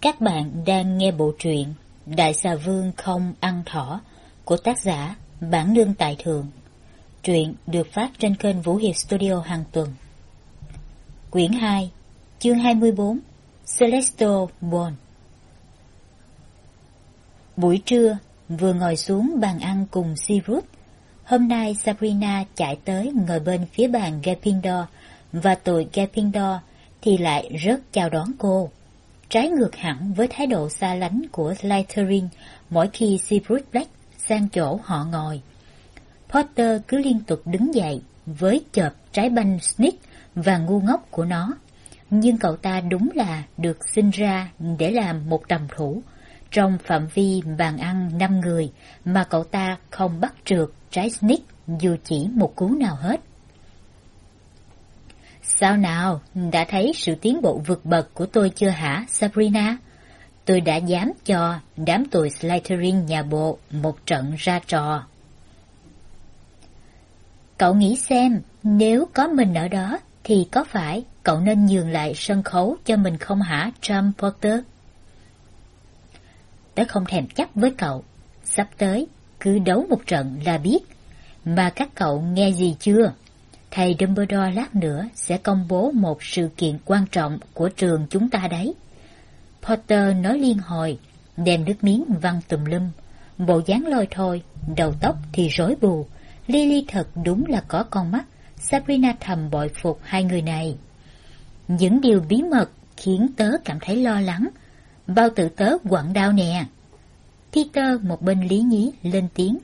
Các bạn đang nghe bộ truyện Đại xà vương không ăn thỏ của tác giả Bản Lương Tại Thượng. Truyện được phát trên kênh Vũ Hiệp Studio hàng tuần. Quyển 2, chương 24, Celestial Bond. Buổi trưa, vừa ngồi xuống bàn ăn cùng Searoot, hôm nay Sabrina chạy tới ngồi bên phía bàn Gryffindor, và tụi Gryffindor thì lại rất chào đón cô. Trái ngược hẳn với thái độ xa lánh của Slytherin mỗi khi Sirius Black sang chỗ họ ngồi. Potter cứ liên tục đứng dậy với chộp trái banh Snitch và ngu ngốc của nó. Nhưng cậu ta đúng là được sinh ra để làm một trầm thủ. Trong phạm vi bàn ăn 5 người mà cậu ta không bắt trượt trái Snitch dù chỉ một cú nào hết. Sao nào, đã thấy sự tiến bộ vượt bậc của tôi chưa hả, Sabrina? Tôi đã dám cho đám tụi Slytherin nhà bộ một trận ra trò. Cậu nghĩ xem, nếu có mình ở đó, thì có phải cậu nên nhường lại sân khấu cho mình không hả, Trump Potter? Tớ không thèm chấp với cậu. Sắp tới, cứ đấu một trận là biết. Mà các cậu nghe gì chưa? Thầy Dumbledore lát nữa sẽ công bố một sự kiện quan trọng của trường chúng ta đấy. Potter nói liên hồi, đem nước miếng văng tùm lum, bộ dáng lôi thôi, đầu tóc thì rối bù. Lily thật đúng là có con mắt. Sabrina thầm bội phục hai người này. Những điều bí mật khiến tớ cảm thấy lo lắng. Bao tử tớ quặn đau nè. Peter một bên lý nhí lên tiếng.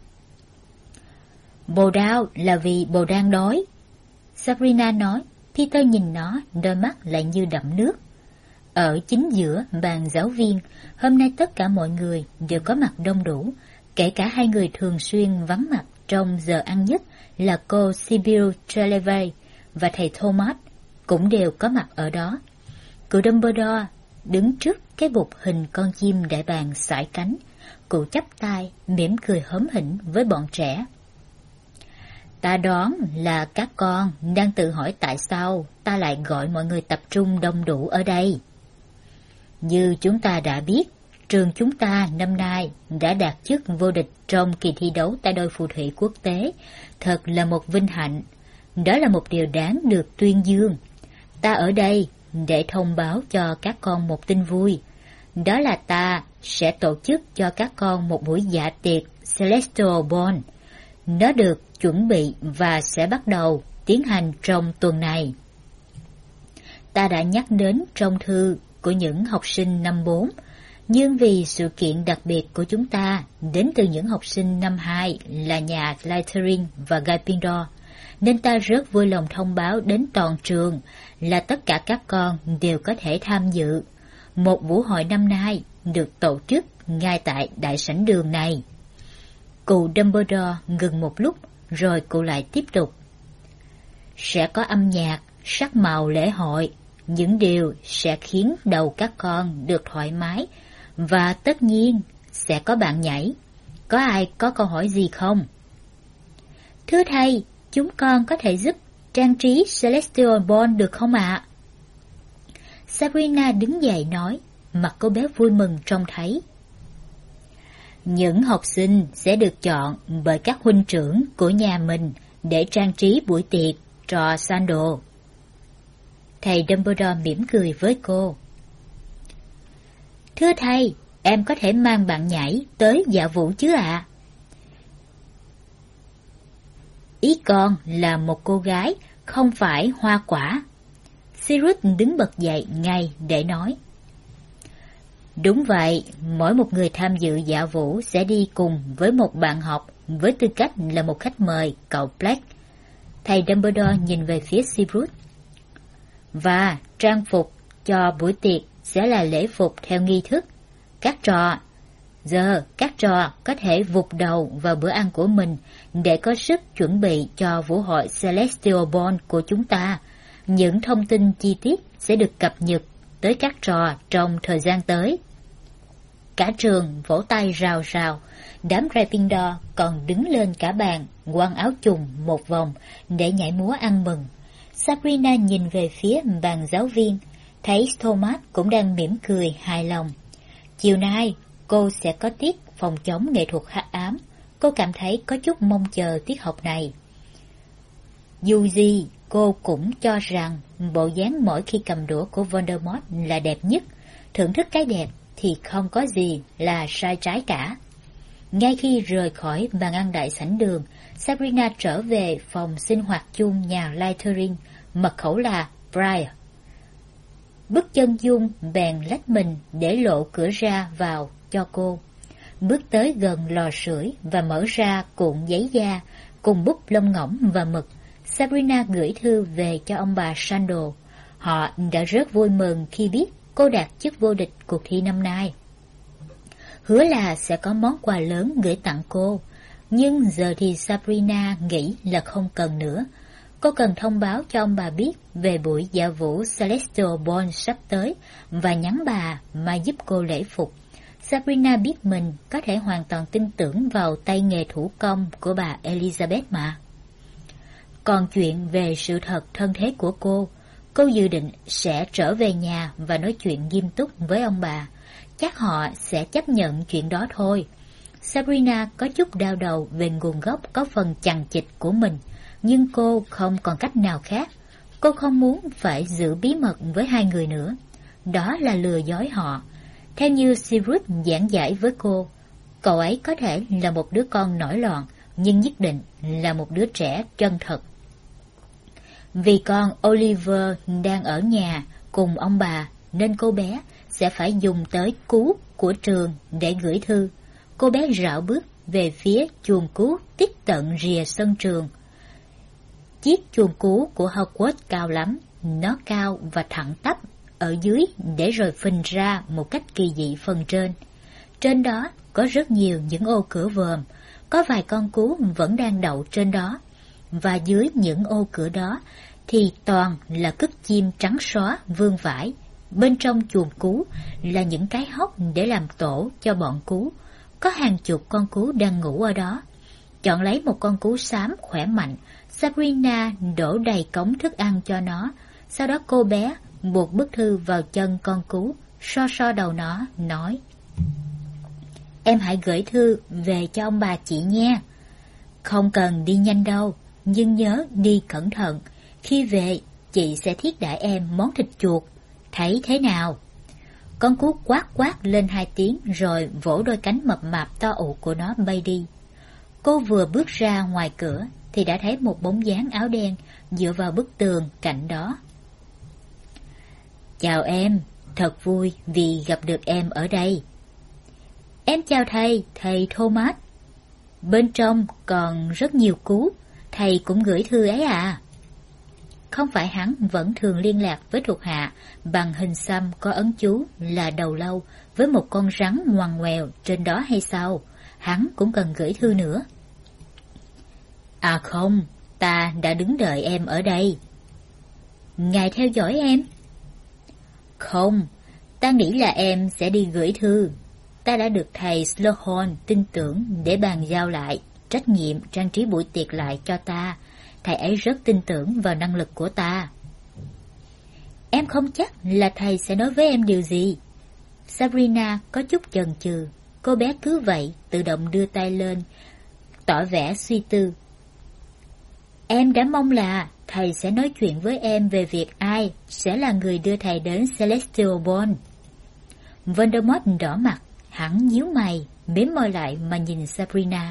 Bồ đau là vì bồ đang đói. Sabrina nói. Peter nhìn nó, đôi mắt lại như đẫm nước. Ở chính giữa bàn giáo viên, hôm nay tất cả mọi người đều có mặt đông đủ, kể cả hai người thường xuyên vắng mặt trong giờ ăn nhất là cô Sybil Trelawney và thầy Thomas cũng đều có mặt ở đó. Cụ Dumbledore đứng trước cái bục hình con chim đại bàng sải cánh, cụ chắp tay mỉm cười hớm hỉnh với bọn trẻ. Ta đoán là các con đang tự hỏi tại sao ta lại gọi mọi người tập trung đông đủ ở đây. Như chúng ta đã biết, trường chúng ta năm nay đã đạt chức vô địch trong kỳ thi đấu tay đôi phù thủy quốc tế. Thật là một vinh hạnh. Đó là một điều đáng được tuyên dương. Ta ở đây để thông báo cho các con một tin vui. Đó là ta sẽ tổ chức cho các con một buổi dạ tiệc Celestial Bond. Nó được chuẩn bị và sẽ bắt đầu tiến hành trong tuần này. Ta đã nhắc đến trong thư của những học sinh năm 4, nhưng vì sự kiện đặc biệt của chúng ta đến từ những học sinh năm 2 là nhà Slytherin và Gryffindor, nên ta rất vui lòng thông báo đến toàn trường là tất cả các con đều có thể tham dự. Một vũ hội năm nay được tổ chức ngay tại đại sảnh đường này. Cụ Dumbledore ngừng một lúc, rồi cụ lại tiếp tục. Sẽ có âm nhạc, sắc màu lễ hội, những điều sẽ khiến đầu các con được thoải mái, và tất nhiên sẽ có bạn nhảy. Có ai có câu hỏi gì không? Thưa thầy, chúng con có thể giúp trang trí Celestial Bond được không ạ? Sabrina đứng dậy nói, mặt cô bé vui mừng trông thấy. Những học sinh sẽ được chọn bởi các huynh trưởng của nhà mình để trang trí buổi tiệc trò Sandal. Thầy Dumbledore mỉm cười với cô. Thưa thầy, em có thể mang bạn nhảy tới dạ vũ chứ ạ? Ý con là một cô gái, không phải hoa quả. Sirius đứng bật dậy ngay để nói. Đúng vậy, mỗi một người tham dự dạ vũ sẽ đi cùng với một bạn học với tư cách là một khách mời, cậu Black. Thầy Dumbledore nhìn về phía Sirius. Và trang phục cho buổi tiệc sẽ là lễ phục theo nghi thức. Các trò có thể vụt đầu vào bữa ăn của mình để có sức chuẩn bị cho vũ hội Celestial Bond của chúng ta. Những thông tin chi tiết sẽ được cập nhật tới các trò trong thời gian tới. Cả trường vỗ tay rào rào, đám Gryffindor còn đứng lên cả bàn, quăng áo chùng một vòng để nhảy múa ăn mừng. Sabrina nhìn về phía bàn giáo viên, Thấy Thomas cũng đang mỉm cười hài lòng. Chiều nay, cô sẽ có tiết phòng chống nghệ thuật hắc ám. Cô cảm thấy có chút mong chờ tiết học này. Dù gì, cô cũng cho rằng bộ dáng mỗi khi cầm đũa của Voldemort là đẹp nhất. Thưởng thức cái đẹp thì không có gì là sai trái cả. Ngay khi rời khỏi bàn ăn đại sảnh đường, Sabrina trở về phòng sinh hoạt chung nhà Slytherin, mật khẩu là Briar. Bước chân Dung bèn lách mình để lộ cửa ra vào cho cô. Bước tới gần lò sưởi và mở ra cuộn giấy da cùng bút lông ngỗng và mực. Sabrina gửi thư về cho ông bà Sandal. Họ đã rất vui mừng khi biết cô đạt chức vô địch cuộc thi năm nay. Hứa là sẽ có món quà lớn gửi tặng cô, nhưng giờ thì Sabrina nghĩ là không cần nữa. Cô cần thông báo cho ông bà biết về buổi dạ vũ Celestial Ball sắp tới và nhắn bà mà giúp cô lễ phục. Sabrina biết mình có thể hoàn toàn tin tưởng vào tay nghề thủ công của bà Elizabeth mà. Còn chuyện về sự thật thân thế của cô dự định sẽ trở về nhà và nói chuyện nghiêm túc với ông bà. Chắc họ sẽ chấp nhận chuyện đó thôi. Sabrina có chút đau đầu về nguồn gốc có phần chằng chịt của mình, nhưng cô không còn cách nào khác. Cô không muốn phải giữ bí mật với hai người nữa. Đó là lừa dối họ. Theo như Sirius giảng giải với cô, cậu ấy có thể là một đứa con nổi loạn, nhưng nhất định là một đứa trẻ chân thật. Vì con Oliver đang ở nhà cùng ông bà, nên cô bé sẽ phải dùng tới cú của trường để gửi thư. Cô bé rảo bước về phía chuồng cú tít tận rìa sân trường. Chiếc chuồng cú của Hogwarts cao lắm, nó cao và thẳng tắp ở dưới để rồi phình ra một cách kỳ dị phần trên. Trên đó có rất nhiều những ô cửa vòm, có vài con cú vẫn đang đậu trên đó. Và dưới những ô cửa đó thì toàn là cất chim trắng xóa vương vãi. Bên trong chuồng cú là những cái hốc để làm tổ cho bọn cú. Có hàng chục con cú đang ngủ ở đó. Chọn lấy một con cú xám khỏe mạnh, Sabrina đổ đầy cống thức ăn cho nó. Sau đó cô bé buộc bức thư vào chân con cú, so so đầu nó, nói: Em hãy gửi thư về cho ông bà chị nha. Không cần đi nhanh đâu, nhưng nhớ đi cẩn thận. Khi về, chị sẽ thiết đãi em món thịt chuột. Thấy thế nào? Con cú quát quát lên 2 tiếng rồi vỗ đôi cánh mập mạp to ụ của nó bay đi. Cô vừa bước ra ngoài cửa thì đã thấy một bóng dáng áo đen dựa vào bức tường cạnh đó. Chào em, thật vui vì gặp được em ở đây. Em chào thầy Thomas. Bên trong còn rất nhiều cú, thầy cũng gửi thư ấy à? Không phải hắn vẫn thường liên lạc với thuộc hạ bằng hình xăm có ấn chú là đầu lâu với một con rắn ngoằn ngoèo trên đó hay sao? Hắn cũng cần gửi thư nữa. À không, ta đã đứng đợi em ở đây. Ngài theo dõi em? Không, ta nghĩ là em sẽ đi gửi thư. Ta đã được thầy Slughorn tin tưởng để bàn giao lại trách nhiệm trang trí buổi tiệc lại cho ta. Thầy ấy rất tin tưởng vào năng lực của ta. Em không chắc là thầy sẽ nói với em điều gì. Sabrina có chút chần chừ. Cô bé cứ vậy tự động đưa tay lên, tỏ vẻ suy tư. Em đã mong là thầy sẽ nói chuyện với em về việc ai sẽ là người đưa thầy đến Celestial Ball. Voldemort đỏ mặt, hắn nhíu mày, mím môi lại mà nhìn Sabrina.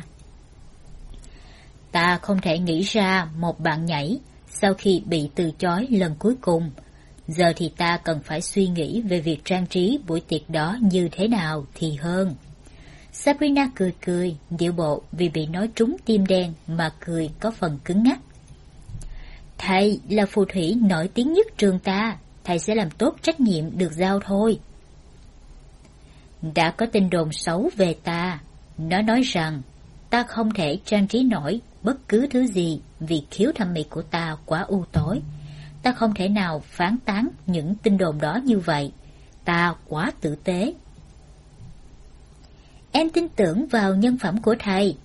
Ta không thể nghĩ ra một bạn nhảy sau khi bị từ chối lần cuối cùng. Giờ thì ta cần phải suy nghĩ về việc trang trí buổi tiệc đó như thế nào thì hơn. Sabrina cười cười, điệu bộ vì bị nói trúng tim đen mà cười có phần cứng ngắc. Thầy là phù thủy nổi tiếng nhất trường ta, thầy sẽ làm tốt trách nhiệm được giao thôi. Đã có tin đồn xấu về ta. Nó nói rằng ta không thể trang trí nổi bất cứ thứ gì vì khiếu thẩm mỹ của ta quá u tối. Ta không thể nào phán tán những tin đồn đó như vậy. Ta quá tử tế. Em tin tưởng vào nhân phẩm của thầy.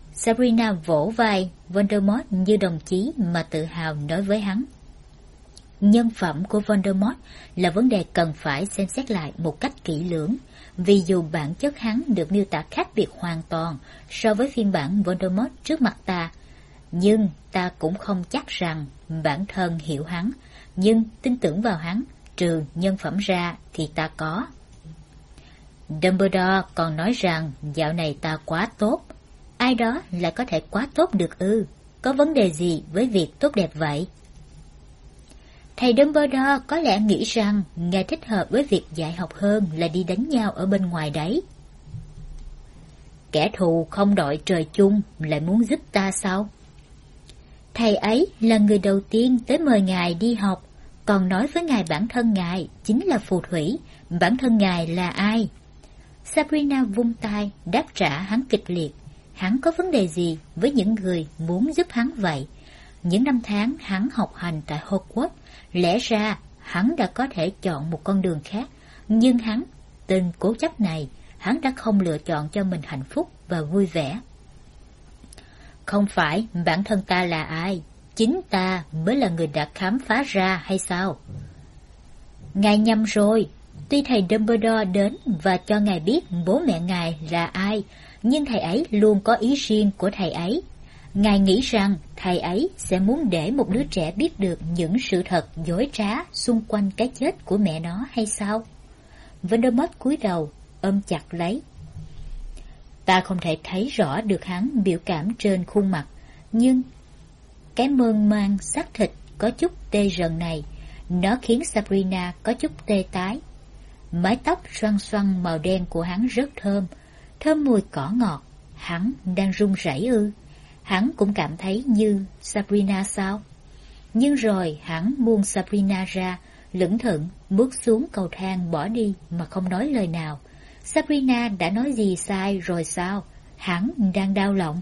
Sabrina vỗ vai Voldemort như đồng chí mà tự hào nói với hắn. Nhân phẩm của Voldemort là vấn đề cần phải xem xét lại một cách kỹ lưỡng, vì dù bản chất hắn được miêu tả khác biệt hoàn toàn so với phiên bản Voldemort trước mặt ta, nhưng ta cũng không chắc rằng bản thân hiểu hắn, nhưng tin tưởng vào hắn, trừ nhân phẩm ra thì ta có. Dumbledore còn nói rằng dạo này ta quá tốt. Ai đó lại có thể quá tốt được ư? Có vấn đề gì với việc tốt đẹp vậy? Thầy Dumbledore có lẽ nghĩ rằng ngài thích hợp với việc dạy học hơn là đi đánh nhau ở bên ngoài đấy. Kẻ thù không đội trời chung lại muốn giúp ta sao? Thầy ấy là người đầu tiên tới mời ngài đi học, còn nói với ngài bản thân ngài chính là phù thủy, bản thân ngài là ai? Sabrina vung tay đáp trả hắn kịch liệt. Hắn có vấn đề gì với những người muốn giúp hắn vậy? Những năm tháng hắn học hành tại Hogwarts, lẽ ra hắn đã có thể chọn một con đường khác, nhưng hắn, tên cố chấp này, hắn đã không lựa chọn cho mình hạnh phúc và vui vẻ. Không phải bản thân ta là ai, chính ta mới là người đã khám phá ra hay sao? Ngài nhầm rồi, tuy thầy Dumbledore đến và cho ngài biết bố mẹ ngài là ai, nhưng thầy ấy luôn có ý riêng của thầy ấy. Ngài nghĩ rằng thầy ấy sẽ muốn để một đứa trẻ biết được những sự thật dối trá xung quanh cái chết của mẹ nó hay sao? Voldemort cúi đầu, ôm chặt lấy. Ta không thể thấy rõ được hắn biểu cảm trên khuôn mặt, nhưng cái mơn man xác thịt có chút tê rần này, nó khiến Sabrina có chút tê tái. Mái tóc xoăn xoăn màu đen của hắn rất thơm, thơm mùi cỏ ngọt. Hắn đang run rẩy ư? Hắn cũng cảm thấy như Sabrina sao? Nhưng rồi hắn buông Sabrina ra, lững thững bước xuống cầu thang bỏ đi mà không nói lời nào. Sabrina đã nói gì sai rồi sao? Hắn đang đau lòng.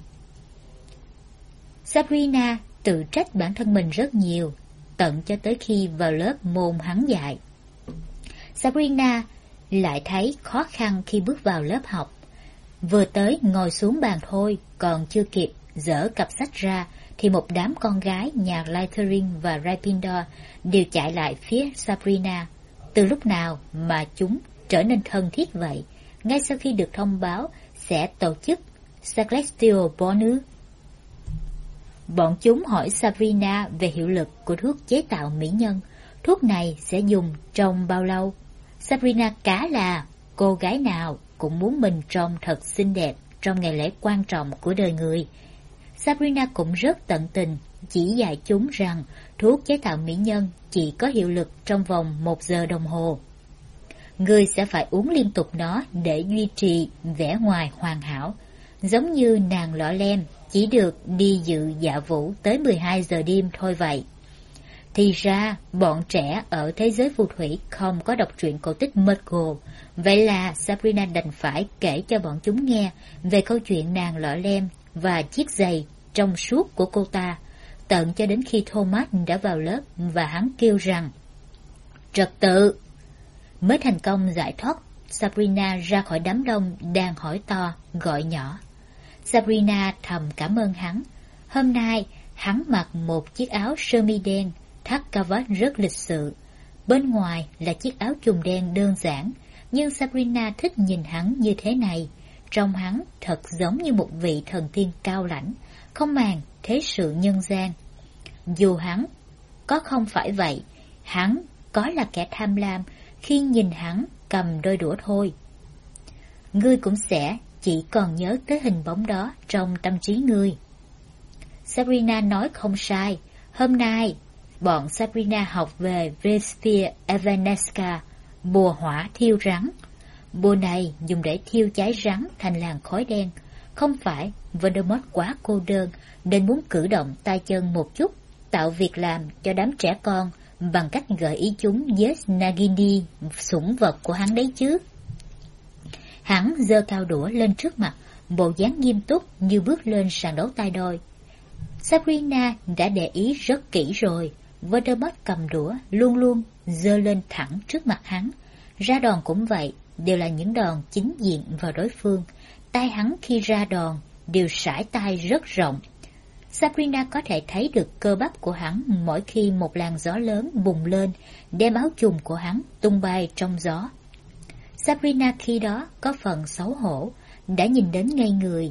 Sabrina tự trách bản thân mình rất nhiều, tận cho tới khi vào lớp môn hắn dạy. Sabrina lại thấy khó khăn khi bước vào lớp học. Vừa tới ngồi xuống bàn thôi, còn chưa kịp dỡ cặp sách ra, thì một đám con gái nhà Slytherin và Gryffindor đều chạy lại phía Sabrina. Từ lúc nào mà chúng trở nên thân thiết vậy? Ngay sau khi được thông báo sẽ tổ chức Celestial Ball ư? Bọn chúng hỏi Sabrina về hiệu lực của thuốc chế tạo mỹ nhân. Thuốc này sẽ dùng trong bao lâu? Sabrina cá là cô gái nào cũng muốn mình trông thật xinh đẹp trong ngày lễ quan trọng của đời người. Sabrina cũng rất tận tình chỉ dạy chúng rằng thuốc chế tạo mỹ nhân chỉ có hiệu lực trong vòng 1 giờ đồng hồ. Người sẽ phải uống liên tục nó để duy trì vẻ ngoài hoàn hảo, giống như nàng lọ lem chỉ được đi dự dạ vũ tới 12 giờ đêm thôi vậy. Thì ra bọn trẻ ở thế giới phù thủy không có đọc truyện cổ tích Muggle, vậy là Sabrina đành phải kể cho bọn chúng nghe về câu chuyện nàng lọ lem và chiếc giày trong suốt của cô ta, tận cho đến khi Thomas đã vào lớp và hắn kêu rằng trật tự, mới thành công giải thoát Sabrina ra khỏi đám đông đang hỏi to gọi nhỏ. Sabrina thầm cảm ơn hắn. Hôm nay hắn mặc một chiếc áo sơ mi đen, thắt cà vạt rất lịch sự. Bên ngoài là chiếc áo chùm đen đơn giản, nhưng Sabrina thích nhìn hắn như thế này. Trông hắn thật giống như một vị thần tiên cao lãnh, không màng thế sự nhân gian. Dù hắn có không phải vậy, hắn có là kẻ tham lam khi nhìn hắn cầm đôi đũa thôi. Ngươi cũng sẽ chỉ còn nhớ tới hình bóng đó trong tâm trí ngươi. Sabrina nói không sai. Hôm nay bọn Sabrina học về Vesper Evanesca, bùa hỏa thiêu rắn. Bùa này dùng để thiêu cháy rắn thành làn khói đen. Không phải Voldemort quá cô đơn nên muốn cử động tay chân một chút, tạo việc làm cho đám trẻ con bằng cách gợi ý chúng với Nagini, sủng vật của hắn đấy chứ. Hắn giơ cao đũa lên trước mặt, bộ dáng nghiêm túc như bước lên sàn đấu tay đôi. Sabrina đã để ý rất kỹ rồi. Voldemort cầm đũa luôn luôn giơ lên thẳng trước mặt hắn. Ra đòn cũng vậy, đều là những đòn chính diện vào đối phương. Tay hắn khi ra đòn đều sải tay rất rộng. Sabrina có thể thấy được cơ bắp của hắn mỗi khi một làn gió lớn bùng lên, đem áo chùm của hắn tung bay trong gió. Sabrina khi đó có phần xấu hổ, đã nhìn đến ngây người.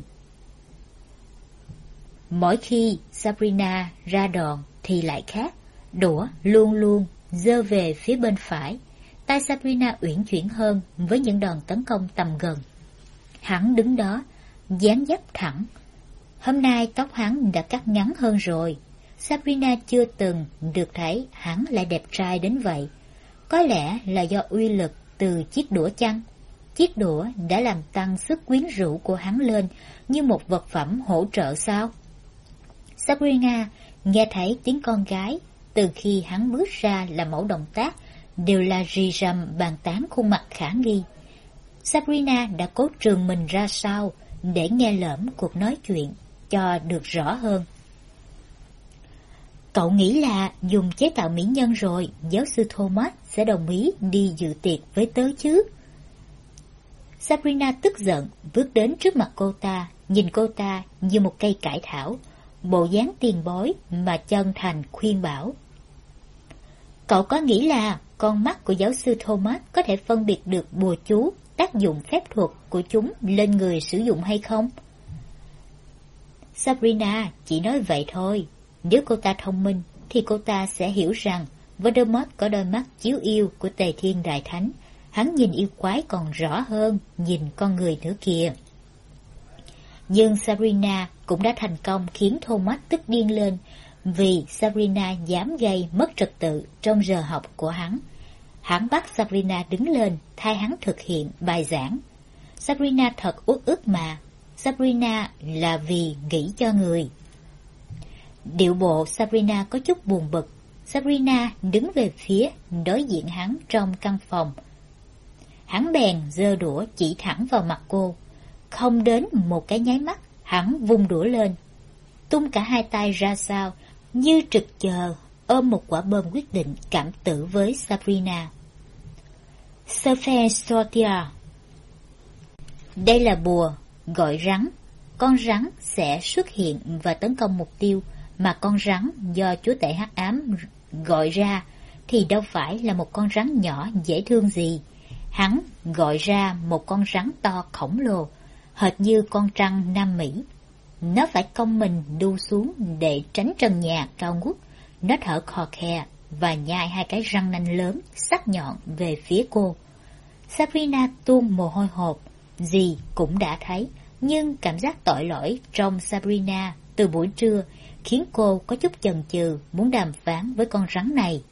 Mỗi khi Sabrina ra đòn thì lại khác, đũa luôn luôn giơ về phía bên phải. Tay Sabrina uyển chuyển hơn với những đòn tấn công tầm gần. Hắn đứng đó, dáng dấp thẳng. Hôm nay tóc hắn đã cắt ngắn hơn rồi. Sabrina chưa từng được thấy hắn lại đẹp trai đến vậy. Có lẽ là do uy lực từ chiếc đũa chăng? Chiếc đũa đã làm tăng sức quyến rũ của hắn lên như một vật phẩm hỗ trợ sao? Sabrina nghe thấy tiếng con gái từ khi hắn bước ra làm mẫu động tác đều là rì rầm bàn tán khuôn mặt khả nghi. Sabrina đã cố trườn mình ra sau để nghe lỡm cuộc nói chuyện cho được rõ hơn. Cậu nghĩ là dùng chế tạo mỹ nhân rồi, giáo sư Thomas sẽ đồng ý đi dự tiệc với tớ chứ? Sabrina tức giận bước đến trước mặt cô ta, nhìn cô ta như một cây cải thảo, bộ dáng tiền bối mà chân thành khuyên bảo. Cậu có nghĩ là con mắt của giáo sư Thomas có thể phân biệt được bùa chú, tác dụng phép thuật của chúng lên người sử dụng hay không? Sabrina chỉ nói vậy thôi. Nếu cô ta thông minh thì cô ta sẽ hiểu rằng Voldemort có đôi mắt chiếu yêu của Tề Thiên Đại Thánh. Hắn nhìn yêu quái còn rõ hơn nhìn con người nữa kìa. Nhưng Sabrina cũng đã thành công khiến Thomas tức điên lên vì Sabrina dám gây mất trật tự trong giờ học của hắn. Hắn bắt Sabrina đứng lên thay hắn thực hiện bài giảng. Sabrina thật uất ức mà. Sabrina là vì nghĩ cho người. Điệu bộ Sabrina có chút buồn bực. Sabrina đứng về phía đối diện hắn trong căn phòng. Hắn bèn giơ đũa chỉ thẳng vào mặt cô. Không đến một cái nháy mắt, hắn vung đũa lên, tung cả hai tay ra sau, như trực chờ ôm một quả bom quyết định cảm tử với Sabrina. Serpent Sortia. Đây là bùa gọi rắn. Con rắn sẽ xuất hiện và tấn công mục tiêu mà con rắn do chúa tể hắc ám gọi ra thì đâu phải là một con rắn nhỏ dễ thương gì. Hắn gọi ra một con rắn to khổng lồ, hệt như con trăng Nam Mỹ. Nó phải cong mình đu xuống để tránh trần nhà cao ngút. Nó thở khò khè và nhai hai cái răng nanh lớn sắc nhọn về phía cô. Sabrina tuôn mồ hôi hột, gì cũng đã thấy, nhưng cảm giác tội lỗi trong Sabrina từ buổi trưa khiến cô có chút chần chừ muốn đàm phán với con rắn này.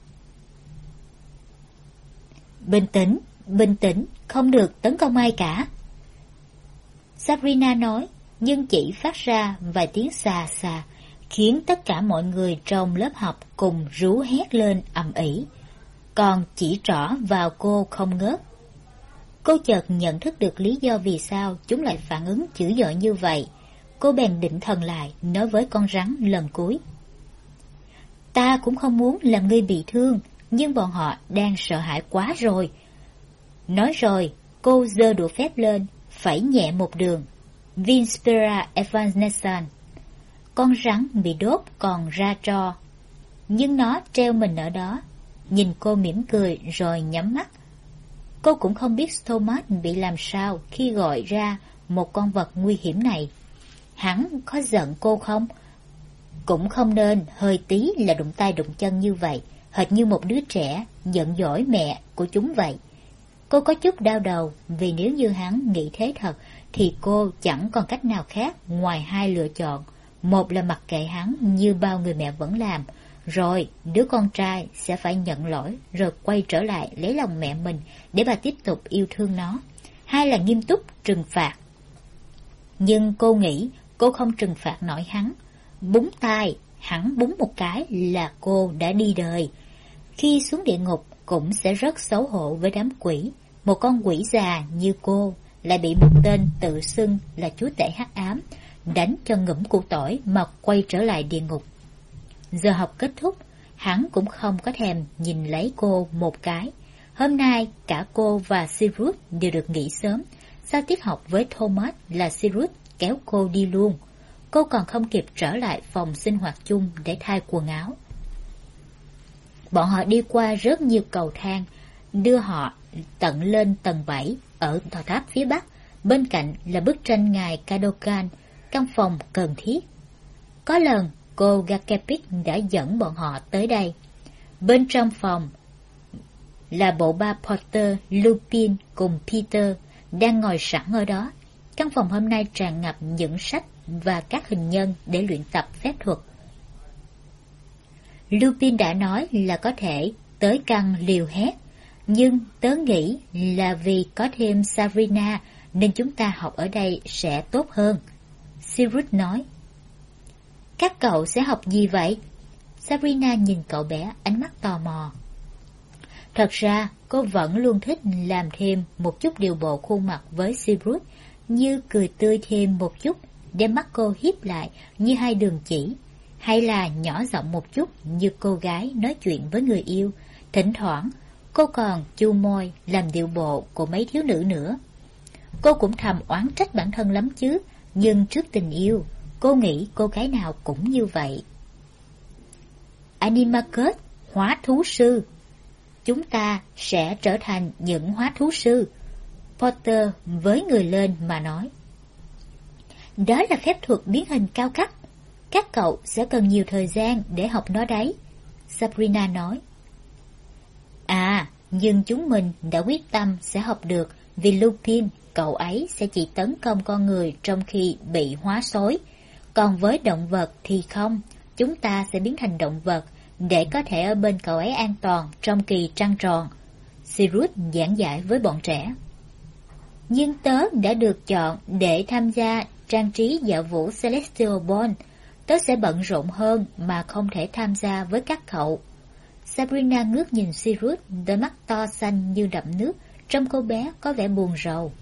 Bình tĩnh, không được tấn công ai cả. Sabrina nói, nhưng chỉ phát ra vài tiếng xà xà, khiến tất cả mọi người trong lớp học cùng rú hét lên ầm ĩ, còn chỉ trỏ vào cô không ngớt. Cô chợt nhận thức được lý do vì sao chúng lại phản ứng dữ dội như vậy. Cô bèn định thần lại, nói với con rắn lần cuối. Ta cũng không muốn làm ngươi bị thương, nhưng bọn họ đang sợ hãi quá rồi. Nói rồi, cô giơ đũa phép lên, phẩy nhẹ một đường. Vinspera Evanescens. Con rắn bị đốt còn ra tro, nhưng nó treo mình ở đó, nhìn cô mỉm cười rồi nhắm mắt. Cô cũng không biết Thomas bị làm sao khi gọi ra một con vật nguy hiểm này. Hắn có giận cô không? Cũng không nên hơi tí là đụng tay đụng chân như vậy, hệt như một đứa trẻ giận dỗi mẹ của chúng vậy. Cô có chút đau đầu vì nếu như hắn nghĩ thế thật thì cô chẳng còn cách nào khác ngoài hai lựa chọn. Một là mặc kệ hắn như bao người mẹ vẫn làm, rồi đứa con trai sẽ phải nhận lỗi rồi quay trở lại lấy lòng mẹ mình để bà tiếp tục yêu thương nó. Hai là nghiêm túc trừng phạt. Nhưng cô nghĩ cô không trừng phạt nổi hắn. Búng tai, hắn búng một cái là cô đã đi đời. Khi xuống địa ngục cũng sẽ rất xấu hổ với đám quỷ. Một con quỷ già như cô lại bị một tên tự xưng là chúa tể hắc ám đánh cho ngủm củ tỏi mà quay trở lại địa ngục. Giờ học kết thúc, hắn cũng không có thèm nhìn lấy cô một cái. Hôm nay cả cô và Sirius đều được nghỉ sớm. Sau tiết học với Thomas là Sirius kéo cô đi luôn. cô còn không kịp trở lại phòng sinh hoạt chung để thay quần áo. Bọn họ đi qua rất nhiều cầu thang, đưa họ tận lên tầng 7 ở tòa tháp phía bắc, bên cạnh là bức tranh ngài Cadogan, căn phòng cần thiết. Có lần, cô Gakepik đã dẫn bọn họ tới đây. Bên trong phòng là bộ ba Porter, Lupin cùng Peter đang ngồi sẵn ở đó. Căn phòng hôm nay tràn ngập những sách và các hình nhân để luyện tập phép thuật. Lupin đã nói là có thể tới căn liều hét, nhưng tớ nghĩ là vì có thêm Sabrina nên chúng ta học ở đây sẽ tốt hơn. Sirius nói. Các cậu sẽ học gì vậy? Sabrina nhìn cậu bé ánh mắt tò mò. Thật ra cô vẫn luôn thích làm thêm một chút điều bộ khuôn mặt với Sirius, như cười tươi thêm một chút, đem mắt cô híp lại như hai đường chỉ, hay là nhỏ giọng một chút như cô gái nói chuyện với người yêu. Thỉnh thoảng cô còn chu môi làm điệu bộ của mấy thiếu nữ nữa. Cô cũng thầm oán trách bản thân lắm chứ, nhưng trước tình yêu, cô nghĩ cô gái nào cũng như vậy. Animarchus, hóa thú sư. Chúng ta sẽ trở thành những hóa thú sư. Potter với người lên mà nói. Đó là phép thuật biến hình cao cấp. Các cậu sẽ cần nhiều thời gian để học nó đấy, Sabrina nói. À, nhưng chúng mình đã quyết tâm sẽ học được, vì Lupin, cậu ấy sẽ chỉ tấn công con người trong khi bị hóa sói. Còn với động vật thì không, chúng ta sẽ biến thành động vật để có thể ở bên cậu ấy an toàn trong kỳ trăng tròn. Sirius giảng giải với bọn trẻ. Nhưng tớ đã được chọn để tham gia trang trí dạo vũ Celestial Ball. Tớ sẽ bận rộn hơn mà không thể tham gia với các cậu. Sabrina ngước nhìn Sirius, đôi mắt to xanh như đậm nước, trông cô bé có vẻ buồn rầu.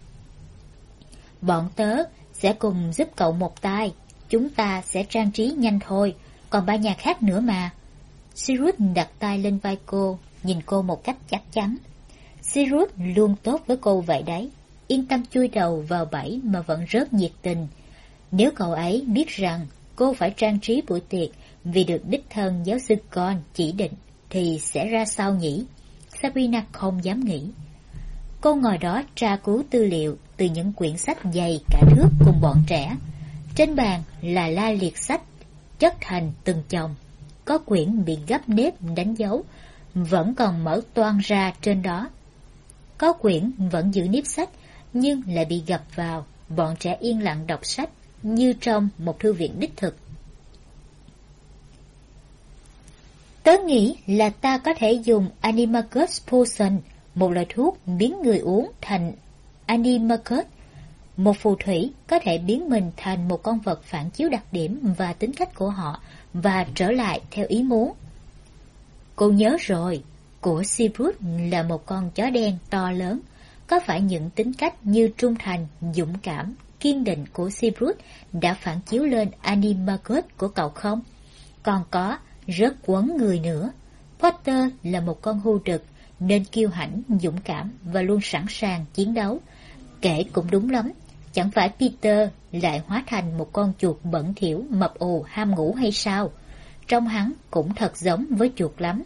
Bọn tớ sẽ cùng giúp cậu một tay. Chúng ta sẽ trang trí nhanh thôi, còn ba nhà khác nữa mà. Sirius đặt tay lên vai cô, nhìn cô một cách chắc chắn. Sirius luôn tốt với cô vậy đấy, yên tâm chui đầu vào bẫy mà vẫn rất nhiệt tình. Nếu cậu ấy biết rằng cô phải trang trí buổi tiệc vì được đích thân giáo sư con chỉ định, thì sẽ ra sao nhỉ? Sabrina không dám nghĩ. Cô ngồi đó tra cứu tư liệu từ những quyển sách dày cả thước cùng bọn trẻ. Trên bàn là la liệt sách chất thành từng chồng. Có quyển bị gấp nếp đánh dấu, vẫn còn mở toang ra trên đó. Có quyển vẫn giữ nếp sách, nhưng lại bị gập vào. Bọn trẻ yên lặng đọc sách, như trong một thư viện đích thực. Tớ nghĩ là ta có thể dùng Animarchus Potion, một loại thuốc biến người uống thành Animarchus. Một phù thủy có thể biến mình thành một con vật phản chiếu đặc điểm và tính cách của họ và trở lại theo ý muốn. Cô nhớ rồi, của Sirius là một con chó đen to lớn. Có phải những tính cách như trung thành, dũng cảm, kiên định của Sirius đã phản chiếu lên Animarchus của cậu không? Còn có, rất quấn người nữa. Potter là một con hươu đực, nên kiêu hãnh, dũng cảm và luôn sẵn sàng chiến đấu. Kể cũng đúng lắm, chẳng phải Peter lại hóa thành một con chuột bẩn thỉu, mập ù, ham ngủ hay sao? Trông hắn cũng thật giống với chuột lắm.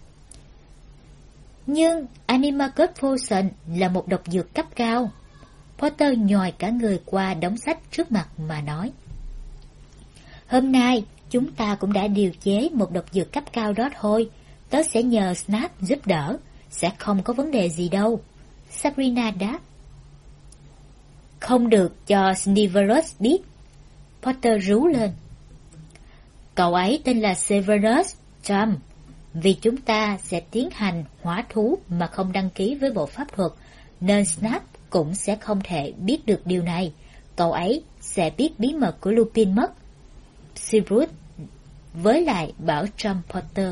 Nhưng Animarchus Potion là một độc dược cấp cao. Potter nhòi cả người qua đống sách trước mặt mà nói. Hôm nay, chúng ta cũng đã điều chế một độc dược cấp cao đó thôi. Tớ sẽ nhờ Snape giúp đỡ, sẽ không có vấn đề gì đâu. Sabrina đáp. Không được cho Severus biết. Potter rú lên. Cậu ấy tên là Severus Trump. Vì chúng ta sẽ tiến hành hóa thú mà không đăng ký với bộ pháp thuật, nên Snape cũng sẽ không thể biết được điều này. Cậu ấy sẽ biết bí mật của Lupin mất. Sirius với lại bảo Trump Potter.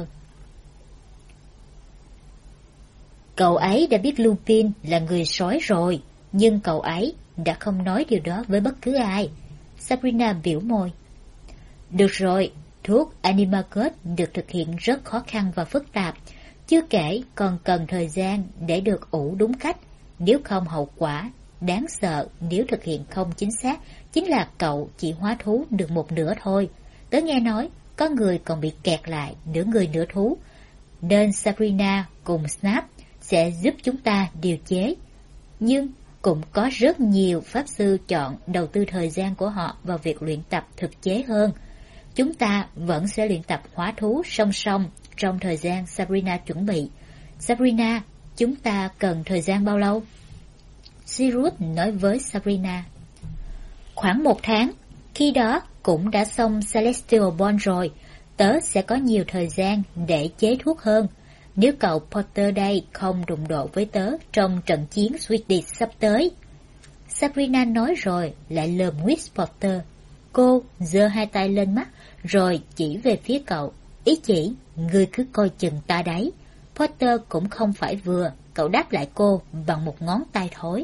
Cậu ấy đã biết Lupin là người sói rồi, nhưng cậu ấy đã không nói điều đó với bất cứ ai. Sabrina biểu môi. Được rồi, thuốc Animarchus được thực hiện rất khó khăn và phức tạp, chưa kể còn cần thời gian để được ủ đúng cách, nếu không hậu quả đáng sợ nếu thực hiện không chính xác chính là cậu chỉ hóa thú được một nửa thôi. Tớ nghe nói có người còn bị kẹt lại nửa người nửa thú, nên Sabrina cùng Snap sẽ giúp chúng ta điều chế. Nhưng cũng có rất nhiều pháp sư chọn đầu tư thời gian của họ vào việc luyện tập thực chế hơn. Chúng ta vẫn sẽ luyện tập hóa thú song song trong thời gian Sabrina chuẩn bị. Sabrina, chúng ta cần thời gian bao lâu? Sirius nói với Sabrina. Khoảng 1 tháng, khi đó cũng đã xong Celestial Bond rồi, tớ sẽ có nhiều thời gian để chế thuốc hơn. Nếu cậu Potter đây không đụng độ với tớ trong trận chiến Swedish sắp tới. Sabrina nói rồi lại lườm nguyết Potter. Cô giơ 2 tay lên mắt rồi chỉ về phía cậu. Ý chỉ, ngươi cứ coi chừng ta đấy. Potter cũng không phải vừa, cậu đáp lại cô bằng một ngón tay thối.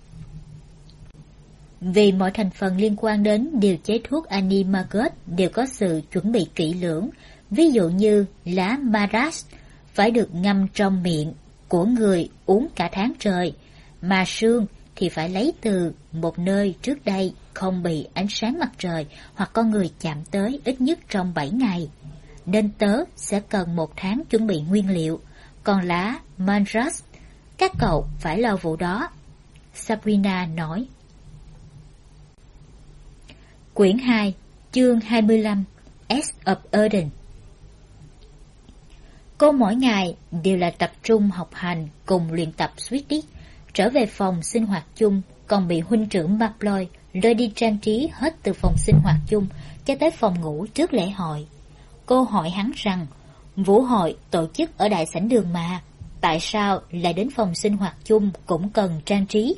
Vì mọi thành phần liên quan đến điều chế thuốc Animagus đều có sự chuẩn bị kỹ lưỡng, ví dụ như lá Maras phải được ngâm trong miệng của người uống cả tháng trời, mà xương thì phải lấy từ một nơi trước đây không bị ánh sáng mặt trời hoặc con người chạm tới ít nhất trong 7 ngày. Nên tớ sẽ cần 1 tháng chuẩn bị nguyên liệu, còn lá Maras, các cậu phải lo vụ đó. Sabrina nói. Quyển 2, chương 25, S of Eden. Cô mỗi ngày đều là tập trung học hành cùng luyện tập Swedish, trở về phòng sinh hoạt chung, còn bị huynh trưởng Maploy lôi đi trang trí hết từ phòng sinh hoạt chung cho tới phòng ngủ trước lễ hội. Cô hỏi hắn rằng, vũ hội tổ chức ở đại sảnh đường mà, tại sao lại đến phòng sinh hoạt chung cũng cần trang trí?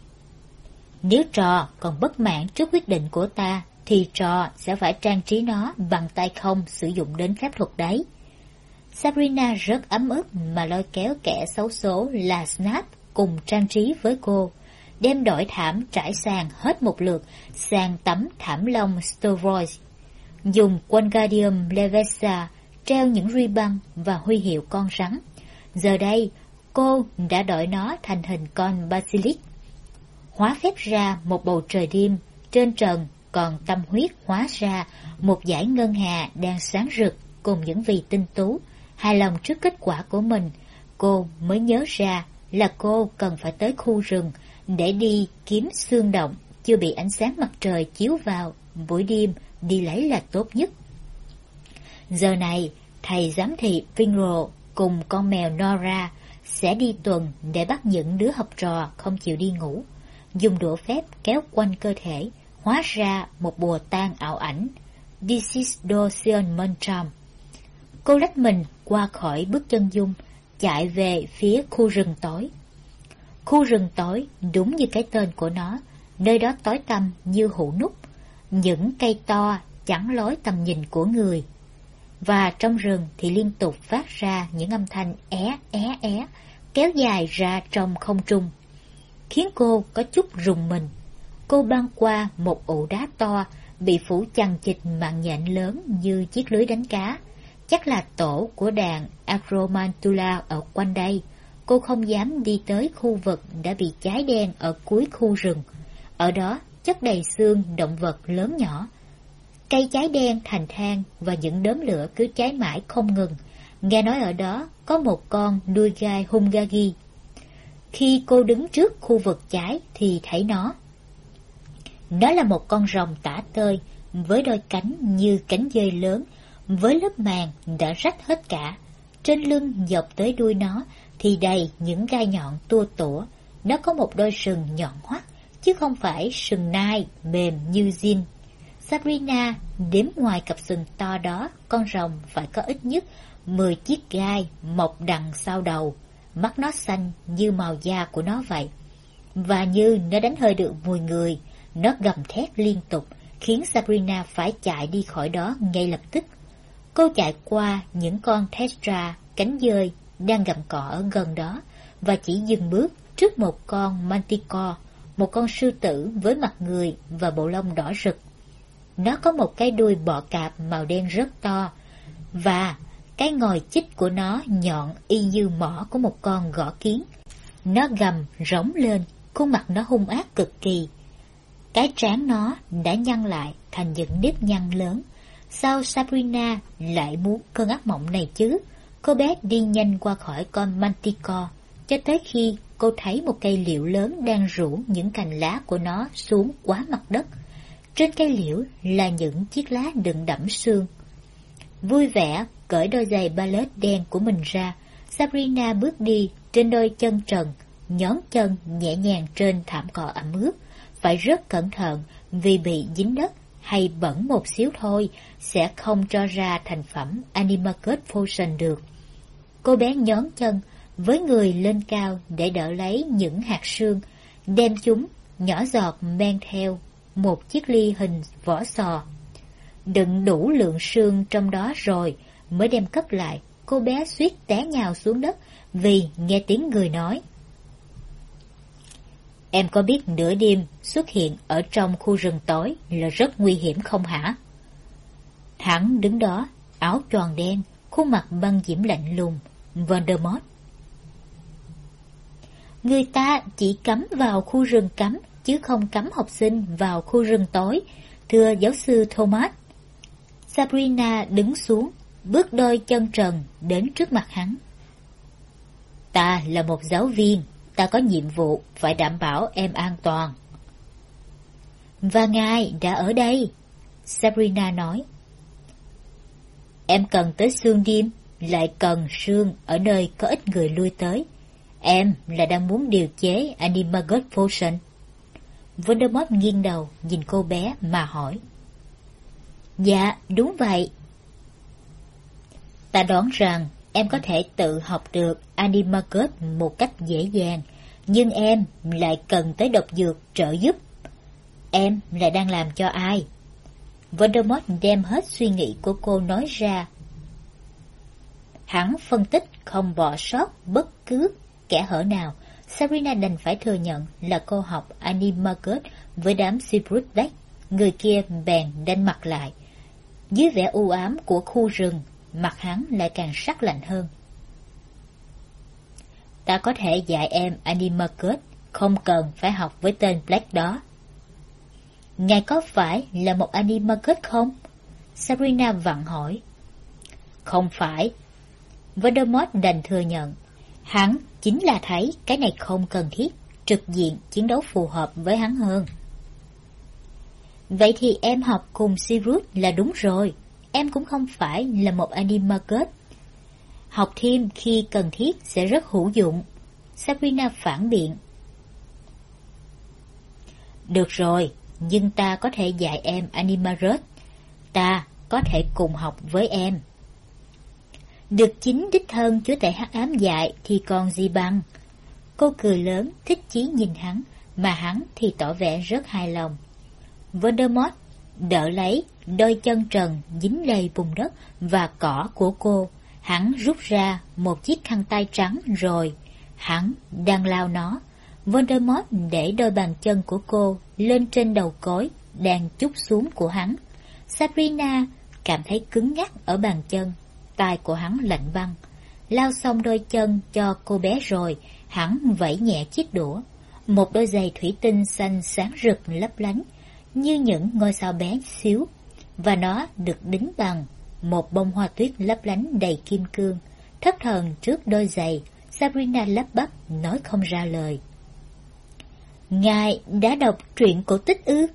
Nếu trò còn bất mãn trước quyết định của ta, thì trò sẽ phải trang trí nó bằng tay không sử dụng đến phép thuật đấy. Sabrina rất ấm ức mà lôi kéo kẻ xấu số là Snap cùng trang trí với cô, đem đổi thảm trải sàn hết một lượt, sàn tắm thảm lông Stovrois, dùng Wingardium Leviosa treo những ruy băng và huy hiệu con rắn. Giờ đây, cô đã đổi nó thành hình con Basilisk. Hóa phép ra một bầu trời đêm, trên trần còn tâm huyết hóa ra một dải ngân hà đang sáng rực cùng những vì tinh tú. Hài lòng trước kết quả của mình, cô mới nhớ ra là cô cần phải tới khu rừng để đi kiếm xương động chưa bị ánh sáng mặt trời chiếu vào, buổi đêm đi lấy là tốt nhất. Giờ này, thầy giám thị Finro cùng con mèo Nora sẽ đi tuần để bắt những đứa học trò không chịu đi ngủ, dùng đũa phép kéo quanh cơ thể, hóa ra một bùa tan ảo ảnh, Disisdosion Montram. Cô lách mình qua khỏi bước chân dung, chạy về phía khu rừng tối. Khu rừng tối đúng như cái tên của nó, nơi đó tối tăm như hũ nút, những cây to chắn lối tầm nhìn của người. Và trong rừng thì liên tục phát ra những âm thanh é, kéo dài ra trong không trung, khiến cô có chút rùng mình. Cô băng qua một ụ đá to, bị phủ chằng chịt mạng nhện lớn như chiếc lưới đánh cá. Chắc là tổ của đàn Acromantula ở quanh đây. Cô không dám đi tới khu vực đã bị cháy đen ở cuối khu rừng. Ở đó chất đầy xương động vật lớn nhỏ. Cây cháy đen thành than và những đốm lửa cứ cháy mãi không ngừng. Nghe nói ở đó có một con đuôi gai Hungagi. Khi cô đứng trước khu vực cháy thì thấy nó. Nó là một con rồng tả tơi với đôi cánh như cánh dơi lớn, với lớp màng đã rách hết cả. Trên lưng dọc tới đuôi nó thì đầy những gai nhọn tua tủa. Nó có một đôi sừng nhọn hoắt, chứ không phải sừng nai mềm như zin. Sabrina đếm ngoài cặp sừng to đó, con rồng phải có ít nhất 10 chiếc gai mọc đằng sau đầu. Mắt nó xanh như màu da của nó vậy. Và như nó đánh hơi được mùi người, nó gầm thét liên tục, khiến Sabrina phải chạy đi khỏi đó ngay lập tức. Cô chạy qua những con Thestra cánh dơi đang gặm cỏ ở gần đó và chỉ dừng bước trước một con Manticore, một con sư tử với mặt người và bộ lông đỏ rực. Nó có một cái đuôi bọ cạp màu đen rất to, và cái ngòi chích của nó nhọn y như mỏ của một con gõ kiến. Nó gầm rống lên, khuôn mặt nó hung ác cực kỳ. Cái trán nó đã nhăn lại thành những nếp nhăn lớn. Sao Sabrina lại muốn cơn ác mộng này chứ? Cô bé đi nhanh qua khỏi con Manticore, cho tới khi cô thấy một cây liễu lớn đang rủ những cành lá của nó xuống quá mặt đất. Trên cây liễu là những chiếc lá đựng đẫm sương. Vui vẻ cởi đôi giày ballet đen của mình ra, Sabrina bước đi trên đôi chân trần, nhón chân nhẹ nhàng trên thảm cỏ ẩm ướt. Phải rất cẩn thận vì bị dính đất hay bẩn một xíu thôi sẽ không cho ra thành phẩm Animagus Potion được. Cô bé nhón chân với người lên cao để đỡ lấy những hạt sương, đem chúng nhỏ giọt men theo một chiếc ly hình vỏ sò. Đựng đủ lượng sương trong đó rồi mới đem cất lại. Cô bé suýt té nhào xuống đất vì nghe tiếng người nói: "Em có biết nửa đêm xuất hiện ở trong khu rừng tối là rất nguy hiểm không hả?" Hắn đứng đó, áo choàng đen, khuôn mặt băng diễm lạnh lùng. Voldemort: "Người ta chỉ cấm vào khu rừng cấm, chứ không cấm học sinh vào khu rừng tối, thưa giáo sư Thomas." Sabrina đứng xuống, bước đôi chân trần đến trước mặt hắn. "Ta là một giáo viên, ta có nhiệm vụ phải đảm bảo em an toàn." "Và ngài đã ở đây," Sabrina nói. "Em cần tới sương đêm, lại cần sương ở nơi có ít người lui tới. Em là đang muốn điều chế Animagus Potion." Voldemort nghiêng đầu nhìn cô bé mà hỏi. "Dạ, đúng vậy." "Ta đoán rằng em có thể tự học được Animagus một cách dễ dàng, nhưng em lại cần tới độc dược trợ giúp. Em lại đang làm cho ai?" Voldemort đem hết suy nghĩ của cô nói ra. Hắn phân tích không bỏ sót bất cứ kẽ hở nào. Sabrina đành phải thừa nhận là cô học Animagus với đám Severus Black. Người kia bèn đanh mặt lại. Dưới vẻ u ám của khu rừng, mặt hắn lại càng sắc lạnh hơn. "Ta có thể dạy em Animagus, không cần phải học với tên Black đó." "Ngài có phải là một Animagus không?" Sabrina vặn hỏi. "Không phải." Voldemort đành thừa nhận. Hắn chính là thấy cái này không cần thiết, trực diện chiến đấu phù hợp với hắn hơn. "Vậy thì em học cùng Severus là đúng rồi. Em cũng không phải là một Animagus. Học thêm khi cần thiết sẽ rất hữu dụng." Sabrina phản biện. "Được rồi, nhưng ta có thể dạy em Animagus. Ta có thể cùng học với em." "Được chính đích thân chúa tể hắc ám dạy thì còn gì bằng." Cô cười lớn, thích chí nhìn hắn, mà hắn thì tỏ vẻ rất hài lòng. Voldemort đỡ lấy đôi chân trần dính đầy bùn đất và cỏ của cô. Hắn rút ra một chiếc khăn tay trắng rồi hắn đang lao nó. Voldemort để đôi bàn chân của cô lên trên đầu gối đang chúc xuống của hắn. Sabrina cảm thấy cứng ngắc ở bàn chân, tai của hắn lạnh băng. Lao xong đôi chân cho cô bé rồi, hắn vẫy nhẹ chiếc đũa. Một đôi giày thủy tinh xanh sáng rực lấp lánh như những ngôi sao bé xíu, và nó được đính bằng một bông hoa tuyết lấp lánh đầy kim cương. Thất thần trước đôi giày, Sabrina lắp bắp nói không ra lời. "Ngài đã đọc truyện cổ tích ư?"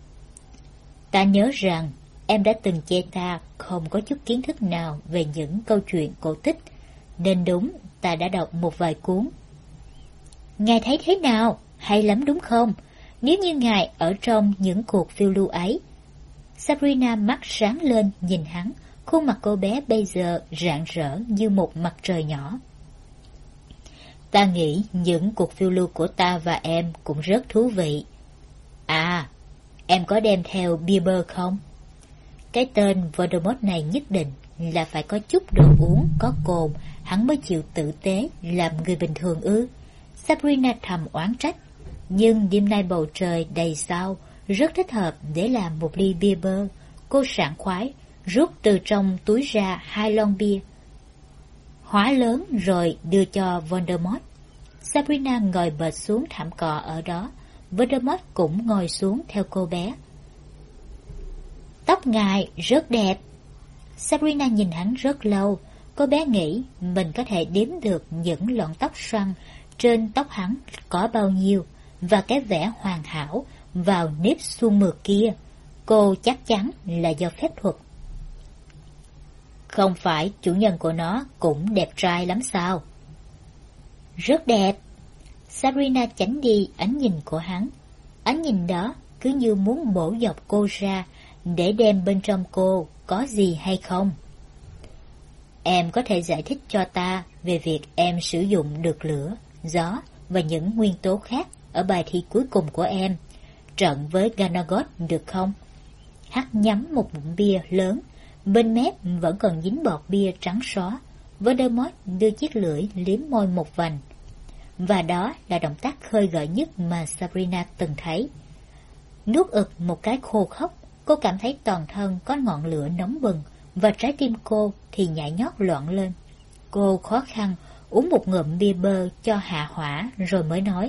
"Ta nhớ rằng em đã từng chê ta không có chút kiến thức nào về những câu chuyện cổ tích, nên đúng ta đã đọc một vài cuốn." "Ngài thấy thế nào? Hay lắm đúng không? Nếu như ngài ở trong những cuộc phiêu lưu ấy." Sabrina mắt sáng lên nhìn hắn, khuôn mặt cô bé bây giờ rạng rỡ như một mặt trời nhỏ. "Ta nghĩ những cuộc phiêu lưu của ta và em cũng rất thú vị. À, em có đem theo bia bơ không?" Cái tên Voldemort này nhất định là phải có chút đồ uống có cồn, hắn mới chịu tử tế làm người bình thường ư? Sabrina thầm oán trách. Nhưng đêm nay bầu trời đầy sao, rất thích hợp để làm một ly bia bơ. Cô sảng khoái rút từ trong túi ra 2 lon bia hóa lớn rồi đưa cho Voldemort. Sabrina ngồi bệt xuống thảm cỏ ở đó. Voldemort cũng ngồi xuống theo cô bé. Tóc ngài rất đẹp. Sabrina nhìn hắn rất lâu. Cô bé nghĩ mình có thể đếm được những lọn tóc xoăn trên tóc hắn có bao nhiêu, và cái vẻ hoàn hảo vào nếp suông mượt kia. Cô chắc chắn là do phép thuật. Không phải chủ nhân của nó cũng đẹp trai lắm sao? Rất đẹp. Sabrina tránh đi ánh nhìn của hắn. Ánh nhìn đó cứ như muốn bổ dọc cô ra để đem bên trong cô có gì hay không. Em có thể giải thích cho ta về việc em sử dụng được lửa, gió và những nguyên tố khác ở bài thi cuối cùng của em, trận với Ganagot được không? Hắn nhắm một bụng bia lớn, bên mép vẫn còn dính bọt bia trắng xóa. Voldemort đưa chiếc lưỡi liếm môi một vành. Và đó là động tác khơi gợi nhất mà Sabrina từng thấy. Nuốt ực một cái khô khốc, cô cảm thấy toàn thân có ngọn lửa nóng bừng, và trái tim cô thì nhảy nhót loạn lên. Cô khó khăn uống một ngụm bia bơ cho hạ hỏa rồi mới nói.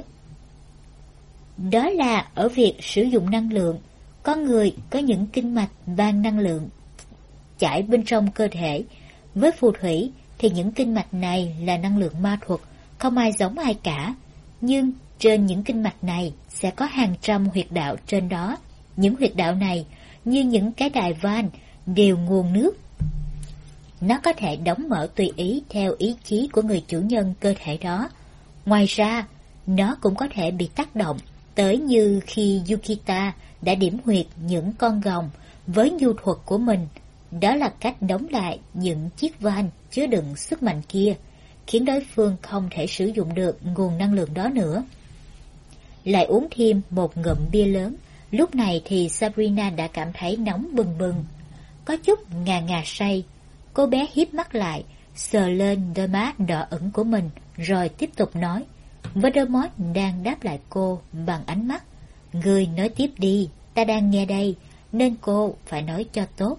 Đó là ở việc sử dụng năng lượng. Con người có những kinh mạch van năng lượng chảy bên trong cơ thể. Với phù thủy thì những kinh mạch này là năng lượng ma thuật, không ai giống ai cả. Nhưng trên những kinh mạch này sẽ có hàng trăm huyệt đạo trên đó. Những huyệt đạo này như những cái đài van đều nguồn nước. Nó có thể đóng mở tùy ý theo ý chí của người chủ nhân cơ thể đó. Ngoài ra, nó cũng có thể bị tác động, tới như khi Yukita đã điểm huyệt những con rồng với nhu thuật của mình. Đó là cách đóng lại những chiếc van chứa đựng sức mạnh kia, khiến đối phương không thể sử dụng được nguồn năng lượng đó nữa. Lại uống thêm một ngụm bia lớn, lúc này thì Sabrina đã cảm thấy nóng bừng bừng, có chút ngà ngà say. Cô bé híp mắt lại, sờ lên đôi má đỏ ửng của mình, rồi tiếp tục nói. Voldemort đang đáp lại cô bằng ánh mắt. Người nói tiếp đi, ta đang nghe đây, nên cô phải nói cho tốt.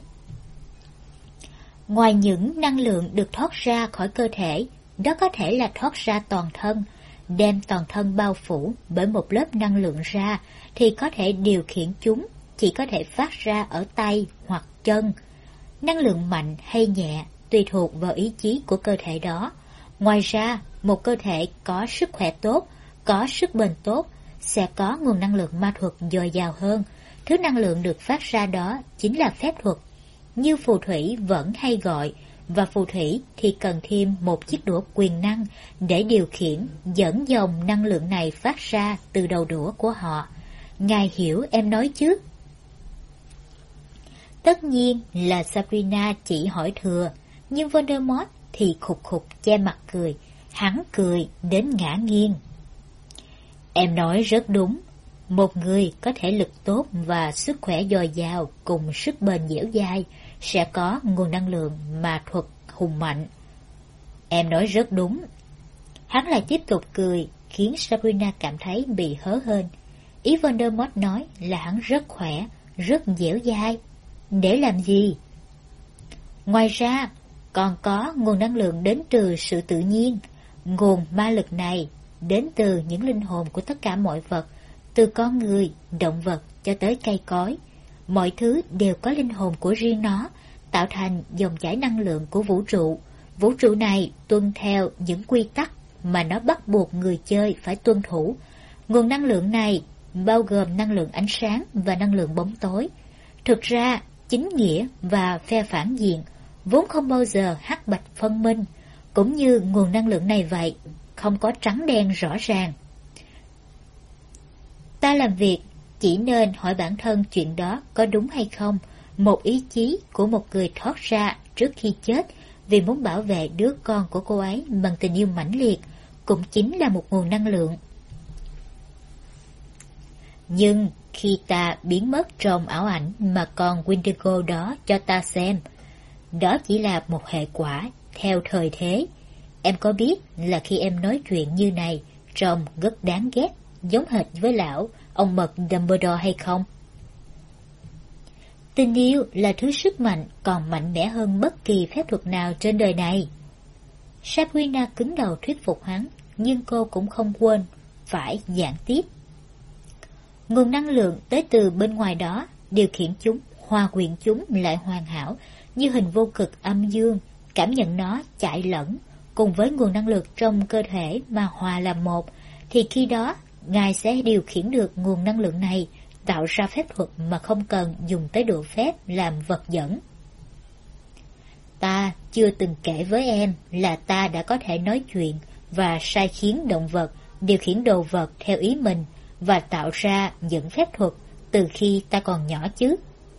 Ngoài những năng lượng được thoát ra khỏi cơ thể, đó có thể là thoát ra toàn thân, đem toàn thân bao phủ bởi một lớp năng lượng ra, thì có thể điều khiển chúng, chỉ có thể phát ra ở tay hoặc chân. Năng lượng mạnh hay nhẹ tùy thuộc vào ý chí của cơ thể đó. Ngoài ra, một cơ thể có sức khỏe tốt, có sức bền tốt, sẽ có nguồn năng lượng ma thuật dồi dào hơn. Thứ năng lượng được phát ra đó chính là phép thuật, như phù thủy vẫn hay gọi, và phù thủy thì cần thêm một chiếc đũa quyền năng để điều khiển, dẫn dòng năng lượng này phát ra từ đầu đũa của họ. Ngài hiểu em nói chứ? Tất nhiên là Sabrina chỉ hỏi thừa, nhưng Voldemort thì khục khục che mặt cười. Hắn cười đến ngã nghiêng. Em nói rất đúng. Một người có thể lực tốt và sức khỏe dồi dào cùng sức bền dẻo dai sẽ có nguồn năng lượng mà thuật hùng mạnh. Em nói rất đúng. Hắn lại tiếp tục cười, khiến Sabrina cảm thấy bị hớ hênh. Ý Voldemort nói là hắn rất khỏe, rất dẻo dai. Để làm gì? Ngoài ra, còn có nguồn năng lượng đến từ sự tự nhiên. Nguồn ma lực này đến từ những linh hồn của tất cả mọi vật, từ con người, động vật cho tới cây cối. Mọi thứ đều có linh hồn của riêng nó, tạo thành dòng chảy năng lượng của vũ trụ. Vũ trụ này tuân theo những quy tắc mà nó bắt buộc người chơi phải tuân thủ. Nguồn năng lượng này bao gồm năng lượng ánh sáng và năng lượng bóng tối. Thực ra, chính nghĩa và phe phản diện vốn không bao giờ hắc bạch phân minh, cũng như nguồn năng lượng này vậy, không có trắng đen rõ ràng. Ta làm việc chỉ nên hỏi bản thân chuyện đó có đúng hay không. Một ý chí của một người thoát ra trước khi chết vì muốn bảo vệ đứa con của cô ấy bằng tình yêu mãnh liệt, cũng chính là một nguồn năng lượng. Nhưng khi ta biến mất trong ảo ảnh mà con Wendigo đó cho ta xem, đó chỉ là một hệ quả theo thời thế. Em có biết là khi em nói chuyện như này trông rất đáng ghét, giống hệt với lão ông mật Dumbledore hay không? Tình yêu là thứ sức mạnh còn mạnh mẽ hơn bất kỳ phép thuật nào trên đời này. Sabrina cứng đầu thuyết phục hắn, nhưng cô cũng không quên phải giảng tiếp. Nguồn năng lượng tới từ bên ngoài đó điều khiển chúng, hòa quyện chúng lại hoàn hảo như hình vô cực âm dương, cảm nhận nó chạy lẫn cùng với nguồn năng lượng trong cơ thể mà hòa làm một, thì khi đó Ngài sẽ điều khiển được nguồn năng lượng này, tạo ra phép thuật mà không cần dùng tới độ phép làm vật dẫn. Ta chưa từng kể với em là ta đã có thể nói chuyện và sai khiến động vật, điều khiển đồ vật theo ý mình và tạo ra những phép thuật từ khi ta còn nhỏ chứ.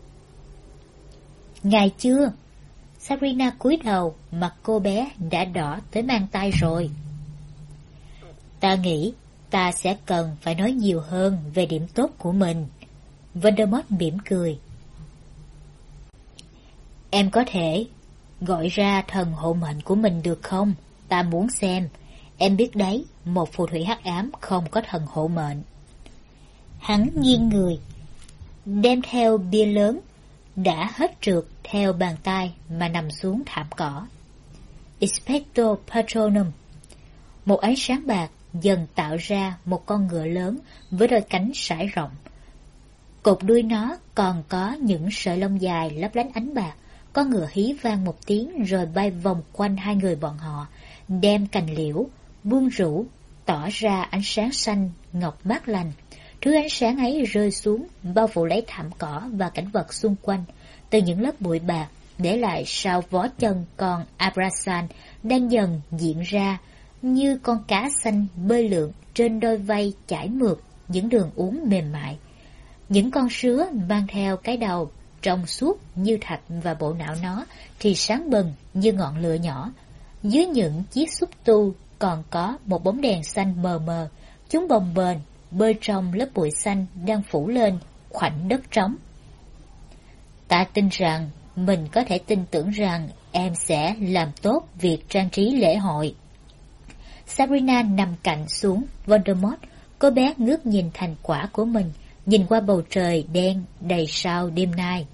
Ngài chưa? Sabrina cúi đầu, mặt cô bé đã đỏ tới mang tay rồi. Ta nghĩ ta sẽ cần phải nói nhiều hơn về điểm tốt của mình. Voldemort mỉm cười. Em có thể gọi ra thần hộ mệnh của mình được không? Ta muốn xem. Em biết đấy, một phù thủy hắc ám không có thần hộ mệnh. Hắn nghiêng người, đem theo bia lớn đã hết trượt theo bàn tay mà nằm xuống thảm cỏ. Expecto Patronum. Một ánh sáng bạc dần tạo ra một con ngựa lớn với đôi cánh sải rộng. Cột đuôi nó còn có những sợi lông dài lấp lánh ánh bạc. Con ngựa hí vang một tiếng rồi bay vòng quanh hai người bọn họ, đem cành liễu buông rũ, tỏ ra ánh sáng xanh ngọc mát lành. Thứ ánh sáng ấy rơi xuống, bao phủ lấy thảm cỏ và cảnh vật xung quanh. Từ những lớp bụi bạc để lại sau vó chân con Abrasan đang dần diễn ra như con cá xanh bơi lượn trên đôi vây chảy mượt những đường uốn mềm mại. Những con sứa mang theo cái đầu trong suốt như thạch và bộ não nó thì sáng bừng như ngọn lửa nhỏ. Dưới những chiếc xúc tu còn có một bóng đèn xanh mờ mờ. Chúng bồng bềnh bơi trong lớp bụi xanh đang phủ lên khoảnh đất trống. Ta tin rằng mình có thể tin tưởng rằng em sẽ làm tốt việc trang trí lễ hội. Sabrina nằm cạnh xuống Voldemort. Cô bé ngước nhìn thành quả của mình, nhìn qua bầu trời đen đầy sao đêm nay.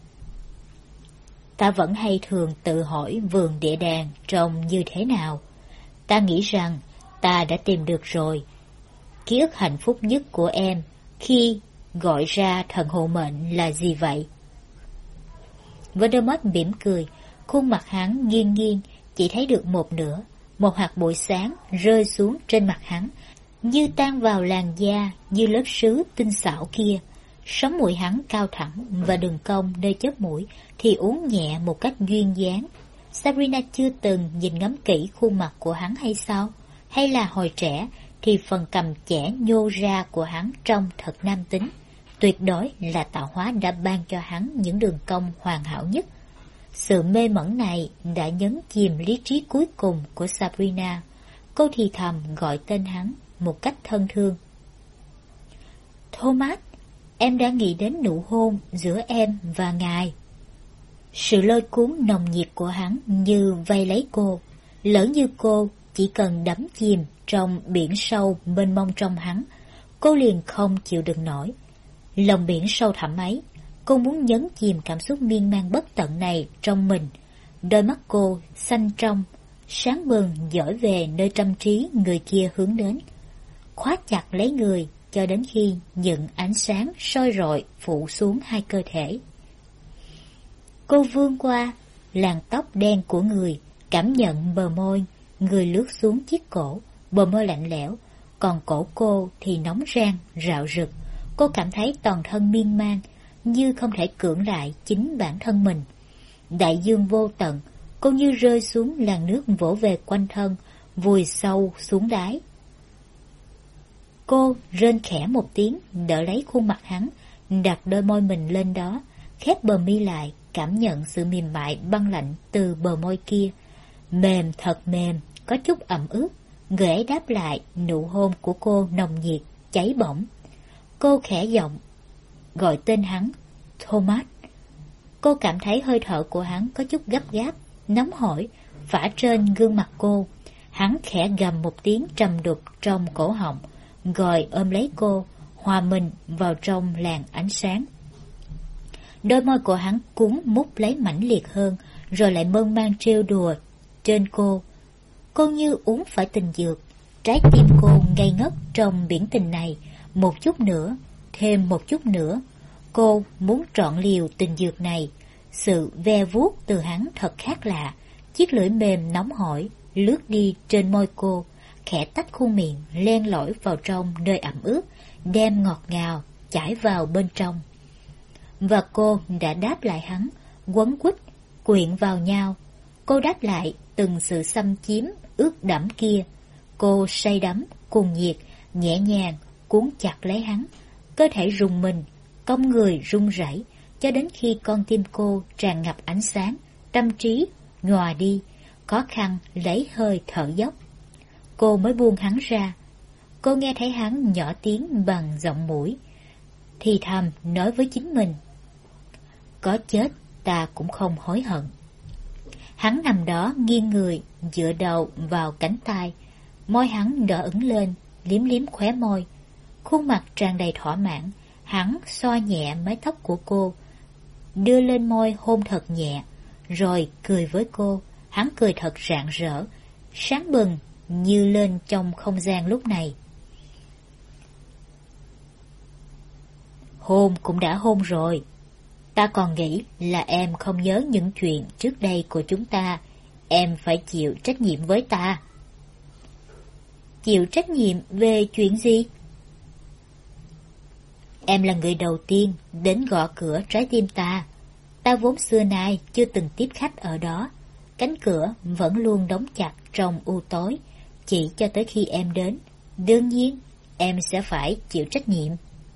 Ta vẫn hay thường tự hỏi vườn địa đàng trông như thế nào. Ta nghĩ rằng ta đã tìm được rồi. Ký ức hạnh phúc nhất của em khi gọi ra thần hộ mệnh là gì vậy? Voldemort mỉm cười, khuôn mặt hắn nghiêng nghiêng, chỉ thấy được một nửa. Một hạt bụi sáng rơi xuống trên mặt hắn, như tan vào làn da như lớp sứ tinh xảo kia. Sống mũi hắn cao thẳng và đường cong nơi chóp mũi thì uốn nhẹ một cách duyên dáng. Sabrina chưa từng nhìn ngắm kỹ khuôn mặt của hắn hay sao? Hay là hồi trẻ thì phần cằm chẻ nhô ra của hắn trông thật nam tính. Tuyệt đối là tạo hóa đã ban cho hắn những đường cong hoàn hảo nhất. Sự mê mẩn này đã nhấn chìm lý trí cuối cùng của Sabrina. Cô thì thầm gọi tên hắn một cách thân thương. Thomas, em đã nghĩ đến nụ hôn giữa em và ngài. Sự lôi cuốn nồng nhiệt của hắn như vây lấy cô. Lỡ như cô chỉ cần đắm chìm trong biển sâu mênh mông trong hắn, cô liền không chịu đựng nổi. Lòng biển sâu thẳm ấy, cô muốn nhấn chìm cảm xúc miên man bất tận này trong mình. Đôi mắt cô xanh trong, sáng bừng dõi về nơi tâm trí người kia hướng đến. Khóa chặt lấy người cho đến khi những ánh sáng soi rọi phủ xuống hai cơ thể. Cô vươn qua làn tóc đen của người, cảm nhận bờ môi, người lướt xuống chiếc cổ, bờ môi lạnh lẽo, còn cổ cô thì nóng rang, rạo rực. Cô cảm thấy toàn thân miên man, như không thể cưỡng lại chính bản thân mình. Đại dương vô tận, cô như rơi xuống làn nước vỗ về quanh thân, vùi sâu xuống đáy. Cô rên khẽ một tiếng, đỡ lấy khuôn mặt hắn, đặt đôi môi mình lên đó, khép bờ mi lại, cảm nhận sự mềm mại băng lạnh từ bờ môi kia. Mềm thật mềm, có chút ẩm ướt. Người ấy đáp lại, nụ hôn của cô nồng nhiệt, cháy bỏng. Cô khẽ giọng gọi tên hắn, Thomas. Cô cảm thấy hơi thở của hắn có chút gấp gáp, nóng hổi, phả trên gương mặt cô. Hắn khẽ gầm một tiếng trầm đục trong cổ họng, gọi ôm lấy cô, hòa mình vào trong làn ánh sáng. Đôi môi của hắn cuốn mút lấy mãnh liệt hơn, rồi lại mơn man trêu đùa trên cô. Cô như uống phải tình dược, trái tim cô ngây ngất trong biển tình này. Một chút nữa, thêm một chút nữa. Cô muốn trọn liều tình dược này. Sự ve vuốt từ hắn thật khác lạ. Chiếc lưỡi mềm nóng hổi lướt đi trên môi cô, khẽ tách khuôn miệng len lỏi vào trong nơi ẩm ướt, đem ngọt ngào chảy vào bên trong. Và cô đã đáp lại hắn, quấn quýt, quyện vào nhau. Cô đáp lại từng sự xâm chiếm ướt đẫm kia. Cô say đắm, cuồng nhiệt, nhẹ nhàng cuốn chặt lấy hắn, cơ thể rùng mình, cong người run rẩy, cho đến khi con tim cô tràn ngập ánh sáng, tâm trí nhòa đi, khó khăn lấy hơi thở dốc. Cô mới buông hắn ra. Cô nghe thấy hắn nhỏ tiếng bằng giọng mũi, thì thầm nói với chính mình: có chết ta cũng không hối hận. Hắn nằm đó nghiêng người, dựa đầu vào cánh tay, môi hắn đỏ ửng lên, liếm liếm khóe môi. Khuôn mặt tràn đầy thỏa mãn, hắn xoa nhẹ mái tóc của cô, đưa lên môi hôn thật nhẹ, rồi cười với cô. Hắn cười thật rạng rỡ, sáng bừng như lên trong không gian lúc này. Hôn cũng đã hôn rồi. Ta còn nghĩ là em không nhớ những chuyện trước đây của chúng ta. Em phải chịu trách nhiệm với ta. Chịu trách nhiệm về chuyện gì? Em là người đầu tiên đến gõ cửa trái tim ta. Ta vốn xưa nay chưa từng tiếp khách ở đó. Cánh cửa vẫn luôn đóng chặt trong u tối, chỉ cho tới khi em đến. Đương nhiên, em sẽ phải chịu trách nhiệm.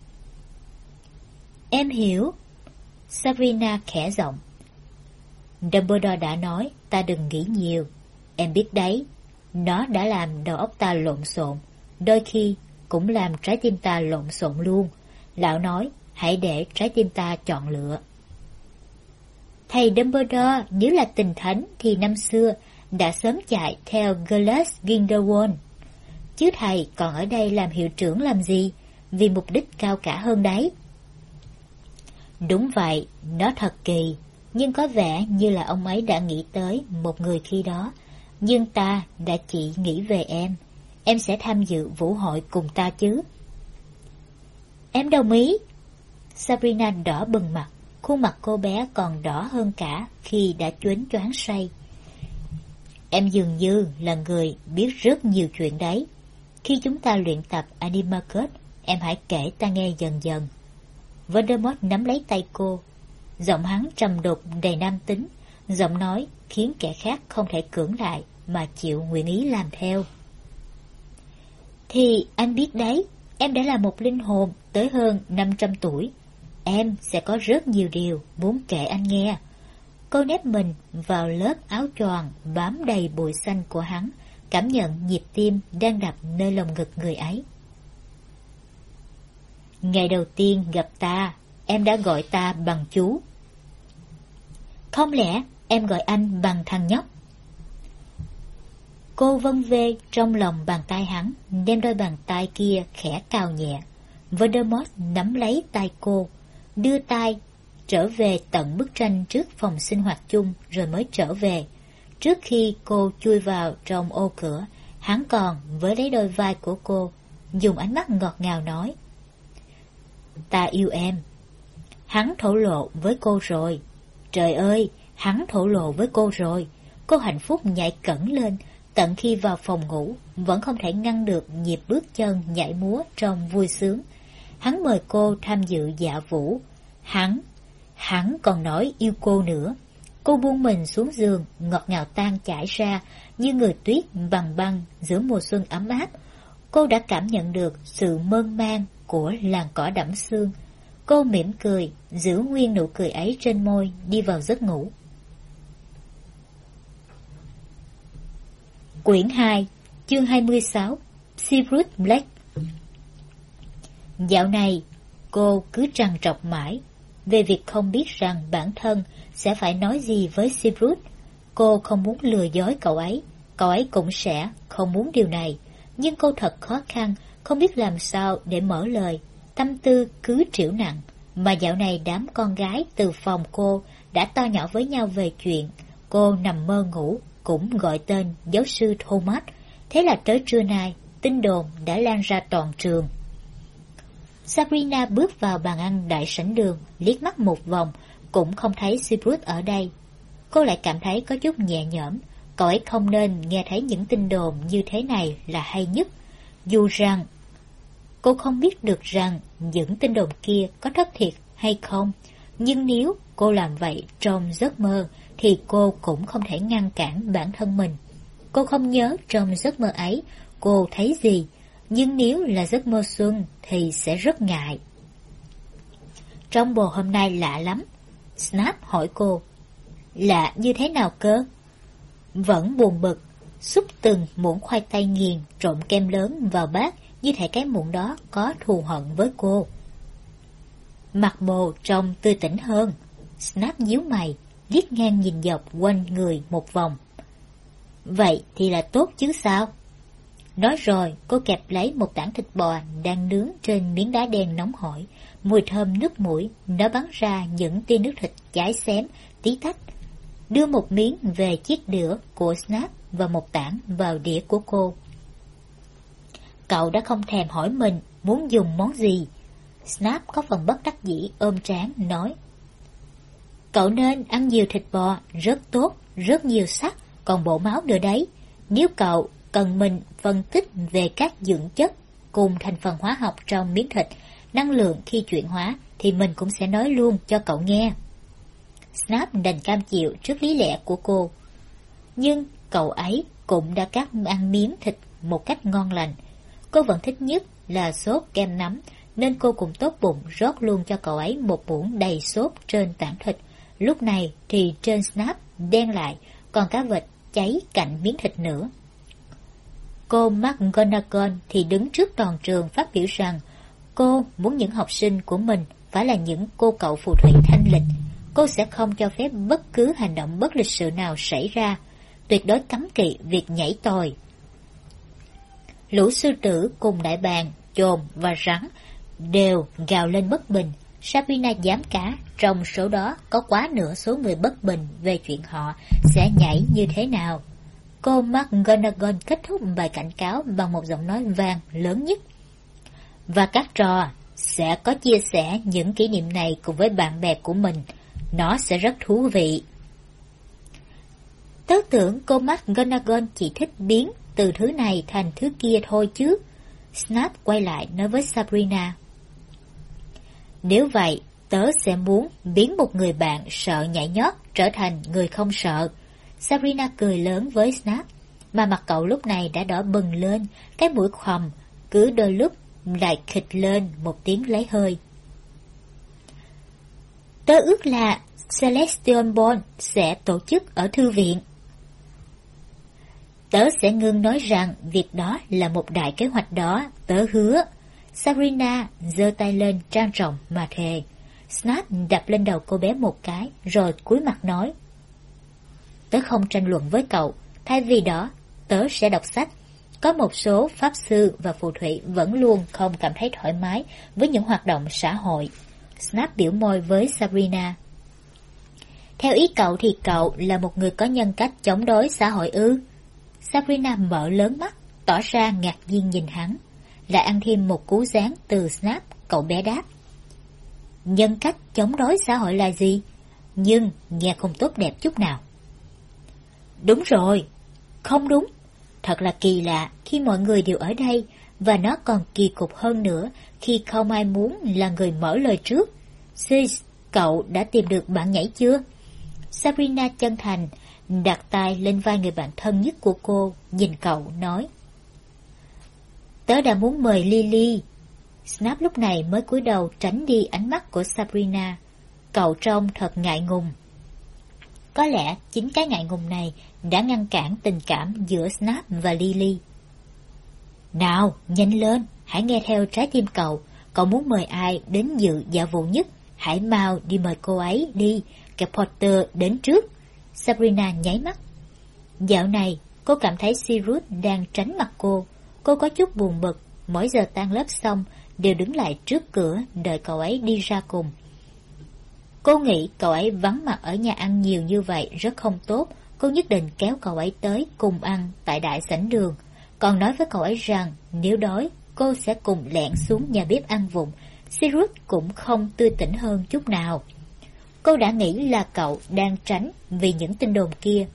Em hiểu. Sabrina khẽ giọng. Dumbledore đã nói ta đừng nghĩ nhiều. Em biết đấy, nó đã làm đầu óc ta lộn xộn, đôi khi cũng làm trái tim ta lộn xộn luôn. Lão nói hãy để trái tim ta chọn lựa. Thầy Dumbledore nếu là tình thánh thì năm xưa đã sớm chạy theo Gellas Grindelwald. Chứ thầy còn ở đây làm hiệu trưởng làm gì? Vì mục đích cao cả hơn đấy. Đúng vậy, nó thật kỳ, nhưng có vẻ như là ông ấy đã nghĩ tới một người khi đó. Nhưng ta đã chỉ nghĩ về em. Em sẽ tham dự vũ hội cùng ta chứ? Em đồng ý. Sabrina đỏ bừng mặt, khuôn mặt cô bé còn đỏ hơn cả khi đã choáng choáng say. Em dường như là người biết rất nhiều chuyện đấy. Khi chúng ta luyện tập Animarchus, em hãy kể ta nghe dần dần. Voldemort nắm lấy tay cô. Giọng hắn trầm đục đầy nam tính, giọng nói khiến kẻ khác không thể cưỡng lại mà chịu nguyện ý làm theo. Thì anh biết đấy, em đã là một linh hồn tới hơn 500 tuổi. Em sẽ có rất nhiều điều muốn kể anh nghe. Cô nép mình vào lớp áo choàng bám đầy bụi xanh của hắn, cảm nhận nhịp tim đang đập nơi lồng ngực người ấy. Ngày đầu tiên gặp ta, em đã gọi ta bằng chú. Không lẽ em gọi anh bằng thằng nhóc? Cô vân vê trong lòng bàn tay hắn, đem đôi bàn tay kia khẽ cào nhẹ. Voldemort nắm lấy tay cô, đưa tay trở về tận bức tranh trước phòng sinh hoạt chung rồi mới trở về. Trước khi cô chui vào trong ô cửa, hắn còn với lấy đôi vai của cô, dùng ánh mắt ngọt ngào nói: Ta yêu em. Hắn thổ lộ với cô rồi. Trời ơi, hắn thổ lộ với cô rồi. Cô hạnh phúc nhảy cẫng lên, tận khi vào phòng ngủ vẫn không thể ngăn được nhịp bước chân nhảy múa trong vui sướng. Hắn mời cô tham dự dạ vũ. Hắn còn nói yêu cô nữa. Cô buông mình xuống giường, ngọt ngào tan chảy ra như người tuyết bằng băng giữa mùa xuân ấm áp. Cô đã cảm nhận được sự mơn man của làn cỏ đẫm sương. Cô mỉm cười, giữ nguyên nụ cười ấy trên môi, đi vào giấc ngủ. Quyển 2, chương 26, Sirius Black. Dạo này, cô cứ trằn trọc mãi về việc không biết rằng bản thân sẽ phải nói gì với Sirius. Cô không muốn lừa dối cậu ấy cũng sẽ không muốn điều này. Nhưng cô thật khó khăn, không biết làm sao để mở lời. Tâm tư cứ trĩu nặng, mà dạo này đám con gái từ phòng cô đã to nhỏ với nhau về chuyện cô nằm mơ ngủ cũng gọi tên giáo sư Thomas. Thế là tới trưa nay, tin đồn đã lan ra toàn trường. Sabrina bước vào bàn ăn đại sảnh đường, liếc mắt một vòng, cũng không thấy Seabrooke ở đây. Cô lại cảm thấy có chút nhẹ nhõm, cậu ấy không nên nghe thấy những tin đồn như thế này là hay nhất. Dù rằng, cô không biết được rằng những tin đồn kia có thất thiệt hay không, nhưng nếu cô làm vậy trong giấc mơ, thì cô cũng không thể ngăn cản bản thân mình. Cô không nhớ trong giấc mơ ấy cô thấy gì, nhưng nếu là giấc mơ xuân thì sẽ rất ngại. Trong bồ hôm nay lạ lắm. Snap hỏi cô. Lạ như thế nào cơ? Vẫn buồn bực, xúc từng muỗng khoai tây nghiền trộn kem lớn vào bát, như thể cái muỗng đó có thù hận với cô. Mặt bồ trông tươi tỉnh hơn. Snap nhíu mày, liếc ngang nhìn dọc quanh người một vòng. Vậy thì là tốt chứ sao? Nói rồi, cô kẹp lấy một tảng thịt bò đang nướng trên miếng đá đen nóng hổi. Mùi thơm nước mũi, nó bắn ra những tia nước thịt cháy xém, tí tách. Đưa một miếng về chiếc đũa của Snap và một tảng vào đĩa của cô. Cậu đã không thèm hỏi mình muốn dùng món gì. Snap có phần bất đắc dĩ ôm trán nói. Cậu nên ăn nhiều thịt bò, rất tốt, rất nhiều sắt, còn bổ máu nữa đấy. Nếu cậu cần mình phân tích về các dưỡng chất cùng thành phần hóa học trong miếng thịt, năng lượng khi chuyển hóa, thì mình cũng sẽ nói luôn cho cậu nghe. Snap đành cam chịu trước lý lẽ của cô. Nhưng cậu ấy cũng đã cắt ăn miếng thịt một cách ngon lành. Cô vẫn thích nhất là sốt kem nấm, nên cô cũng tốt bụng rót luôn cho cậu ấy một muỗng đầy sốt trên tảng thịt. Lúc này thì trên Snap đen lại, còn cá vịt cháy cạnh miếng thịt nữa. Cô McGonagall thì đứng trước toàn trường phát biểu rằng cô muốn những học sinh của mình phải là những cô cậu phù thủy thanh lịch. Cô sẽ không cho phép bất cứ hành động bất lịch sự nào xảy ra, tuyệt đối cấm kỵ việc nhảy tồi. Lũ sư tử cùng đại bàng, chồn và rắn đều gào lên bất bình. Sabrina dám cá, trong số đó có quá nửa số người bất bình về chuyện họ sẽ nhảy như thế nào. Cô McGonagall kết thúc bài cảnh cáo bằng một giọng nói vang lớn nhất. Và các trò sẽ có chia sẻ những kỷ niệm này cùng với bạn bè của mình. Nó sẽ rất thú vị. Tớ tưởng cô McGonagall chỉ thích biến từ thứ này thành thứ kia thôi chứ. Snap quay lại nói với Sabrina. Nếu vậy, tớ sẽ muốn biến một người bạn sợ nhảy nhót trở thành người không sợ. Sabrina cười lớn với Snap, mà mặt cậu lúc này đã đỏ bừng lên, cái mũi khoằm cứ đôi lúc lại khịt lên một tiếng lấy hơi. Tớ ước là Celestial Ball sẽ tổ chức ở thư viện. Tớ sẽ ngưng nói rằng việc đó là một đại kế hoạch đó, tớ hứa. Sabrina giơ tay lên trang trọng mà thề. Snap đập lên đầu cô bé một cái, rồi cúi mặt nói. Tớ không tranh luận với cậu, thay vì đó, tớ sẽ đọc sách. Có một số pháp sư và phù thủy vẫn luôn không cảm thấy thoải mái với những hoạt động xã hội. Snap biểu môi với Sabrina. Theo ý cậu thì cậu là một người có nhân cách chống đối xã hội ư? Sabrina mở lớn mắt, tỏ ra ngạc nhiên nhìn hắn. Lại ăn thêm một cú giáng từ Snap, cậu bé đáp. Nhân cách chống đối xã hội là gì? Nhưng nghe không tốt đẹp chút nào. Đúng rồi, không đúng. Thật là kỳ lạ khi mọi người đều ở đây, và nó còn kỳ cục hơn nữa khi không ai muốn là người mở lời trước. Sis, cậu đã tìm được bạn nhảy chưa? Sabrina chân thành đặt tay lên vai người bạn thân nhất của cô, nhìn cậu nói. Tớ đã muốn mời Lily. Snap lúc này mới cúi đầu tránh đi ánh mắt của Sabrina. Cậu trông thật ngại ngùng. Có lẽ chính cái ngại ngùng này đã ngăn cản tình cảm giữa Snap và Lily. Nào, nhanh lên, hãy nghe theo trái tim cậu. Cậu muốn mời ai đến dự dạ vụ nhất? Hãy mau đi mời cô ấy đi, kẻ Potter đến trước. Sabrina nháy mắt. Dạo này, cô cảm thấy Sirius đang tránh mặt cô. Cô có chút buồn bực, mỗi giờ tan lớp xong đều đứng lại trước cửa đợi cậu ấy đi ra cùng. Cô nghĩ cậu ấy vắng mặt ở nhà ăn nhiều như vậy rất không tốt. Cô nhất định kéo cậu ấy tới cùng ăn tại đại sảnh đường. Còn nói với cậu ấy rằng nếu đói, cô sẽ cùng lẻn xuống nhà bếp ăn vụng, Sirius cũng không tươi tỉnh hơn chút nào. Cô đã nghĩ là cậu đang tránh vì những tin đồn kia.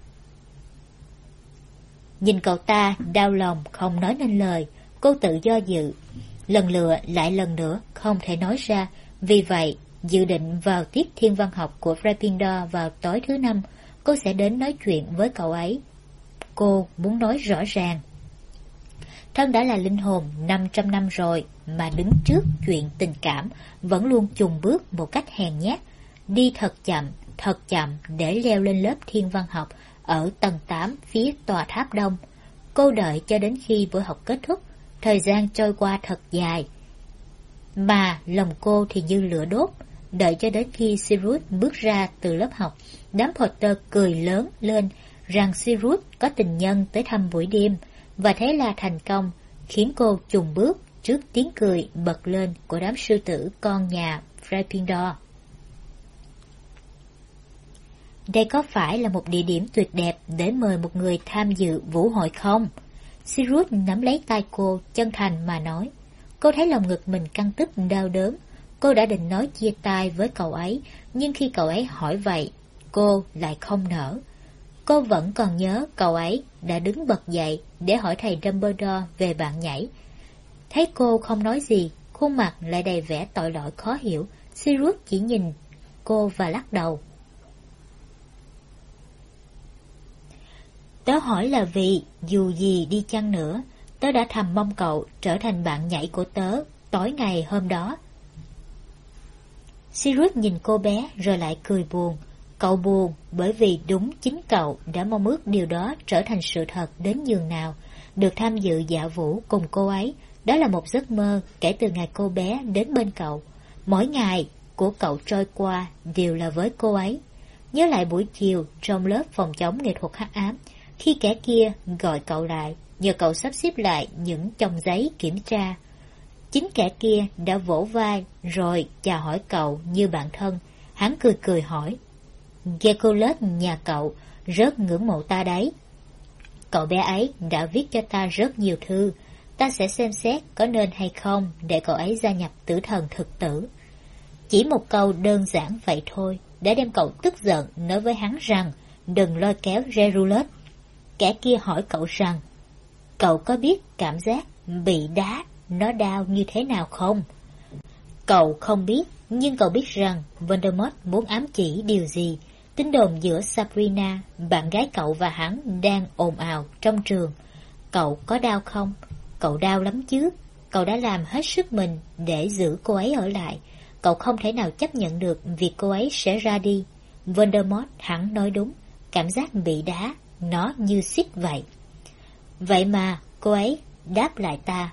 Nhìn cậu ta đau lòng không nói nên lời, cô tự do dự. Lần lựa lại lần nữa không thể nói ra, vì vậy dự định vào tiết thiên văn học của Gryffindor vào tối thứ năm, cô sẽ đến nói chuyện với cậu ấy. Cô muốn nói rõ ràng. Thân đã là linh hồn 500 năm rồi mà đứng trước chuyện tình cảm vẫn luôn chùng bước một cách hèn nhát, đi thật chậm để leo lên lớp thiên văn học ở tầng 8 phía tòa tháp đông. Cô đợi cho đến khi buổi học kết thúc, thời gian trôi qua thật dài. Mà lòng cô thì như lửa đốt, đợi cho đến khi Sirius bước ra từ lớp học, đám Potter cười lớn lên rằng Sirius có tình nhân tới thăm buổi đêm, và thế là thành công, khiến cô chùng bước trước tiếng cười bật lên của đám sư tử con nhà Gryffindor. Đây có phải là một địa điểm tuyệt đẹp để mời một người tham dự vũ hội không? Sirius nắm lấy tay cô, chân thành mà nói. Cô thấy lòng ngực mình căng tức đau đớn. Cô đã định nói chia tay với cậu ấy, nhưng khi cậu ấy hỏi vậy, cô lại không nỡ. Cô vẫn còn nhớ cậu ấy đã đứng bật dậy để hỏi thầy Dumbledore về bạn nhảy. Thấy cô không nói gì, khuôn mặt lại đầy vẻ tội lỗi khó hiểu, Sirius chỉ nhìn cô và lắc đầu. Tớ hỏi là vì, dù gì đi chăng nữa, tớ đã thầm mong cậu trở thành bạn nhảy của tớ tối ngày hôm đó. Sirius nhìn cô bé rồi lại cười buồn. Cậu buồn bởi vì đúng chính cậu đã mong ước điều đó trở thành sự thật đến nhường nào. Được tham dự dạ vũ cùng cô ấy, đó là một giấc mơ kể từ ngày cô bé đến bên cậu. Mỗi ngày của cậu trôi qua đều là với cô ấy. Nhớ lại buổi chiều trong lớp phòng chống nghệ thuật hắc ám, khi kẻ kia gọi cậu lại, nhờ cậu sắp xếp lại những chồng giấy kiểm tra. Chính kẻ kia đã vỗ vai rồi chào hỏi cậu như bạn thân. Hắn cười cười hỏi, Gekulet nhà cậu rất ngưỡng mộ ta đấy. Cậu bé ấy đã viết cho ta rất nhiều thư. Ta sẽ xem xét có nên hay không để cậu ấy gia nhập tử thần thực tử. Chỉ một câu đơn giản vậy thôi đã đem cậu tức giận, nói với hắn rằng đừng lôi kéo Regulus. Kẻ kia hỏi cậu rằng, cậu có biết cảm giác bị đá nó đau như thế nào không? Cậu không biết, nhưng cậu biết rằng Voldemort muốn ám chỉ điều gì. Tin đồn giữa Sabrina, bạn gái cậu và hắn đang ồn ào trong trường. Cậu có đau không? Cậu đau lắm chứ. Cậu đã làm hết sức mình để giữ cô ấy ở lại. Cậu không thể nào chấp nhận được việc cô ấy sẽ ra đi. Voldemort hẳn nói đúng. Cảm giác bị đá, nó như xích vậy. Vậy mà cô ấy đáp lại ta.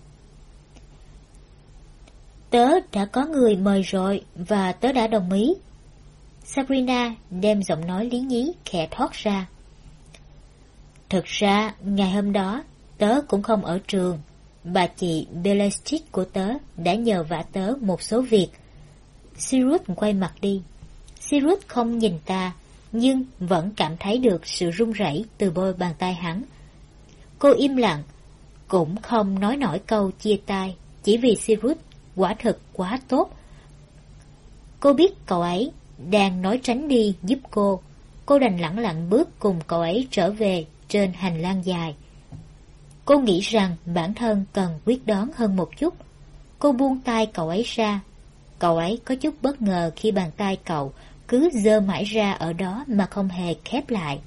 Tớ đã có người mời rồi và tớ đã đồng ý. Sabrina đem giọng nói lý nhí khẽ thoát ra. Thực ra, ngày hôm đó, tớ cũng không ở trường. Bà chị Bellatrix của tớ đã nhờ vả tớ một số việc. Sirius quay mặt đi. Sirius không nhìn ta, nhưng vẫn cảm thấy được sự run rẩy từ đôi bàn tay hắn. Cô im lặng, cũng không nói nổi câu chia tay, chỉ vì Sirius quả thực quá tốt. Cô biết cậu ấy đang nói tránh đi giúp cô. Cô đành lẳng lặng bước cùng cậu ấy trở về trên hành lang dài. Cô nghĩ rằng bản thân cần quyết đoán hơn một chút. Cô buông tay cậu ấy ra. Cậu ấy có chút bất ngờ khi bàn tay cậu cứ giơ mãi ra ở đó mà không hề khép lại.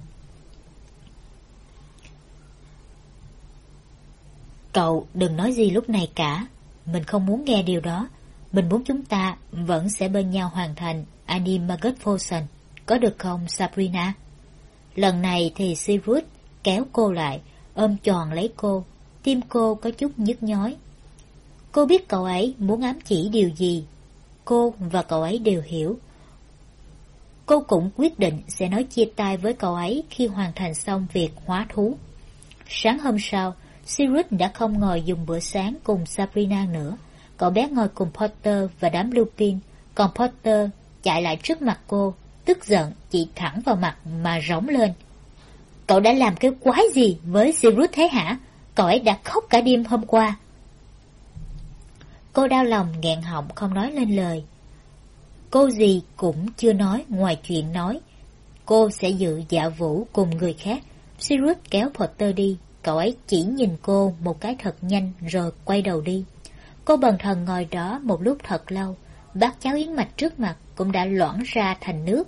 Cậu đừng nói gì lúc này cả. Mình không muốn nghe điều đó. Mình muốn chúng ta vẫn sẽ bên nhau hoàn thành Animagus Potion. Có được không, Sabrina? Lần này thì Sirius kéo cô lại, ôm tròn lấy cô. Tim cô có chút nhức nhói. Cô biết cậu ấy muốn ám chỉ điều gì. Cô và cậu ấy đều hiểu. Cô cũng quyết định sẽ nói chia tay với cậu ấy khi hoàn thành xong việc hóa thú. Sáng hôm sau, Sirius đã không ngồi dùng bữa sáng cùng Sabrina nữa. Cậu bé ngồi cùng Potter và đám Lupin, còn Potter chạy lại trước mặt cô, tức giận chỉ thẳng vào mặt mà rống lên. Cậu đã làm cái quái gì với Sirius thế hả? Cậu ấy đã khóc cả đêm hôm qua. Cô đau lòng nghẹn họng không nói lên lời. Cô gì cũng chưa nói ngoài chuyện nói cô sẽ dự dạ vũ cùng người khác. Sirius kéo Potter đi, cậu ấy chỉ nhìn cô một cái thật nhanh rồi quay đầu đi. Cô bần thần ngồi đó một lúc thật lâu, bát cháo yến mạch trước mặt cũng đã loãng ra thành nước.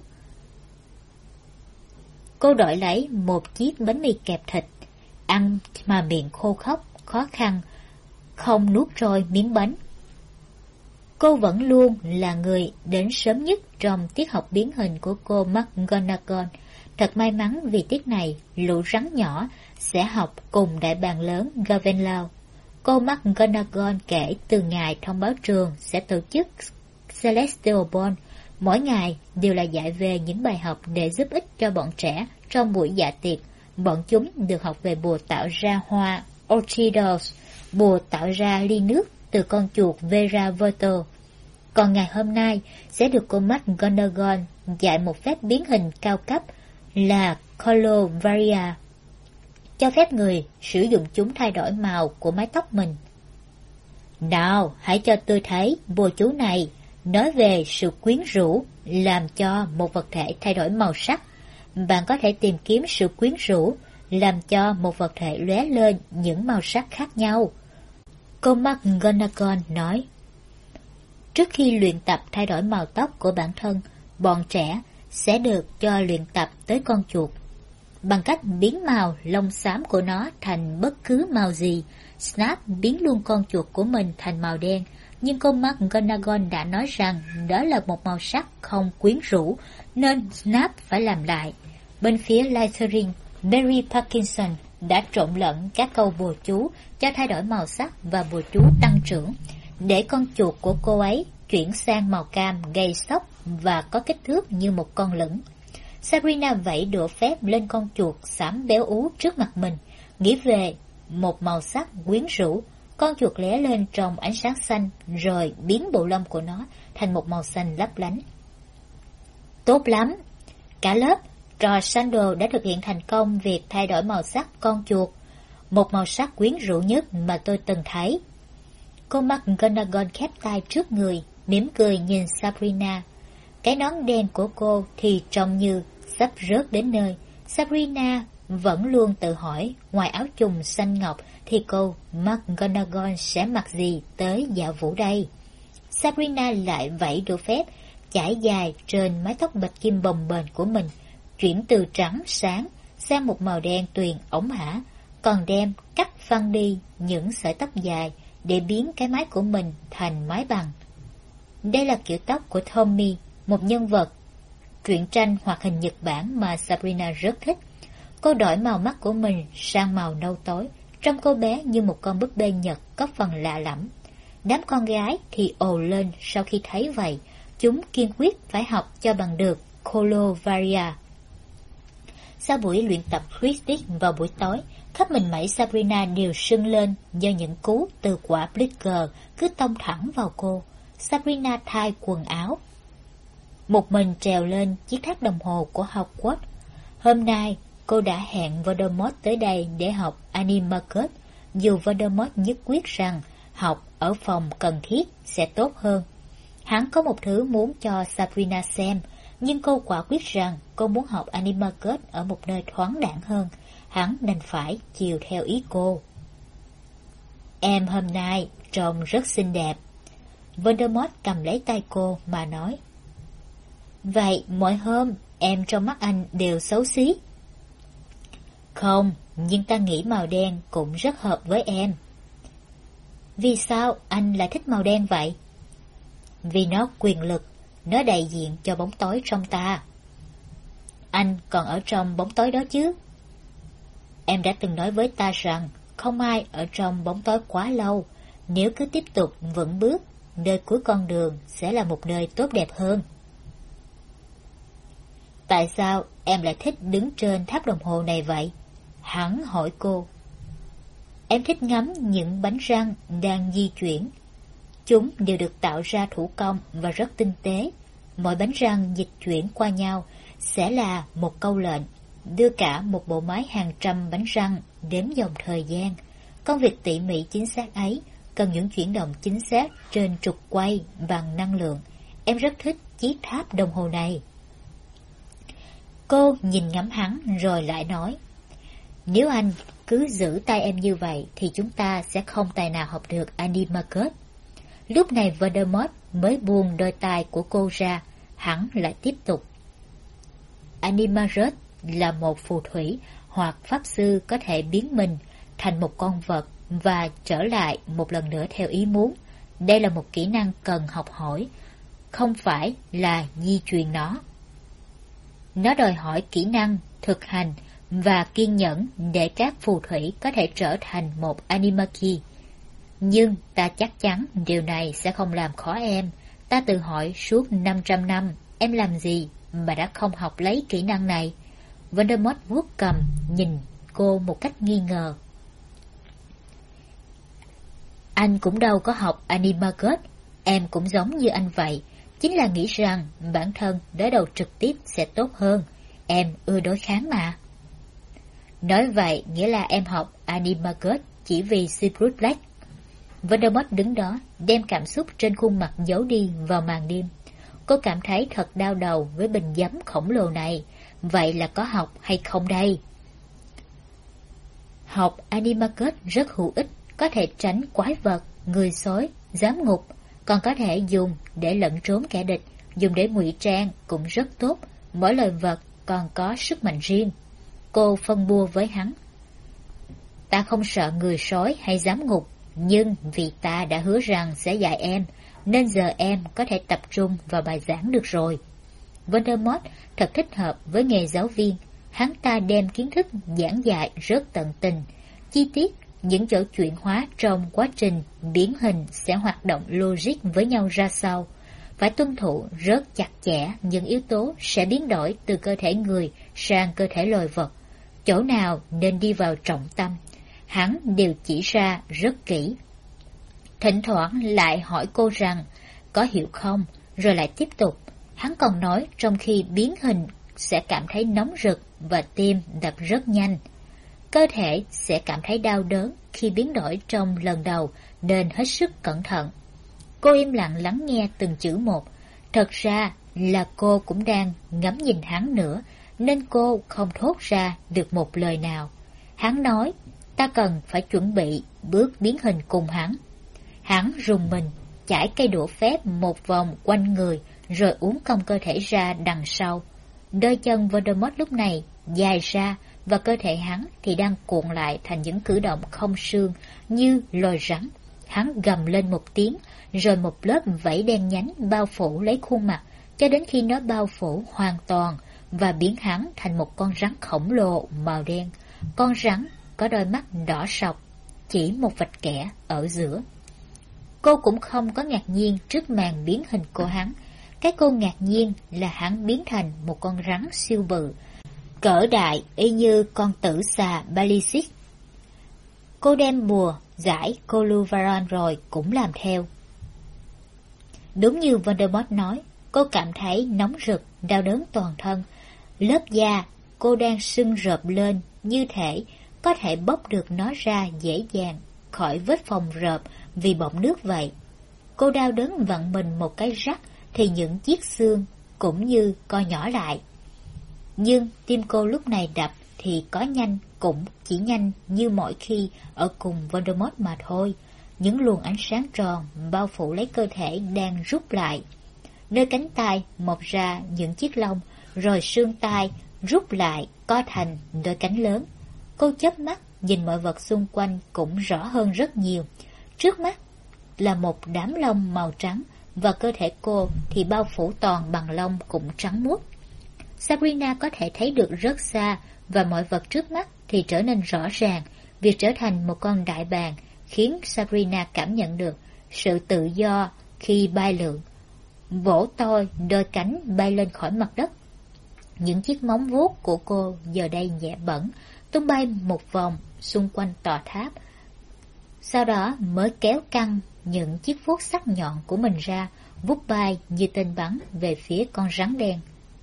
Cô đổi lấy một chiếc bánh mì kẹp thịt, ăn mà miệng khô khốc, khó khăn, không nuốt trôi miếng bánh. Cô vẫn luôn là người đến sớm nhất trong tiết học biến hình của cô McGonagall. Thật may mắn vì tiết này, lũ rắn nhỏ sẽ học cùng đại bàng lớn Ravenclaw. Cô McGonagall kể từ ngày thông báo trường sẽ tổ chức Celestial Ball, mỗi ngày đều là dạy về những bài học để giúp ích cho bọn trẻ. Trong buổi dạ tiệc, bọn chúng được học về bùa tạo ra hoa Orchidos, bùa tạo ra ly nước từ con chuột Vera Verto. Còn ngày hôm nay sẽ được cô McGonagall dạy một phép biến hình cao cấp là Colovaria, cho phép người sử dụng chúng thay đổi màu của mái tóc mình. Nào, hãy cho tôi thấy bùa chú này, nói về sự quyến rũ, làm cho một vật thể thay đổi màu sắc. Bạn có thể tìm kiếm sự quyến rũ, làm cho một vật thể lóe lên những màu sắc khác nhau. Cô McGonagall nói. Trước khi luyện tập thay đổi màu tóc của bản thân, bọn trẻ sẽ được cho luyện tập tới con chuột. Bằng cách biến màu lông xám của nó thành bất cứ màu gì, Snape biến luôn con chuột của mình thành màu đen. Nhưng cô McGonagall đã nói rằng đó là một màu sắc không quyến rũ, nên Snape phải làm lại. Bên phía Slytherin, Mary Parkinson đã trộn lẫn các câu bùa chú cho thay đổi màu sắc và bùa chú tăng trưởng, để con chuột của cô ấy chuyển sang màu cam gây sốc và có kích thước như một con lửng. Sabrina vẫy đũa phép lên con chuột xám béo ú trước mặt mình, nghĩ về một màu sắc quyến rũ. Con chuột lóe lên trong ánh sáng xanh rồi biến bộ lông của nó thành một màu xanh lấp lánh. Tốt lắm! Cả lớp, trò Sandal đã thực hiện thành công việc thay đổi màu sắc con chuột, một màu sắc quyến rũ nhất mà tôi từng thấy. Cô McGonagall khép tay trước người, mỉm cười nhìn Sabrina. Cái nón đen của cô thì trông như sắp rớt đến nơi. Sabrina vẫn luôn tự hỏi, ngoài áo chùng xanh ngọc thì cô McGonagall sẽ mặc gì tới dạ vũ đây? Sabrina lại vẫy đũa phép, chải dài trên mái tóc bạch kim bồng bềnh của mình, chuyển từ trắng sáng sang một màu đen tuyền ổng ả, còn đem cắt phăng đi những sợi tóc dài để biến cái mái của mình thành mái bằng. Đây là kiểu tóc của Tommy, một nhân vật truyện tranh hoạt hình Nhật Bản mà Sabrina rất thích. Cô đổi màu mắt của mình sang màu nâu tối, trông cô bé như một con búp bê Nhật có phần lạ lẫm. Đám con gái thì ồ lên sau khi thấy vậy, chúng kiên quyết phải học cho bằng được Colovaria. Sau buổi luyện tập Quidditch vào buổi tối, khắp mình mẩy Sabrina đều sưng lên do những cú từ quả Blicker cứ tông thẳng vào cô. Sabrina thay quần áo, một mình trèo lên chiếc tháp đồng hồ của Hogwarts. Hôm nay, cô đã hẹn Voldemort tới đây để học Animarcus, dù Voldemort nhất quyết rằng học ở phòng cần thiết sẽ tốt hơn. Hắn có một thứ muốn cho Sabrina xem, nhưng cô quả quyết rằng cô muốn học Animarcus ở một nơi thoáng đãng hơn. Hắn đành phải chiều theo ý cô. Em hôm nay trông rất xinh đẹp. Voldemort cầm lấy tay cô mà nói. Vậy mỗi hôm em trong mắt anh đều xấu xí. Không, nhưng ta nghĩ màu đen cũng rất hợp với em. Vì sao anh lại thích màu đen vậy? Vì nó quyền lực, nó đại diện cho bóng tối trong ta. Anh còn ở trong bóng tối đó chứ? Em đã từng nói với ta rằng không ai ở trong bóng tối quá lâu. Nếu cứ tiếp tục vững bước, nơi cuối con đường sẽ là một nơi tốt đẹp hơn. Tại sao em lại thích đứng trên tháp đồng hồ này vậy? Hắn hỏi cô. Em thích ngắm những bánh răng đang di chuyển. Chúng đều được tạo ra thủ công và rất tinh tế. Mỗi bánh răng dịch chuyển qua nhau sẽ là một câu lệnh, đưa cả một bộ máy hàng trăm bánh răng đếm dòng thời gian. Công việc tỉ mỉ chính xác ấy cần những chuyển động chính xác trên trục quay bằng năng lượng. Em rất thích chiếc tháp đồng hồ này. Cô nhìn ngắm hắn rồi lại nói, nếu anh cứ giữ tay em như vậy thì chúng ta sẽ không tài nào học được Animarket. Lúc này Voldemort mới buông đôi tay của cô ra, hắn lại tiếp tục. Animarket là một phù thủy hoặc pháp sư có thể biến mình thành một con vật và trở lại một lần nữa theo ý muốn. Đây là một kỹ năng cần học hỏi, không phải là di truyền nó. Nó đòi hỏi kỹ năng, thực hành và kiên nhẫn để các phù thủy có thể trở thành một Animarch. Nhưng ta chắc chắn điều này sẽ không làm khó em. Ta tự hỏi suốt 500 năm em làm gì mà đã không học lấy kỹ năng này. Voldemort vuốt cằm nhìn cô một cách nghi ngờ. Anh cũng đâu có học Animarket, em cũng giống như anh vậy. Chính là nghĩ rằng bản thân đối đầu trực tiếp sẽ tốt hơn. Em ưa đối kháng mà. Nói vậy nghĩa là em học Animarket chỉ vì Sirius Black. Voldemort đứng đó, đem cảm xúc trên khuôn mặt giấu đi vào màn đêm. Cô cảm thấy thật đau đầu với bình giấm khổng lồ này. Vậy là có học hay không đây? Học Animarket rất hữu ích, có thể tránh quái vật, người sói, giám ngục, còn có thể dùng để lẫn trốn kẻ địch, dùng để ngụy trang cũng rất tốt. Mỗi loài vật còn có sức mạnh riêng. Cô phân bua với hắn. Ta không sợ người sói hay giám ngục, nhưng vì ta đã hứa rằng sẽ dạy em, nên giờ em có thể tập trung vào bài giảng được rồi. Voldemort thật thích hợp với nghề giáo viên. Hắn ta đem kiến thức giảng dạy rất tận tình, chi tiết. Những chỗ chuyển hóa trong quá trình biến hình sẽ hoạt động logic với nhau ra sao. Phải tuân thủ rất chặt chẽ những yếu tố sẽ biến đổi từ cơ thể người sang cơ thể loài vật. Chỗ nào nên đi vào trọng tâm, hắn đều chỉ ra rất kỹ. Thỉnh thoảng lại hỏi cô rằng có hiểu không, rồi lại tiếp tục. Hắn còn nói trong khi biến hình sẽ cảm thấy nóng rực và tim đập rất nhanh. Cơ thể sẽ cảm thấy đau đớn khi biến đổi trong lần đầu, nên hết sức cẩn thận. Cô im lặng lắng nghe từng chữ một. Thật ra là cô cũng đang ngắm nhìn hắn nữa, nên cô không thốt ra được một lời nào. Hắn nói, ta cần phải chuẩn bị bước biến hình cùng hắn. Hắn rùng mình, chải cây đũa phép một vòng quanh người, rồi uốn cong cơ thể ra đằng sau. Đôi chân Voldemort lúc này dài ra, và cơ thể hắn thì đang cuộn lại thành những cử động không xương như loài rắn. Hắn gầm lên một tiếng, rồi một lớp vảy đen nhánh bao phủ lấy khuôn mặt, cho đến khi nó bao phủ hoàn toàn và biến hắn thành một con rắn khổng lồ màu đen. Con rắn có đôi mắt đỏ sọc, chỉ một vạch kẻ ở giữa. Cô cũng không có ngạc nhiên trước màn biến hình của hắn. Cái cô ngạc nhiên là hắn biến thành một con rắn siêu bự, cỡ đại y như con tử xà Balisis. Cô đem bùa giải Coluvaran rồi cũng làm theo. Đúng như Voldemort nói, cô cảm thấy nóng rực, đau đớn toàn thân. Lớp da cô đang sưng rợp lên, như thể có thể bóc được nó ra dễ dàng khỏi vết phòng rợp vì bọng nước vậy. Cô đau đớn vặn mình một cái rắc thì những chiếc xương cũng như co nhỏ lại. Nhưng tim cô lúc này đập thì có nhanh cũng chỉ nhanh như mọi khi ở cùng Voldemort mà thôi. Những luồng ánh sáng tròn bao phủ lấy cơ thể đang rút lại. Nơi cánh tay mọc ra những chiếc lông, rồi xương tai rút lại co thành đôi cánh lớn. Cô chớp mắt nhìn mọi vật xung quanh cũng rõ hơn rất nhiều. Trước mắt là một đám lông màu trắng, và cơ thể cô thì bao phủ toàn bằng lông cũng trắng muốt. Sabrina có thể thấy được rất xa, và mọi vật trước mắt thì trở nên rõ ràng. Việc trở thành một con đại bàng khiến Sabrina cảm nhận được sự tự do khi bay lượn. Vỗ tôi, đôi cánh bay lên khỏi mặt đất. Những chiếc móng vuốt của cô giờ đây nhẹ bẫng, tung bay một vòng xung quanh tòa tháp. Sau đó mới kéo căng những chiếc vuốt sắc nhọn của mình ra, vút bay như tên bắn về phía con rắn đen.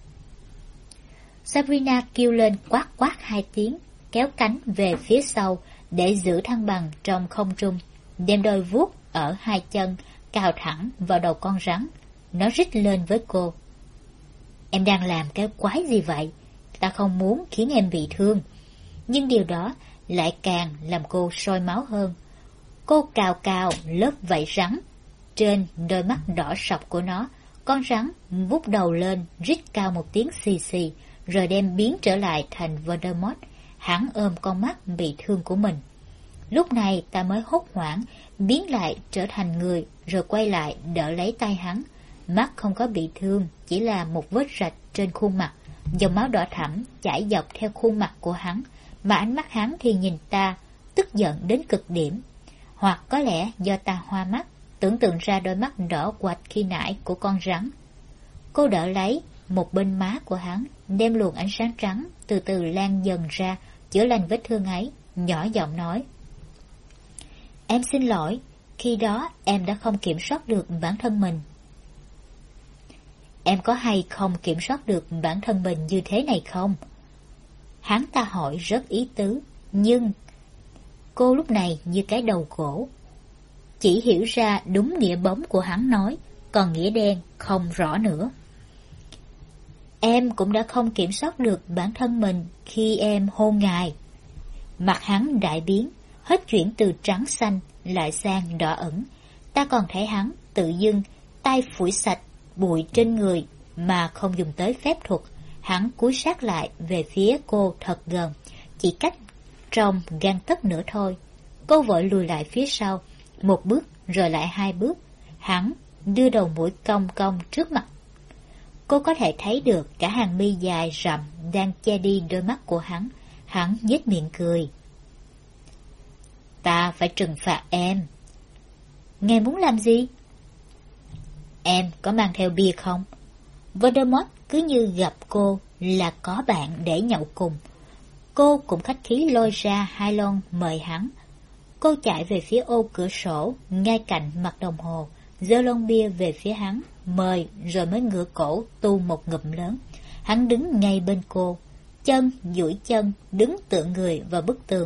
Sabrina kêu lên quát quát 2 tiếng, kéo cánh về phía sau để giữ thăng bằng trong không trung, đem đôi vuốt ở hai chân, cào thẳng vào đầu con rắn. Nó rít lên với cô. Em đang làm cái quái gì vậy? Ta không muốn khiến em bị thương. Nhưng điều đó lại càng làm cô sôi máu hơn. Cô cào cào lớp vảy rắn. Trên đôi mắt đỏ sọc của nó, con rắn vút đầu lên, rít cao một tiếng xì xì, rồi đem biến trở lại thành Voldemort. Hắn ôm con mắt bị thương của mình. Lúc này ta mới hốt hoảng, biến lại trở thành người, rồi quay lại đỡ lấy tay hắn. Mắt không có bị thương, chỉ là một vết rạch trên khuôn mặt. Dòng máu đỏ thẫm chảy dọc theo khuôn mặt của hắn, mà ánh mắt hắn thì nhìn ta, tức giận đến cực điểm. Hoặc có lẽ do ta hoa mắt, tưởng tượng ra đôi mắt đỏ quạch khi nãy của con rắn. Cô đỡ lấy một bên má của hắn, đem luồng ánh sáng trắng từ từ lan dần ra, chữa lành vết thương ấy, nhỏ giọng nói. Em xin lỗi, khi đó em đã không kiểm soát được bản thân mình. Em có hay không kiểm soát được bản thân mình như thế này không? Hắn ta hỏi rất ý tứ, nhưng cô lúc này như cái đầu gỗ. Chỉ hiểu ra đúng nghĩa bóng của hắn nói, còn nghĩa đen không rõ nữa. Em cũng đã không kiểm soát được bản thân mình khi em hôn ngài. Mặt hắn đại biến, hết chuyển từ trắng xanh lại sang đỏ ửng. Ta còn thấy hắn tự dưng tay phủi sạch bụi trên người mà không dùng tới phép thuật. Hắn cúi sát lại về phía cô thật gần, chỉ cách trong gang tấc nữa thôi. Cô vội lùi lại phía sau, một bước rồi lại hai bước. Hắn đưa đầu mũi cong cong trước mặt. Cô có thể thấy được cả hàng mi dài rậm đang che đi đôi mắt của hắn. Hắn nhếch miệng cười. Ta phải trừng phạt em. Ngài muốn làm gì? Em có mang theo bia không? Voldemort cứ như gặp cô là có bạn để nhậu cùng. Cô cũng khách khí lôi ra hai lon mời hắn. Cô chạy về phía ô cửa sổ ngay cạnh mặt đồng hồ, giơ lon bia về phía hắn, mời rồi mới ngửa cổ tu một ngụm lớn. Hắn đứng ngay bên cô, chân duỗi chân, đứng tựa người vào bức tường.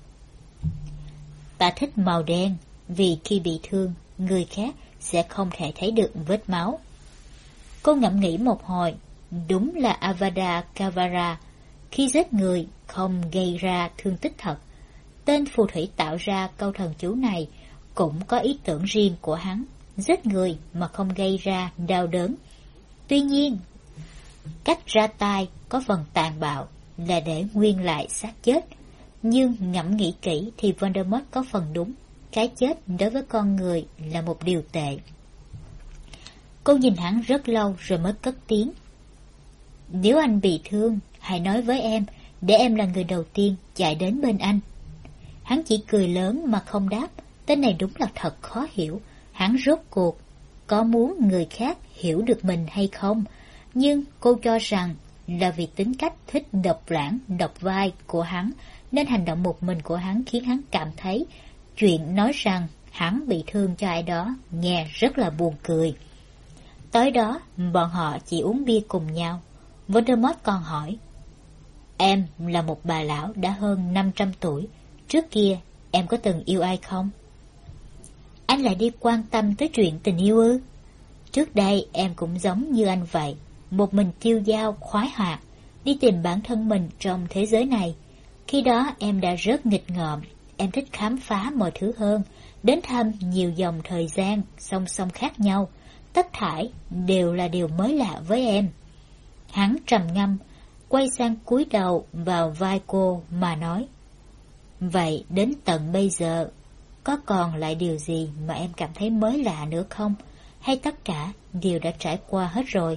Ta thích màu đen, vì khi bị thương, người khác sẽ không thể thấy được vết máu. Cô ngẫm nghĩ một hồi, đúng là Avada Kedavra, khi giết người không gây ra thương tích thật. Tên phù thủy tạo ra câu thần chú này cũng có ý tưởng riêng của hắn, giết người mà không gây ra đau đớn. Tuy nhiên, cách ra tay có phần tàn bạo là để nguyên lại xác chết. Nhưng ngẫm nghĩ kỹ thì Voldemort có phần đúng, cái chết đối với con người là một điều tệ. Cô nhìn hắn rất lâu rồi mới cất tiếng. Nếu anh bị thương, hãy nói với em, để em là người đầu tiên chạy đến bên anh. Hắn chỉ cười lớn mà không đáp. Tên này đúng là thật khó hiểu. Hắn rốt cuộc có muốn người khác hiểu được mình hay không? Nhưng cô cho rằng là vì tính cách thích độc lãng, độc vai của hắn, nên hành động một mình của hắn khiến hắn cảm thấy chuyện nói rằng hắn bị thương cho ai đó nghe rất là buồn cười. Tối đó, bọn họ chỉ uống bia cùng nhau. Voldemort còn hỏi, em là một bà lão đã hơn 500 tuổi. Trước kia, em có từng yêu ai không? Anh lại đi quan tâm tới chuyện tình yêu ư? Trước đây em cũng giống như anh vậy, một mình tiêu dao khoái hoạt, đi tìm bản thân mình trong thế giới này. Khi đó em đã rất nghịch ngợm, em thích khám phá mọi thứ hơn, đến thăm nhiều dòng thời gian song song khác nhau. Tất thảy đều là điều mới lạ với em. Hắn trầm ngâm, quay sang cúi đầu vào vai cô mà nói. Vậy đến tận bây giờ, có còn lại điều gì mà em cảm thấy mới lạ nữa không? Hay tất cả đều đã trải qua hết rồi?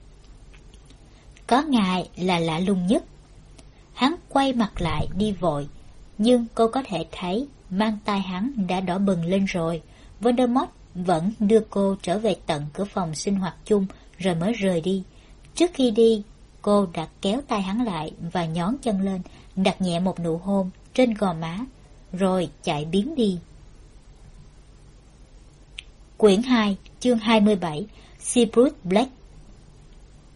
Có ngài là lạ lùng nhất. Hắn quay mặt lại đi vội, nhưng cô có thể thấy mang tay hắn đã đỏ bừng lên rồi. Voldemort vẫn đưa cô trở về tận cửa phòng sinh hoạt chung rồi mới rời đi. Trước khi đi, cô đã kéo tay hắn lại và nhón chân lên, đặt nhẹ một nụ hôn trên gò má, rồi chạy biến đi. Quyển 2, chương 27, Sirius Black.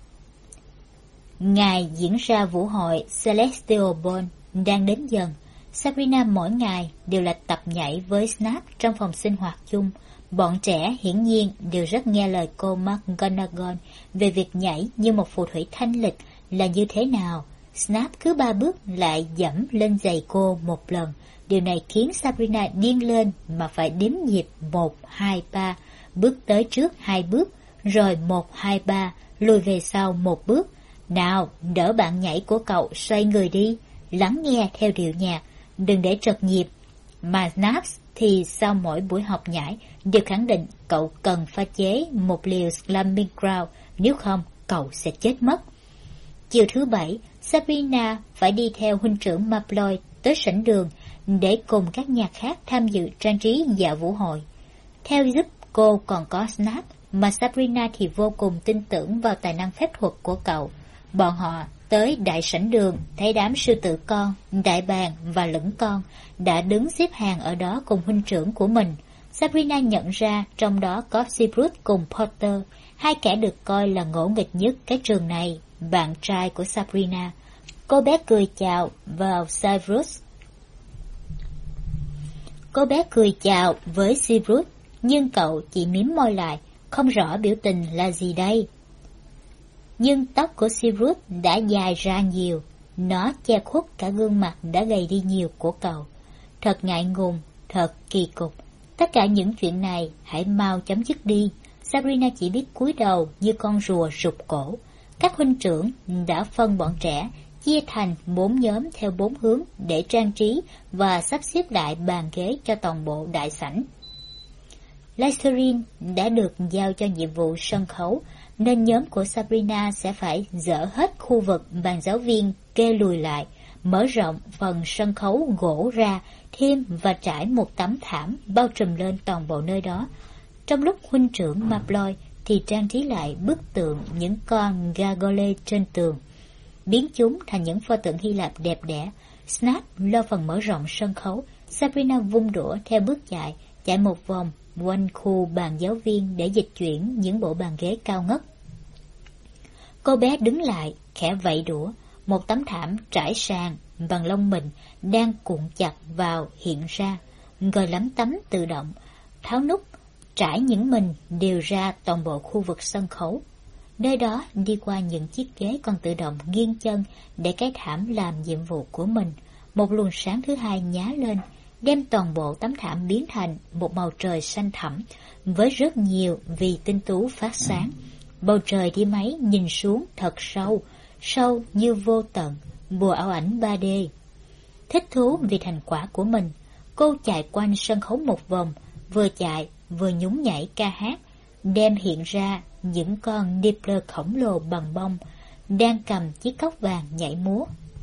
Ngày diễn ra vũ hội Celestial Ball đang đến dần. Sabrina mỗi ngày đều là tập nhảy với Snape trong phòng sinh hoạt chung. Bọn trẻ hiển nhiên đều rất nghe lời cô McGonagall về việc nhảy như một phù thủy thanh lịch là như thế nào. Snape cứ 3 bước lại dẫm lên giày cô một lần. Điều này khiến Sabrina điên lên mà phải đếm nhịp 1, 2, 3, bước tới trước 2 bước, rồi 1, 2, 3, lùi về sau 1 bước. Nào, đỡ bạn nhảy của cậu xoay người đi, lắng nghe theo điệu nhạc, đừng để trật nhịp. Mà Snape thì sau mỗi buổi học nhảy đều khẳng định cậu cần pha chế một liều Slamming Ground, nếu không cậu sẽ chết mất. Chiều thứ 7, Sabrina phải đi theo huynh trưởng Malfoy tới sảnh đường để cùng các nhà khác tham dự trang trí dạ vũ hội. Theo giúp cô còn có Snape, mà Sabrina thì vô cùng tin tưởng vào tài năng phép thuật của cậu. Bọn họ tới đại sảnh đường, thấy đám sư tử con, đại bàng và lửng con đã đứng xếp hàng ở đó cùng huynh trưởng của mình. Sabrina nhận ra trong đó có Severus cùng Potter, hai kẻ được coi là ngỗ nghịch nhất cái trường này, bạn trai của Sabrina. Cô bé cười chào vào Severus. Cô bé cười chào với Severus, nhưng cậu chỉ mím môi lại, không rõ biểu tình là gì đây. Nhưng tóc của Severus đã dài ra nhiều, nó che khuất cả gương mặt đã gầy đi nhiều của cậu. Thật ngại ngùng, thật kỳ cục. Tất cả những chuyện này hãy mau chấm dứt đi. Sabrina chỉ biết cúi đầu như con rùa rụt cổ. Các huynh trưởng đã phân bọn trẻ chia thành 4 nhóm theo 4 hướng để trang trí và sắp xếp lại bàn ghế cho toàn bộ đại sảnh. Slytherin đã được giao cho nhiệm vụ sân khấu, nên nhóm của Sabrina sẽ phải dỡ hết khu vực bàn giáo viên kê lùi lại, mở rộng phần sân khấu gỗ ra thêm và trải một tấm thảm bao trùm lên toàn bộ nơi đó. Trong lúc huynh trưởng Malfoy thì trang trí lại bức tượng những con gargoyle trên tường, biến chúng thành những pho tượng Hy Lạp đẹp đẽ. Snape lo phần mở rộng sân khấu. Sabrina vung đũa theo bước chạy một vòng quanh khu bàn giáo viên để dịch chuyển những bộ bàn ghế cao ngất. Cô bé đứng lại, khẽ vẫy đũa. Một tấm thảm trải sàn bằng lông mình đang cuộn chặt vào hiện ra, rồi lắm tấm tự động tháo nút, trải những mình đều ra toàn bộ khu vực sân khấu. Nơi đó đi qua những chiếc ghế còn tự động nghiêng chân để cái thảm làm nhiệm vụ của mình. Một luồng sáng thứ hai nhá lên, đem toàn bộ tấm thảm biến thành một màu trời xanh thẳm với rất nhiều vì tinh tú phát sáng. Bầu trời đi máy nhìn xuống thật sâu, sâu như vô tận, bùa ảo ảnh 3D. Thích thú vì thành quả của mình, cô chạy quanh sân khấu một vòng, vừa chạy vừa nhún nhảy ca hát, đem hiện ra những con Niffler khổng lồ bằng bông đang cầm chiếc cốc vàng nhảy múa.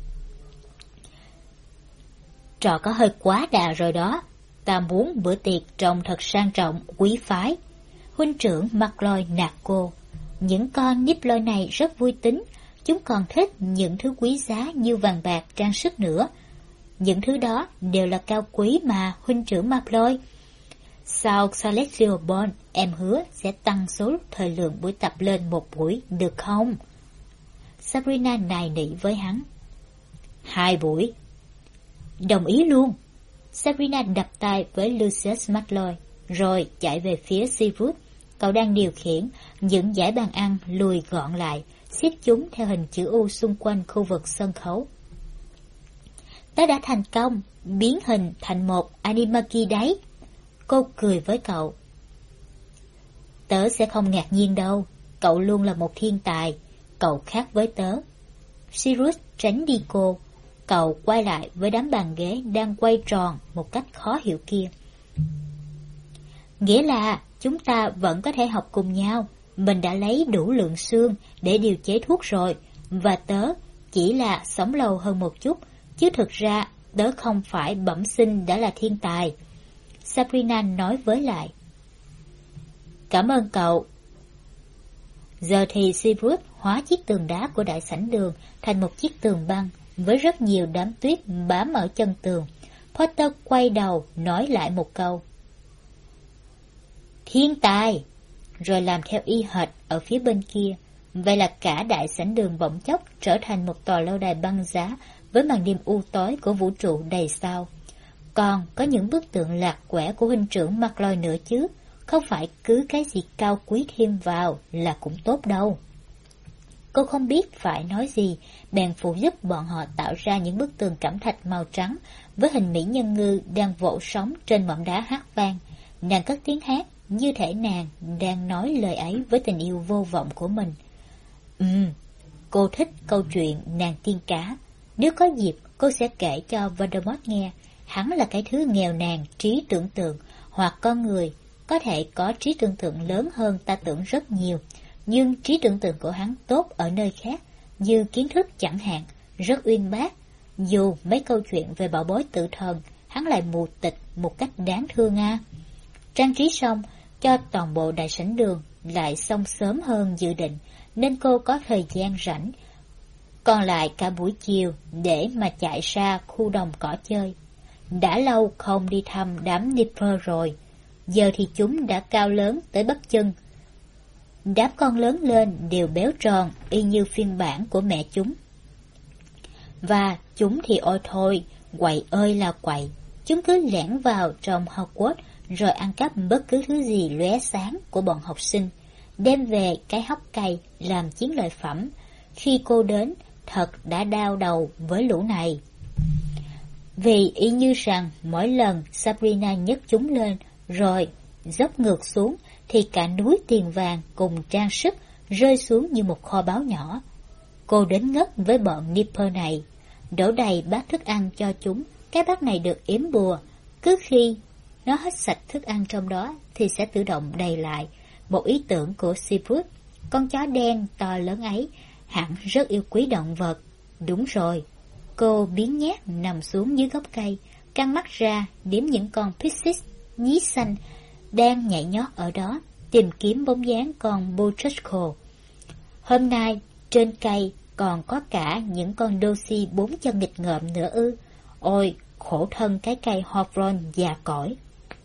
Trò có hơi quá đà rồi đó, ta muốn bữa tiệc trông thật sang trọng, quý phái. Huynh trưởng Malfoy nạt cô. Những con Niffler này rất vui tính, chúng còn thích những thứ quý giá như vàng bạc trang sức nữa. Những thứ đó đều là cao quý mà, huynh trưởng Malfoy. Sau Celestial Ball, em hứa sẽ tăng số thời lượng buổi tập lên một buổi, được không? Sabrina nài nỉ với hắn. 2 buổi. Đồng ý luôn. Sabrina đập tay với Lucius Malfoy, rồi chạy về phía Severus. Cậu đang điều khiển những dãy bàn ăn lùi gọn lại, xếp chúng theo hình chữ U xung quanh khu vực sân khấu. Tớ đã thành công, biến hình thành một Animagi đấy. Cô cười với cậu. Tớ sẽ không ngạc nhiên đâu, cậu luôn là một thiên tài, cậu khác với tớ. Sirius tránh đi cô, cậu quay lại với đám bàn ghế đang quay tròn một cách khó hiểu kia. Nghĩa là chúng ta vẫn có thể học cùng nhau, mình đã lấy đủ lượng xương để điều chế thuốc rồi, và tớ chỉ là sống lâu hơn một chút, chứ thực ra tớ không phải bẩm sinh đã là thiên tài. Sabrina nói với lại. Cảm ơn cậu. Giờ thì Severus hóa chiếc tường đá của đại sảnh đường thành một chiếc tường băng với rất nhiều đám tuyết bám ở chân tường. Potter quay đầu nói lại một câu. Thiên tài! Rồi làm theo y hệt ở phía bên kia. Vậy là cả đại sảnh đường bỗng chốc trở thành một tòa lâu đài băng giá với màn đêm u tối của vũ trụ đầy sao. Còn có những bức tượng lạc quẻ của huynh trưởng McLeod nữa chứ, không phải cứ cái gì cao quý thêm vào là cũng tốt đâu. Cô không biết phải nói gì, bèn phụ giúp bọn họ tạo ra những bức tường cẩm thạch màu trắng với hình mỹ nhân ngư đang vỗ sóng trên mỏm đá hát vang. Nàng cất tiếng hát như thể nàng đang nói lời ấy với tình yêu vô vọng của mình. Cô thích câu chuyện nàng tiên cá. Nếu có dịp, cô sẽ kể cho Voldemort nghe. Hắn là cái thứ nghèo nàn trí tưởng tượng, hoặc con người có thể có trí tưởng tượng lớn hơn ta tưởng rất nhiều. Nhưng trí tưởng tượng của hắn tốt ở nơi khác, như kiến thức chẳng hạn, rất uyên bác. Dù mấy câu chuyện về bảo bối tự thần, hắn lại mù tịch một cách đáng thương a. Trang trí xong, cho toàn bộ đại sảnh đường lại xong sớm hơn dự định, nên cô có thời gian rảnh. Còn lại cả buổi chiều để mà chạy ra khu đồng cỏ chơi. Đã lâu không đi thăm đám Nipper rồi, giờ thì chúng đã cao lớn tới bắp chân. Đám con lớn lên đều béo tròn y như phiên bản của mẹ chúng. Và chúng thì ôi thôi, quậy ơi là quậy. Chúng cứ lẻn vào trong Hogwarts rồi ăn cắp bất cứ thứ gì lóe sáng của bọn học sinh, đem về cái hốc cây làm chiến lợi phẩm. Khi cô đến, thật đã đau đầu với lũ này. Vì y như rằng mỗi lần Sabrina nhấc chúng lên rồi dốc ngược xuống thì cả núi tiền vàng cùng trang sức rơi xuống như một kho báu nhỏ. Cô đến ngất với bọn Nipper này, đổ đầy bát thức ăn cho chúng. Cái bát này được yếm bùa, cứ khi nó hết sạch thức ăn trong đó thì sẽ tự động đầy lại. Một ý tưởng của Seafood, con chó đen to lớn ấy, hẳn rất yêu quý động vật. Đúng rồi, cô biến nhát nằm xuống dưới gốc cây, căng mắt ra đếm những con pixies nhí xanh đang nhảy nhót ở đó, tìm kiếm bóng dáng con Botrusco. Hôm nay trên cây còn có cả những con Dosi 4 chân nghịch ngợm nữa ư? Ôi, khổ thân cái cây Hawthorn già cỗi.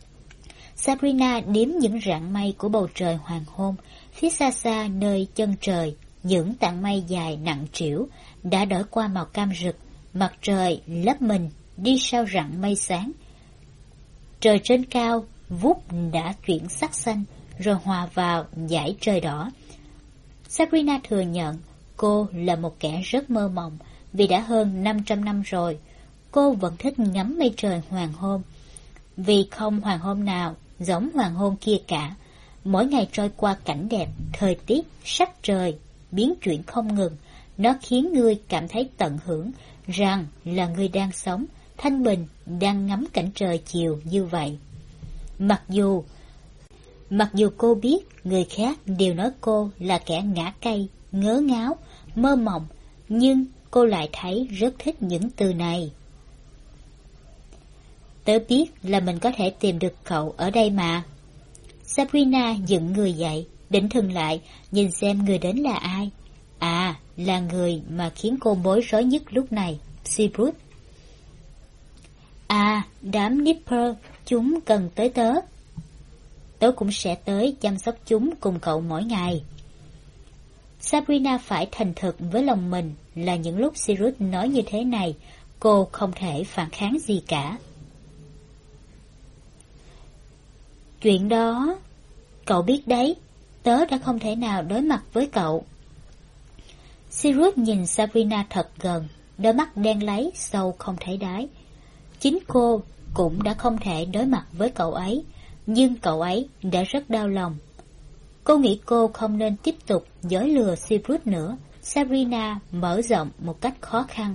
Sabrina đếm những rạng mây của bầu trời hoàng hôn. Phía xa xa nơi chân trời, những tảng mây dài nặng trĩu đã đổi qua màu cam rực. Mặt trời lấp mình đi sau rặng mây sáng. Trời trên cao vút đã chuyển sắc xanh rồi hòa vào dải trời đỏ. Sabrina thừa nhận cô là một kẻ rất mơ mộng, vì đã hơn 500 năm rồi cô vẫn thích ngắm mây trời hoàng hôn. Vì không hoàng hôn nào giống hoàng hôn kia cả. Mỗi ngày trôi qua cảnh đẹp, thời tiết, sắc trời biến chuyển không ngừng. Nó khiến ngươi cảm thấy tận hưởng rằng là ngươi đang sống thanh bình, đang ngắm cảnh trời chiều như vậy. Mặc dù cô biết người khác đều nói cô là kẻ ngã cây, ngớ ngáo, mơ mộng, nhưng cô lại thấy rất thích những từ này. Tớ biết là mình có thể tìm được cậu ở đây mà. Sabrina dựng người dậy, định thần lại, nhìn xem người đến là ai. À, là người mà khiến cô bối rối nhất lúc này, Seafood. À, đám Nipper, chúng cần tới tớ. Tớ cũng sẽ tới chăm sóc chúng cùng cậu mỗi ngày. Sabrina phải thành thực với lòng mình là những lúc Sirius nói như thế này, cô không thể phản kháng gì cả. Chuyện đó, cậu biết đấy, tớ đã không thể nào đối mặt với cậu. Sirius nhìn Sabrina thật gần, đôi mắt đen láy, sâu không thấy đáy. Chính cô cũng đã không thể đối mặt với cậu ấy, nhưng cậu ấy đã rất đau lòng. Cô nghĩ cô không nên tiếp tục dối lừa Sirius nữa. Sabrina mở rộng một cách khó khăn.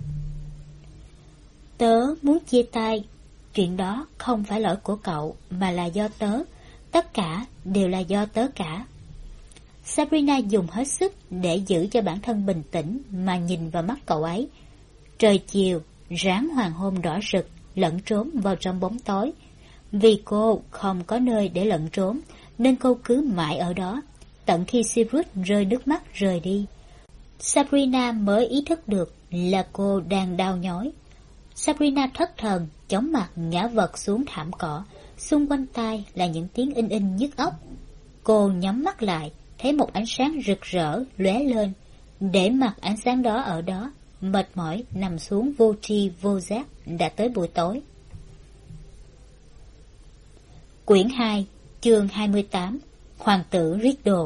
Tớ muốn chia tay. Chuyện đó không phải lỗi của cậu, mà là do tớ. Tất cả đều là do tớ cả. Sabrina dùng hết sức để giữ cho bản thân bình tĩnh mà nhìn vào mắt cậu ấy. Trời chiều, ráng hoàng hôn đỏ rực, lẫn trốn vào trong bóng tối. Vì cô không có nơi để lẫn trốn, nên cô cứ mãi ở đó, tận khi Sirius rơi nước mắt rời đi. Sabrina mới ý thức được là cô đang đau nhói. Sabrina thất thần, chóng mặt ngã vật xuống thảm cỏ, xung quanh tai là những tiếng in in nhức óc. Cô nhắm mắt lại, thấy một ánh sáng rực rỡ lóe lên. Để mặc ánh sáng đó ở đó, mệt mỏi nằm xuống vô tri vô giác. Đã tới buổi tối. Quyển 2, chương 28, Hoàng tử Riddle.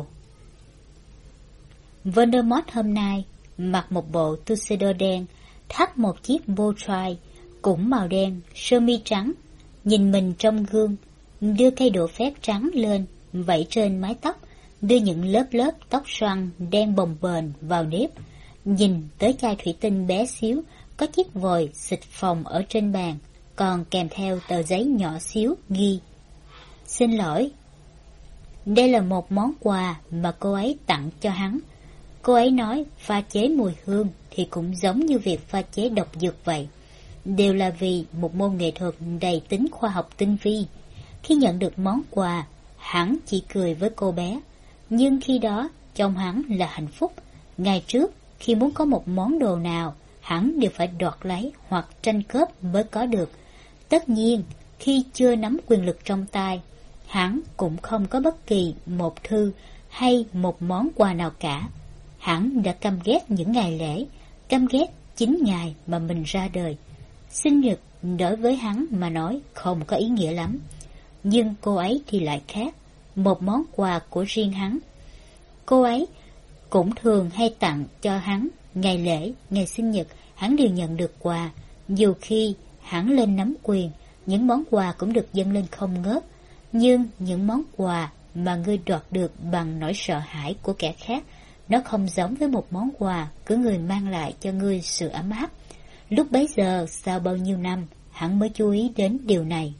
Voldemort hôm nay mặc một bộ tuxedo đen, thắt một chiếc bow tie cũng màu đen, sơ mi trắng, nhìn mình trong gương, đưa cây đũa phép trắng lên, vẩy trên mái tóc, đưa những lớp lớp tóc xoăn đen bồng bềnh vào nếp, nhìn tới chai thủy tinh bé xíu, có chiếc vòi xịt phòng ở trên bàn, còn kèm theo tờ giấy nhỏ xíu ghi: "Xin lỗi, đây là một món quà mà cô ấy tặng cho hắn. Cô ấy nói pha chế mùi hương thì cũng giống như việc pha chế độc dược vậy. Đều là vì một môn nghệ thuật đầy tính khoa học tinh vi." Khi nhận được món quà, hắn chỉ cười với cô bé, nhưng khi đó trong hắn là hạnh phúc. Ngày trước, khi muốn có một món đồ nào, hắn đều phải đoạt lấy hoặc tranh cướp mới có được. Tất nhiên, khi chưa nắm quyền lực trong tay, hắn cũng không có bất kỳ một thư hay một món quà nào cả. Hắn đã căm ghét những ngày lễ, căm ghét chính ngày mà mình ra đời. Sinh nhật đối với hắn mà nói không có ý nghĩa lắm. Nhưng cô ấy thì lại khác, một món quà của riêng hắn. Cô ấy cũng thường hay tặng cho hắn ngày lễ, ngày sinh nhật, hắn đều nhận được quà. Dù khi hắn lên nắm quyền, những món quà cũng được dâng lên không ngớt. Nhưng những món quà mà ngươi đoạt được bằng nỗi sợ hãi của kẻ khác, nó không giống với một món quà của người mang lại cho ngươi sự ấm áp. Lúc bấy giờ, sau bao nhiêu năm, hắn mới chú ý đến điều này.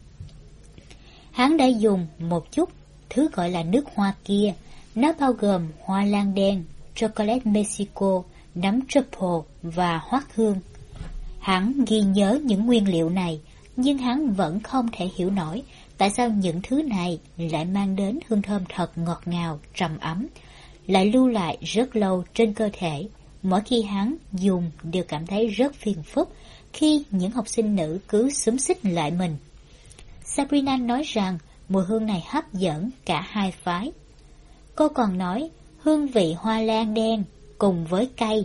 Hắn đã dùng một chút thứ gọi là nước hoa kia. Nó bao gồm hoa lan đen, chocolate Mexico, nấm truffle và hoắc hương. Hắn ghi nhớ những nguyên liệu này, nhưng hắn vẫn không thể hiểu nổi tại sao những thứ này lại mang đến hương thơm thật ngọt ngào, trầm ấm, lại lưu lại rất lâu trên cơ thể. Mỗi khi hắn dùng đều cảm thấy rất phiền phức khi những học sinh nữ cứ xúm xít lại mình. Sabrina nói rằng mùi hương này hấp dẫn cả hai phái. Cô còn nói hương vị hoa lan đen cùng với cay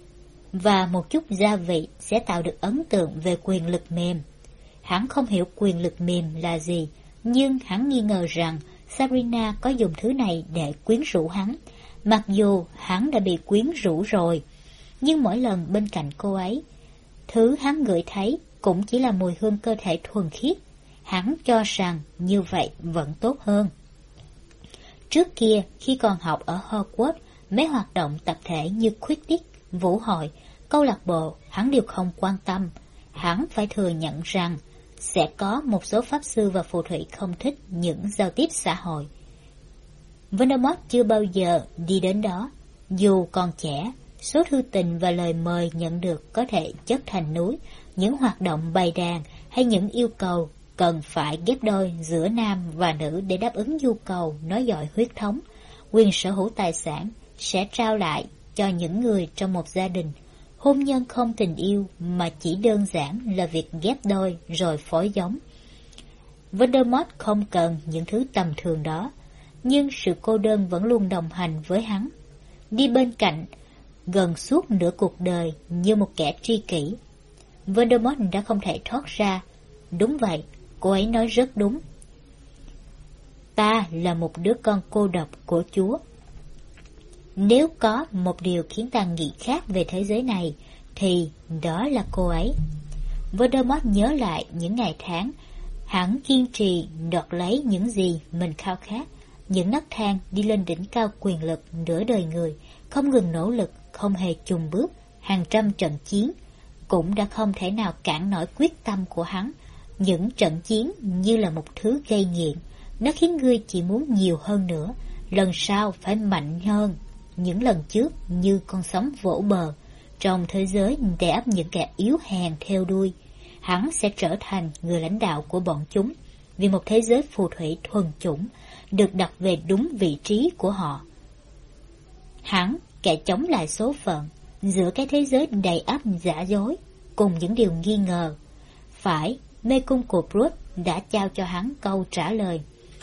và một chút gia vị sẽ tạo được ấn tượng về quyền lực mềm. Hắn không hiểu quyền lực mềm là gì, nhưng hắn nghi ngờ rằng Sabrina có dùng thứ này để quyến rũ hắn. Mặc dù hắn đã bị quyến rũ rồi, nhưng mỗi lần bên cạnh cô ấy, thứ hắn ngửi thấy cũng chỉ là mùi hương cơ thể thuần khiết. Hắn cho rằng như vậy vẫn tốt hơn. Trước kia, khi còn học ở Hogwarts, mấy hoạt động tập thể như Quidditch, vũ hội, câu lạc bộ, hắn đều không quan tâm. Hắn phải thừa nhận rằng sẽ có một số pháp sư và phù thủy không thích những giao tiếp xã hội. Voldemort chưa bao giờ đi đến đó. Dù còn trẻ, số thư tình và lời mời nhận được có thể chất thành núi. Những hoạt động bày đàn hay những yêu cầu cần phải ghép đôi giữa nam và nữ để đáp ứng nhu cầu nói giỏi huyết thống. Quyền sở hữu tài sản sẽ trao lại cho những người trong một gia đình. Hôn nhân không tình yêu mà chỉ đơn giản là việc ghép đôi rồi phối giống. Voldemort không cần những thứ tầm thường đó, nhưng sự cô đơn vẫn luôn đồng hành với hắn, đi bên cạnh gần suốt nửa cuộc đời như một kẻ tri kỷ. Voldemort đã không thể thoát ra. Đúng vậy, cô ấy nói rất đúng. Ta là một đứa con cô độc của Chúa. Nếu có một điều khiến ta nghĩ khác về thế giới này, thì đó là cô ấy. Voldemort nhớ lại những ngày tháng hắn kiên trì đoạt lấy những gì mình khao khát, những nấc thang đi lên đỉnh cao quyền lực nửa đời người, không ngừng nỗ lực, không hề chùn bước, hàng trăm trận chiến cũng đã không thể nào cản nổi quyết tâm của hắn. Những trận chiến như là một thứ gây nghiện, nó khiến ngươi chỉ muốn nhiều hơn nữa, lần sau phải mạnh hơn những lần trước, như con sóng vỗ bờ. Trong thế giới đè áp những kẻ yếu hèn theo đuôi, hắn sẽ trở thành người lãnh đạo của bọn chúng, vì một thế giới phù thủy thuần chủng được đặt về đúng vị trí của họ. Hắn kẻ chống lại số phận giữa cái thế giới đầy áp giả dối cùng những điều nghi ngờ. Phải, mê cung của Bruce đã trao cho hắn câu trả lời.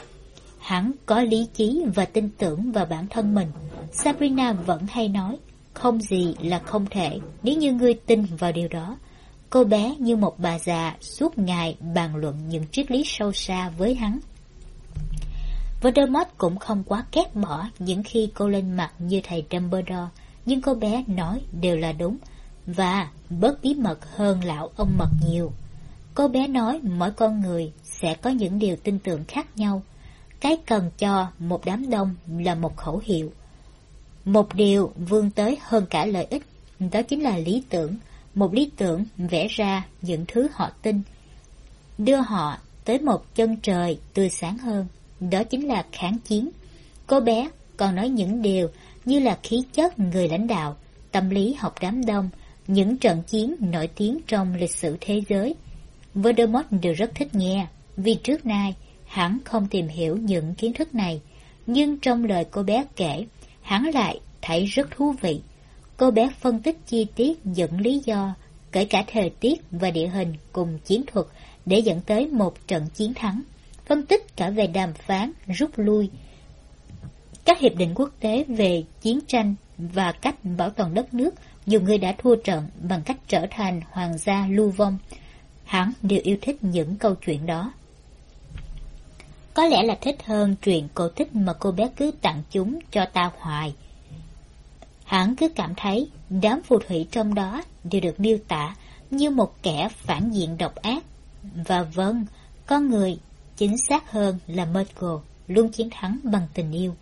Hắn có lý trí và tin tưởng vào bản thân mình. Sabrina vẫn hay nói, không gì là không thể nếu như ngươi tin vào điều đó. Cô bé như một bà già suốt ngày bàn luận những triết lý sâu xa với hắn. Voldemort cũng không quá ghét bỏ những khi cô lên mặt như thầy Dumbledore, nhưng cô bé nói đều là đúng, và bớt bí mật hơn lão ông mật nhiều. Cô bé nói mỗi con người sẽ có những điều tin tưởng khác nhau. Cái cần cho một đám đông là một khẩu hiệu. Một điều vươn tới hơn cả lợi ích, đó chính là lý tưởng. Một lý tưởng vẽ ra những thứ họ tin, đưa họ tới một chân trời tươi sáng hơn, đó chính là kháng chiến. Cô bé còn nói những điều như là khí chất người lãnh đạo, tâm lý học đám đông, những trận chiến nổi tiếng trong lịch sử thế giới. Voldemort đều rất thích nghe, vì trước nay hắn không tìm hiểu những kiến thức này, nhưng trong lời cô bé kể, hắn lại thấy rất thú vị. Cô bé phân tích chi tiết những lý do, kể cả thời tiết và địa hình cùng chiến thuật để dẫn tới một trận chiến thắng, phân tích cả về đàm phán, rút lui, các hiệp định quốc tế về chiến tranh và cách bảo toàn đất nước dù người đã thua trận bằng cách trở thành hoàng gia lưu vong. Hắn đều yêu thích những câu chuyện đó. Có lẽ là thích hơn truyện cổ tích mà cô bé cứ tặng chúng cho ta hoài. Hắn cứ cảm thấy đám phù thủy trong đó đều được miêu tả như một kẻ phản diện độc ác. Và vâng, con người, chính xác hơn là Muggle, luôn chiến thắng bằng tình yêu.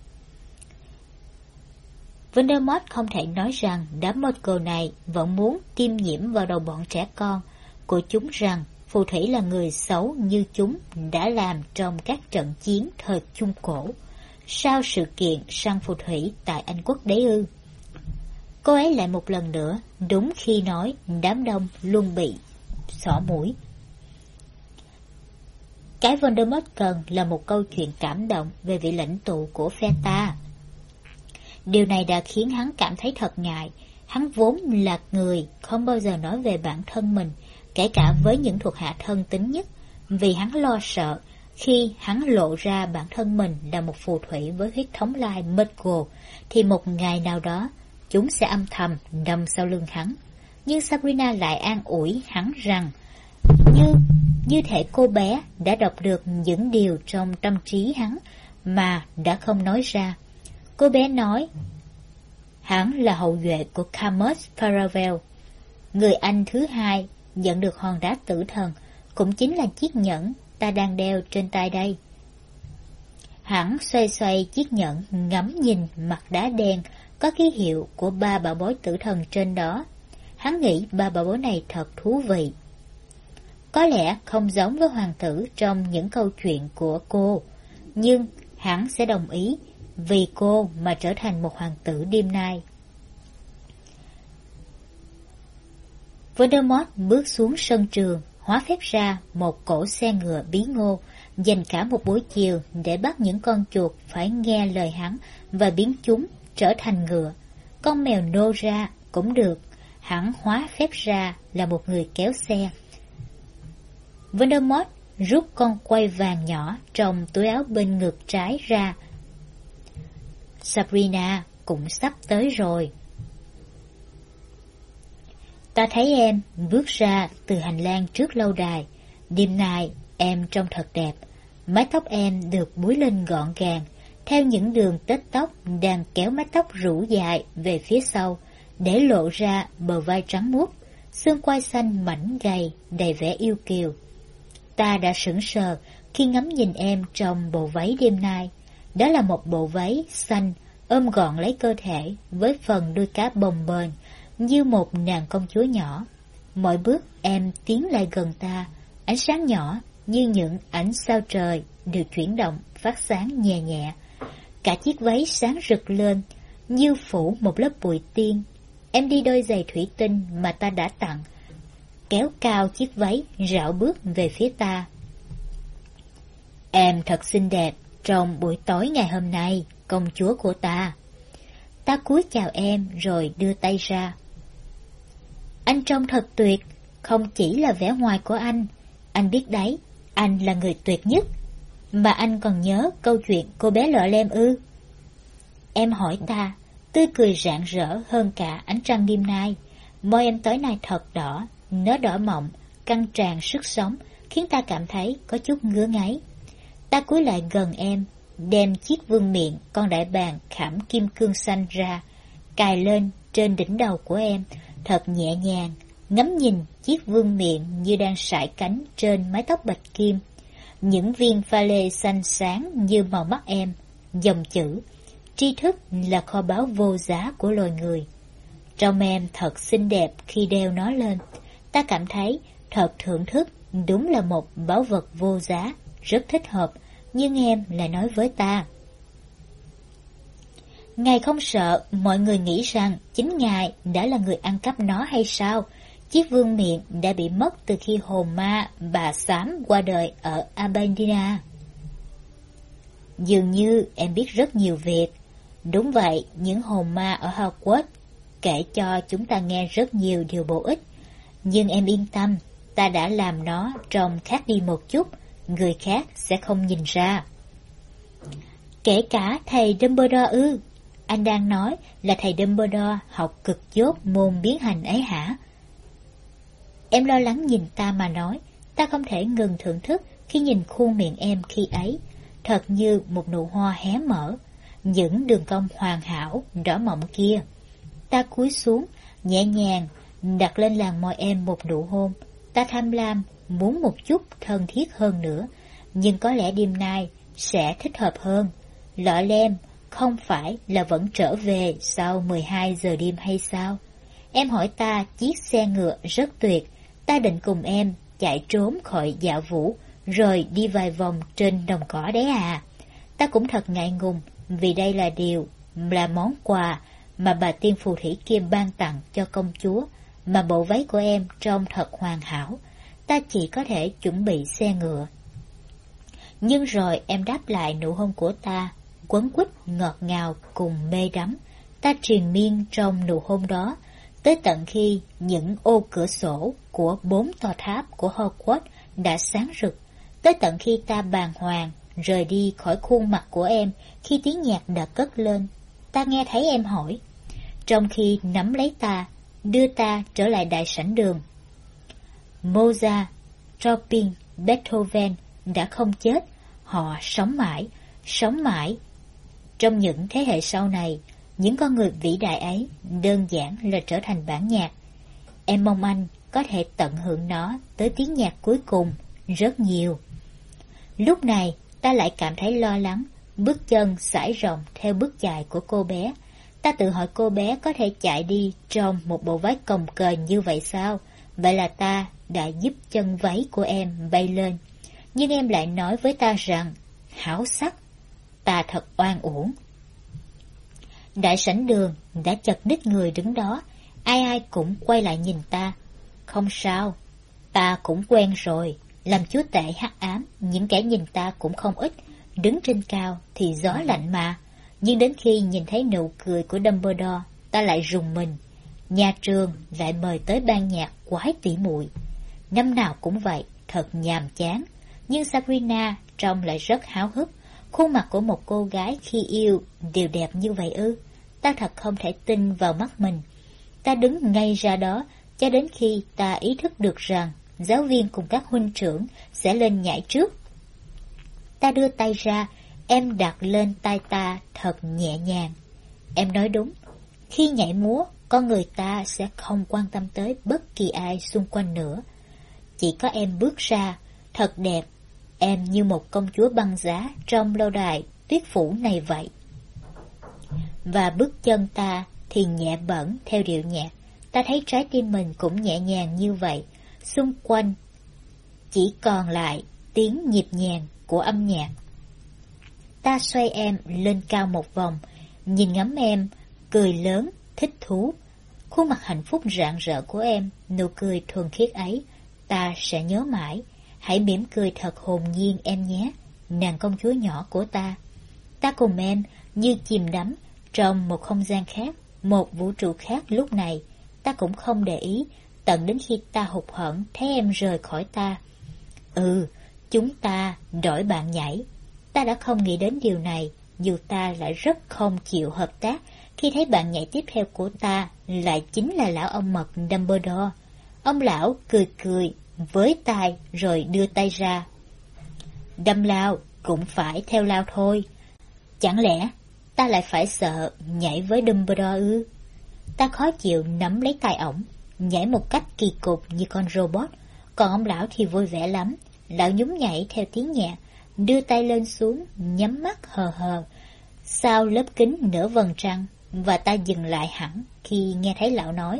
Voldemort không thể nói rằng đám Muggle này vẫn muốn tiêm nhiễm vào đầu bọn trẻ con của chúng rằng phù thủy là người xấu như chúng đã làm trong các trận chiến thời Trung Cổ, sau sự kiện săn phù thủy tại Anh quốc đấy ư. Cô ấy lại một lần nữa, đúng khi nói đám đông luôn bị xỏ mũi. Cái Voldemort cần là một câu chuyện cảm động về vị lãnh tụ của phe ta. Điều này đã khiến hắn cảm thấy thật ngại. Hắn vốn là người không bao giờ nói về bản thân mình, kể cả với những thuộc hạ thân tín nhất, vì hắn lo sợ khi hắn lộ ra bản thân mình là một phù thủy với huyết thống lai Muggle, thì một ngày nào đó chúng sẽ âm thầm đâm sau lưng hắn. Nhưng Sabrina lại an ủi hắn rằng như thể cô bé đã đọc được những điều trong tâm trí hắn mà đã không nói ra. Cô bé nói hắn là hậu duệ của Camus Faravel, người Anh thứ hai nhận được hòn đá tử thần, cũng chính là chiếc nhẫn ta đang đeo trên tay đây. Hắn xoay xoay chiếc nhẫn, ngắm nhìn mặt đá đen có ký hiệu của 3 bảo bối tử thần trên đó. Hắn nghĩ 3 bảo bối này thật thú vị. Có lẽ không giống với hoàng tử trong những câu chuyện của cô, nhưng hắn sẽ đồng ý vì cô mà trở thành một hoàng tử đêm nay. Voldemort bước xuống sân trường, hóa phép ra một cỗ xe ngựa bí ngô, dành cả một buổi chiều để bắt những con chuột phải nghe lời hắn và biến chúng trở thành ngựa. Con mèo nô ra cũng được, hắn hóa phép ra là một người kéo xe. Voldemort rút con quay vàng nhỏ trong túi áo bên ngực trái ra. Sabrina cũng sắp tới rồi. Ta thấy em bước ra từ hành lang trước lâu đài. Đêm nay em trông thật đẹp. Mái tóc em được búi lên gọn gàng, theo những đường tết tóc đang kéo mái tóc rủ dài về phía sau, để lộ ra bờ vai trắng muốt, xương quai xanh mảnh gầy đầy vẻ yêu kiều. Ta đã sững sờ khi ngắm nhìn em trong bộ váy đêm nay. Đó là một bộ váy xanh ôm gọn lấy cơ thể với phần đuôi cá bồng bềnh như một nàng công chúa nhỏ. Mỗi bước em tiến lại gần ta, ánh sáng nhỏ như những ánh sao trời đều chuyển động phát sáng nhẹ nhẹ. Cả chiếc váy sáng rực lên như phủ một lớp bụi tiên. Em đi đôi giày thủy tinh mà ta đã tặng, kéo cao chiếc váy rảo bước về phía ta. Em thật xinh đẹp trong buổi tối ngày hôm nay, công chúa của ta. Ta cúi chào em rồi đưa tay ra. Anh trông thật tuyệt, không chỉ là vẻ ngoài của anh biết đấy, anh là người tuyệt nhất. Mà anh còn nhớ câu chuyện cô bé lọ lem ư? Em hỏi ta, tươi cười rạng rỡ hơn cả ánh trăng đêm nay. Môi em tối nay thật đỏ, nó đỏ mọng, căng tràn sức sống, khiến ta cảm thấy có chút ngứa ngáy. Ta cúi lại gần em, đem chiếc vương miện con đại bàng khảm kim cương xanh ra, cài lên trên đỉnh đầu của em, thật nhẹ nhàng, ngắm nhìn chiếc vương miện như đang sải cánh trên mái tóc bạch kim. Những viên pha lê xanh sáng như màu mắt em, dòng chữ tri thức là kho báu vô giá của loài người. Trông em thật xinh đẹp khi đeo nó lên, ta cảm thấy thật thưởng thức, đúng là một báu vật vô giá, rất thích hợp, nhưng em lại nói với ta. Ngài không sợ mọi người nghĩ rằng chính Ngài đã là người ăn cắp nó hay sao? Chiếc vương miện đã bị mất từ khi hồn ma bà xám qua đời ở Aberdeen. Dường như em biết rất nhiều việc. Đúng vậy, những hồn ma ở Hogwarts kể cho chúng ta nghe rất nhiều điều bổ ích. Nhưng em yên tâm, ta đã làm nó trông khác đi một chút, người khác sẽ không nhìn ra. Kể cả thầy Dumbledore ư? Anh đang nói là thầy Dumbledore học cực dốt môn biến hành ấy hả? Em lo lắng nhìn ta mà nói, ta không thể ngừng thưởng thức khi nhìn khuôn miệng em khi ấy, thật như một nụ hoa hé mở, những đường cong hoàn hảo, đỏ mọng kia. Ta cúi xuống, nhẹ nhàng, đặt lên làn môi em một nụ hôn. Ta tham lam, muốn một chút thân thiết hơn nữa, nhưng có lẽ đêm nay sẽ thích hợp hơn. Lọ lem, không phải là vẫn trở về sau 12 giờ đêm hay sao? Em hỏi ta chiếc xe ngựa rất tuyệt, ta định cùng em chạy trốn khỏi dạo vũ, rồi đi vài vòng trên đồng cỏ đấy à. Ta cũng thật ngại ngùng, vì đây là món quà mà bà tiên phù thủy kia ban tặng cho công chúa, mà bộ váy của em trông thật hoàn hảo. Ta chỉ có thể chuẩn bị xe ngựa. Nhưng rồi em đáp lại nụ hôn của ta, quấn quýt ngọt ngào cùng mê đắm. Ta triền miên trong nụ hôn đó, tới tận khi những ô cửa sổ của 4 tòa tháp của Hogwarts đã sáng rực, tới tận khi ta bàng hoàng rời đi khỏi khuôn mặt của em khi tiếng nhạc đã cất lên. Ta nghe thấy em hỏi, trong khi nắm lấy ta, đưa ta trở lại đại sảnh đường. Mozart, Chopin, Beethoven đã không chết, họ sống mãi, sống mãi. Trong những thế hệ sau này, những con người vĩ đại ấy đơn giản là trở thành bản nhạc. Em mong anh có thể tận hưởng nó tới tiếng nhạc cuối cùng, rất nhiều. Lúc này, ta lại cảm thấy lo lắng, bước chân sải rộng theo bước chạy của cô bé. Ta tự hỏi cô bé có thể chạy đi trong một bộ váy cồng kềnh như vậy sao? Vậy là ta đã giúp chân váy của em bay lên. Nhưng em lại nói với ta rằng, hảo sắc, ta thật oan uổng. Đại sảnh đường đã chật ních người đứng đó, ai ai cũng quay lại nhìn ta. Không sao, ta cũng quen rồi, làm chúa tể hắc ám, những kẻ nhìn ta cũng không ít, đứng trên cao thì gió lạnh mà. Nhưng đến khi nhìn thấy nụ cười của Dumbledore, ta lại rùng mình. Nhà trường lại mời tới ban nhạc quái tỉ muội. Năm nào cũng vậy, thật nhàm chán. Nhưng Sabrina trông lại rất háo hức. Khuôn mặt của một cô gái khi yêu đều đẹp như vậy ư? Ta thật không thể tin vào mắt mình. Ta đứng ngay ra đó cho đến khi ta ý thức được rằng giáo viên cùng các huynh trưởng sẽ lên nhảy trước. Ta đưa tay ra, em đặt lên tay ta thật nhẹ nhàng. Em nói đúng, khi nhảy múa, con người ta sẽ không quan tâm tới bất kỳ ai xung quanh nữa. Chỉ có em bước ra, thật đẹp, em như một công chúa băng giá trong lâu đài tuyết phủ này vậy. Và bước chân ta thì nhẹ bẫng theo điệu nhạc. Ta thấy trái tim mình cũng nhẹ nhàng như vậy. Xung quanh chỉ còn lại tiếng nhịp nhàng của âm nhạc. Ta xoay em lên cao một vòng, nhìn ngắm em, cười lớn, thích thú. Khuôn mặt hạnh phúc rạng rỡ của em, nụ cười thuần khiết ấy, ta sẽ nhớ mãi. Hãy mỉm cười thật hồn nhiên em nhé, nàng công chúa nhỏ của ta. Ta cùng em như chìm đắm trong một không gian khác, một vũ trụ khác lúc này. Ta cũng không để ý, tận đến khi ta hụt hẫng thấy em rời khỏi ta. Chúng ta đổi bạn nhảy. Ta đã không nghĩ đến điều này, dù ta lại rất không chịu hợp tác, khi thấy bạn nhảy tiếp theo của ta lại chính là lão ông mật Dumbledore. Ông lão cười cười với tai rồi đưa tay ra. Đâm lao cũng phải theo lao thôi. Chẳng lẽ ta lại phải sợ nhảy với Dumbledore ư? Ta khó chịu nắm lấy tay ổng, nhảy một cách kỳ cục như con robot. Còn ông lão thì vui vẻ lắm. Lão nhún nhảy theo tiếng nhạc, đưa tay lên xuống, nhắm mắt hờ hờ sau lớp kính nửa vầng trăng, và ta dừng lại hẳn khi nghe thấy lão nói: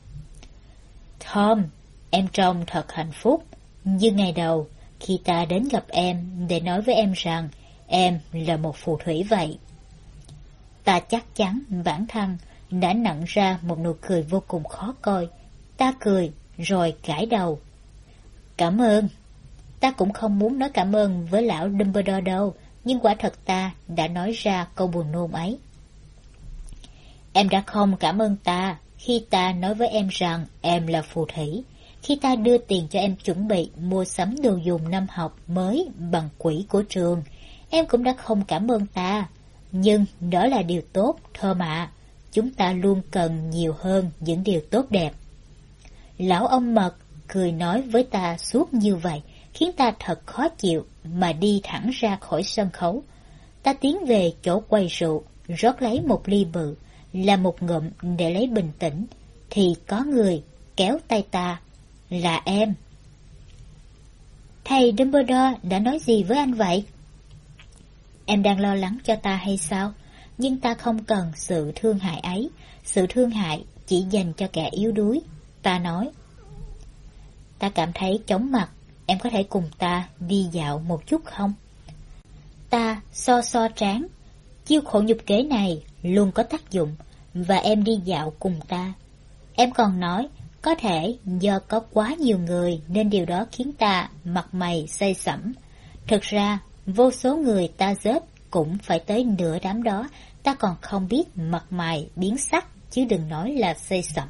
Tom, em trông thật hạnh phúc, như ngày đầu khi ta đến gặp em để nói với em rằng em là một phù thủy vậy. Ta chắc chắn bản thân đã nặn ra một nụ cười vô cùng khó coi. Ta cười rồi gãi đầu. Cảm ơn. Ta cũng không muốn nói cảm ơn với lão Dumbledore đâu, nhưng quả thật ta đã nói ra câu buồn nôn ấy. Em đã không cảm ơn ta khi ta nói với em rằng em là phù thủy, khi ta đưa tiền cho em chuẩn bị mua sắm đồ dùng năm học mới bằng quỹ của trường. Em cũng đã không cảm ơn ta, nhưng đó là điều tốt, Thơm ạ. Chúng ta luôn cần nhiều hơn những điều tốt đẹp. Lão ông mật cười nói với ta suốt như vậy, khiến ta thật khó chịu mà đi thẳng ra khỏi sân khấu. Ta tiến về chỗ quầy rượu, rót lấy một ly bự, làm một ngụm để lấy bình tĩnh, thì có người kéo tay ta. Là em. Thầy Dumbledore đã nói gì với anh vậy? Em đang lo lắng cho ta hay sao? Nhưng ta không cần sự thương hại ấy. Sự thương hại chỉ dành cho kẻ yếu đuối. Ta nói. Ta cảm thấy chóng mặt. Em có thể cùng ta đi dạo một chút không? Ta so trán. Chiêu khổ nhục kế này luôn có tác dụng, và em đi dạo cùng ta. Em còn nói, có thể do có quá nhiều người nên điều đó khiến ta mặt mày say sẩm. Thực ra, vô số người ta giết cũng phải tới nửa đám đó, ta còn không biết mặt mày biến sắc, chứ đừng nói là say sẩm.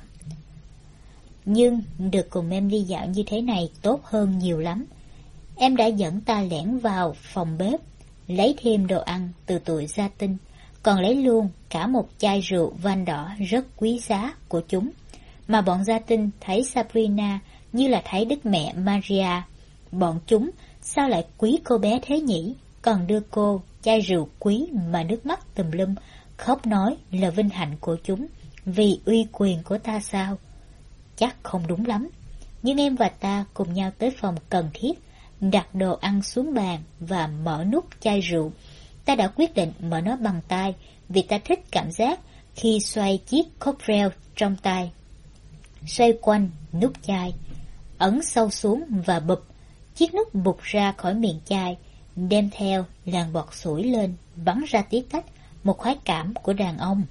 Nhưng được cùng em đi dạo như thế này tốt hơn nhiều lắm. Em đã dẫn ta lẻn vào phòng bếp, lấy thêm đồ ăn từ tụi gia tinh, còn lấy luôn cả một chai rượu van đỏ rất quý giá của chúng, mà bọn gia tinh thấy Sabrina như là thấy Đức Mẹ Maria. Bọn chúng sao lại quý cô bé thế nhỉ? Còn đưa cô chai rượu quý mà nước mắt tùm lum, khóc nói là vinh hạnh của chúng, vì uy quyền của ta sao? Chắc không đúng lắm. Nhưng em và ta cùng nhau tới phòng cần thiết, đặt đồ ăn xuống bàn và mở nút chai rượu. Ta đã quyết định mở nó bằng tay, vì ta thích cảm giác khi xoay chiếc cocktail trong tay. Xoay quanh nút chai, ấn sâu xuống và bụp, chiếc nút bụt ra khỏi miệng chai, đem theo làn bọt sủi lên, bắn ra tí tách, một khoái cảm của đàn ông.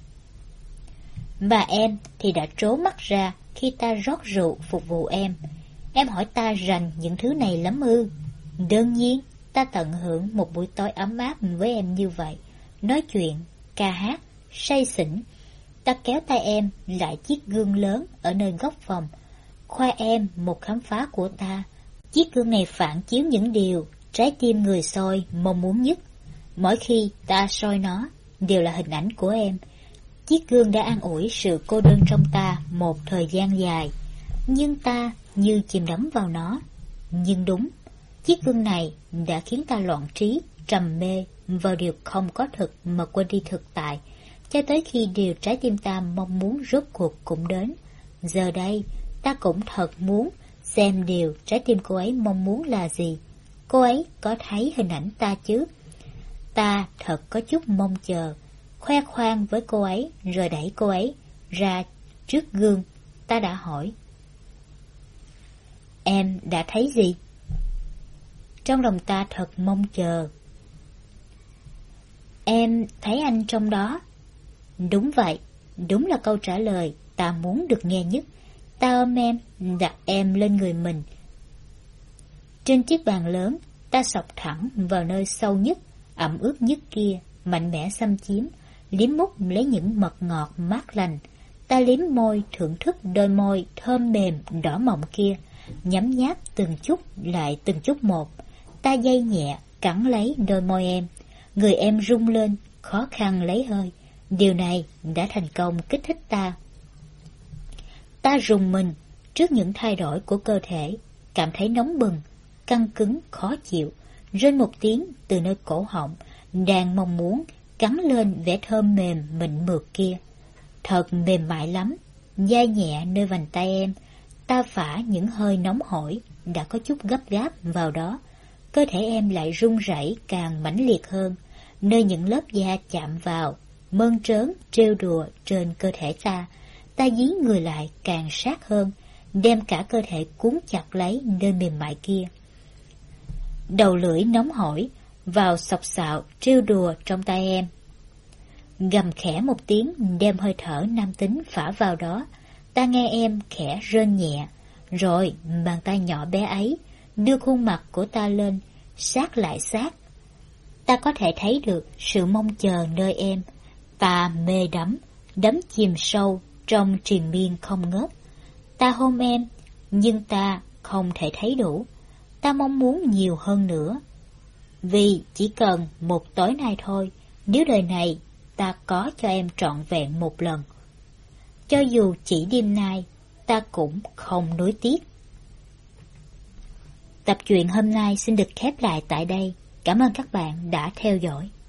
Và em thì đã trố mắt ra khi ta rót rượu phục vụ em. Em hỏi ta rành những thứ này lắm ư? Đương nhiên, ta tận hưởng một buổi tối ấm áp với em như vậy, nói chuyện, ca hát, say xỉn. Ta kéo tay em lại chiếc gương lớn ở nơi góc phòng, khoe em một khám phá của ta. Chiếc gương này phản chiếu những điều trái tim người soi mong muốn nhất. Mỗi khi ta soi nó, đều là hình ảnh của em. Chiếc gương đã an ủi sự cô đơn trong ta một thời gian dài, nhưng ta như chìm đắm vào nó. Nhưng đúng, chiếc gương này đã khiến ta loạn trí, trầm mê vào điều không có thực mà quên đi thực tại, cho tới khi điều trái tim ta mong muốn rốt cuộc cũng đến. Giờ đây, ta cũng thật muốn xem điều trái tim cô ấy mong muốn là gì. Cô ấy có thấy hình ảnh ta chứ? Ta thật có chút mong chờ, khoe khoang với cô ấy rồi đẩy cô ấy ra trước gương. Ta đã hỏi, em đã thấy gì? Trong lòng ta thật mong chờ. Em thấy anh trong đó. Đúng vậy, đúng là câu trả lời ta muốn được nghe nhất. Ta ôm em, đặt em lên người mình. Trên chiếc bàn lớn, ta sọc thẳng vào nơi sâu nhất, ẩm ướt nhất kia, mạnh mẽ xâm chiếm, liếm mút lấy những mật ngọt mát lành. Ta liếm môi thưởng thức đôi môi thơm mềm đỏ mọng kia, nhấm nháp từng chút lại từng chút một. Ta dây nhẹ cắn lấy đôi môi em, người em rung lên, khó khăn lấy hơi, Điều này đã thành công kích thích ta. Ta rùng mình trước những thay đổi của cơ thể, cảm thấy nóng bừng, căng cứng, khó chịu, rên một tiếng từ nơi cổ họng, đang mong muốn cắn lên vẻ thơm mềm mịn mượt kia. Thật mềm mại lắm, dai nhẹ nơi vành tay em, ta phả những hơi nóng hổi, đã có chút gấp gáp vào đó. Cơ thể em lại run rẩy càng mãnh liệt hơn, nơi những lớp da chạm vào, mơn trớn, trêu đùa trên cơ thể ta. Ta dí người lại càng sát hơn, đem cả cơ thể cuốn chặt lấy nơi mềm mại kia. Đầu lưỡi nóng hổi, vào xộc xạo, trêu đùa trong tay em. Gầm khẽ một tiếng, đem hơi thở nam tính phả vào đó. Ta nghe em khẽ rên nhẹ, rồi bàn tay nhỏ bé ấy đưa khuôn mặt của ta lên, sát lại sát. Ta có thể thấy được sự mong chờ nơi em. Ta mê đắm chìm sâu trong triền miên không ngớt. Ta hôn em, nhưng ta không thể thấy đủ. Ta mong muốn nhiều hơn nữa. Vì chỉ cần một tối nay thôi, nếu đời này ta có cho em trọn vẹn một lần. Cho dù chỉ đêm nay, ta cũng không nuối tiếc. Tập truyện hôm nay xin được khép lại tại đây. Cảm ơn các bạn đã theo dõi.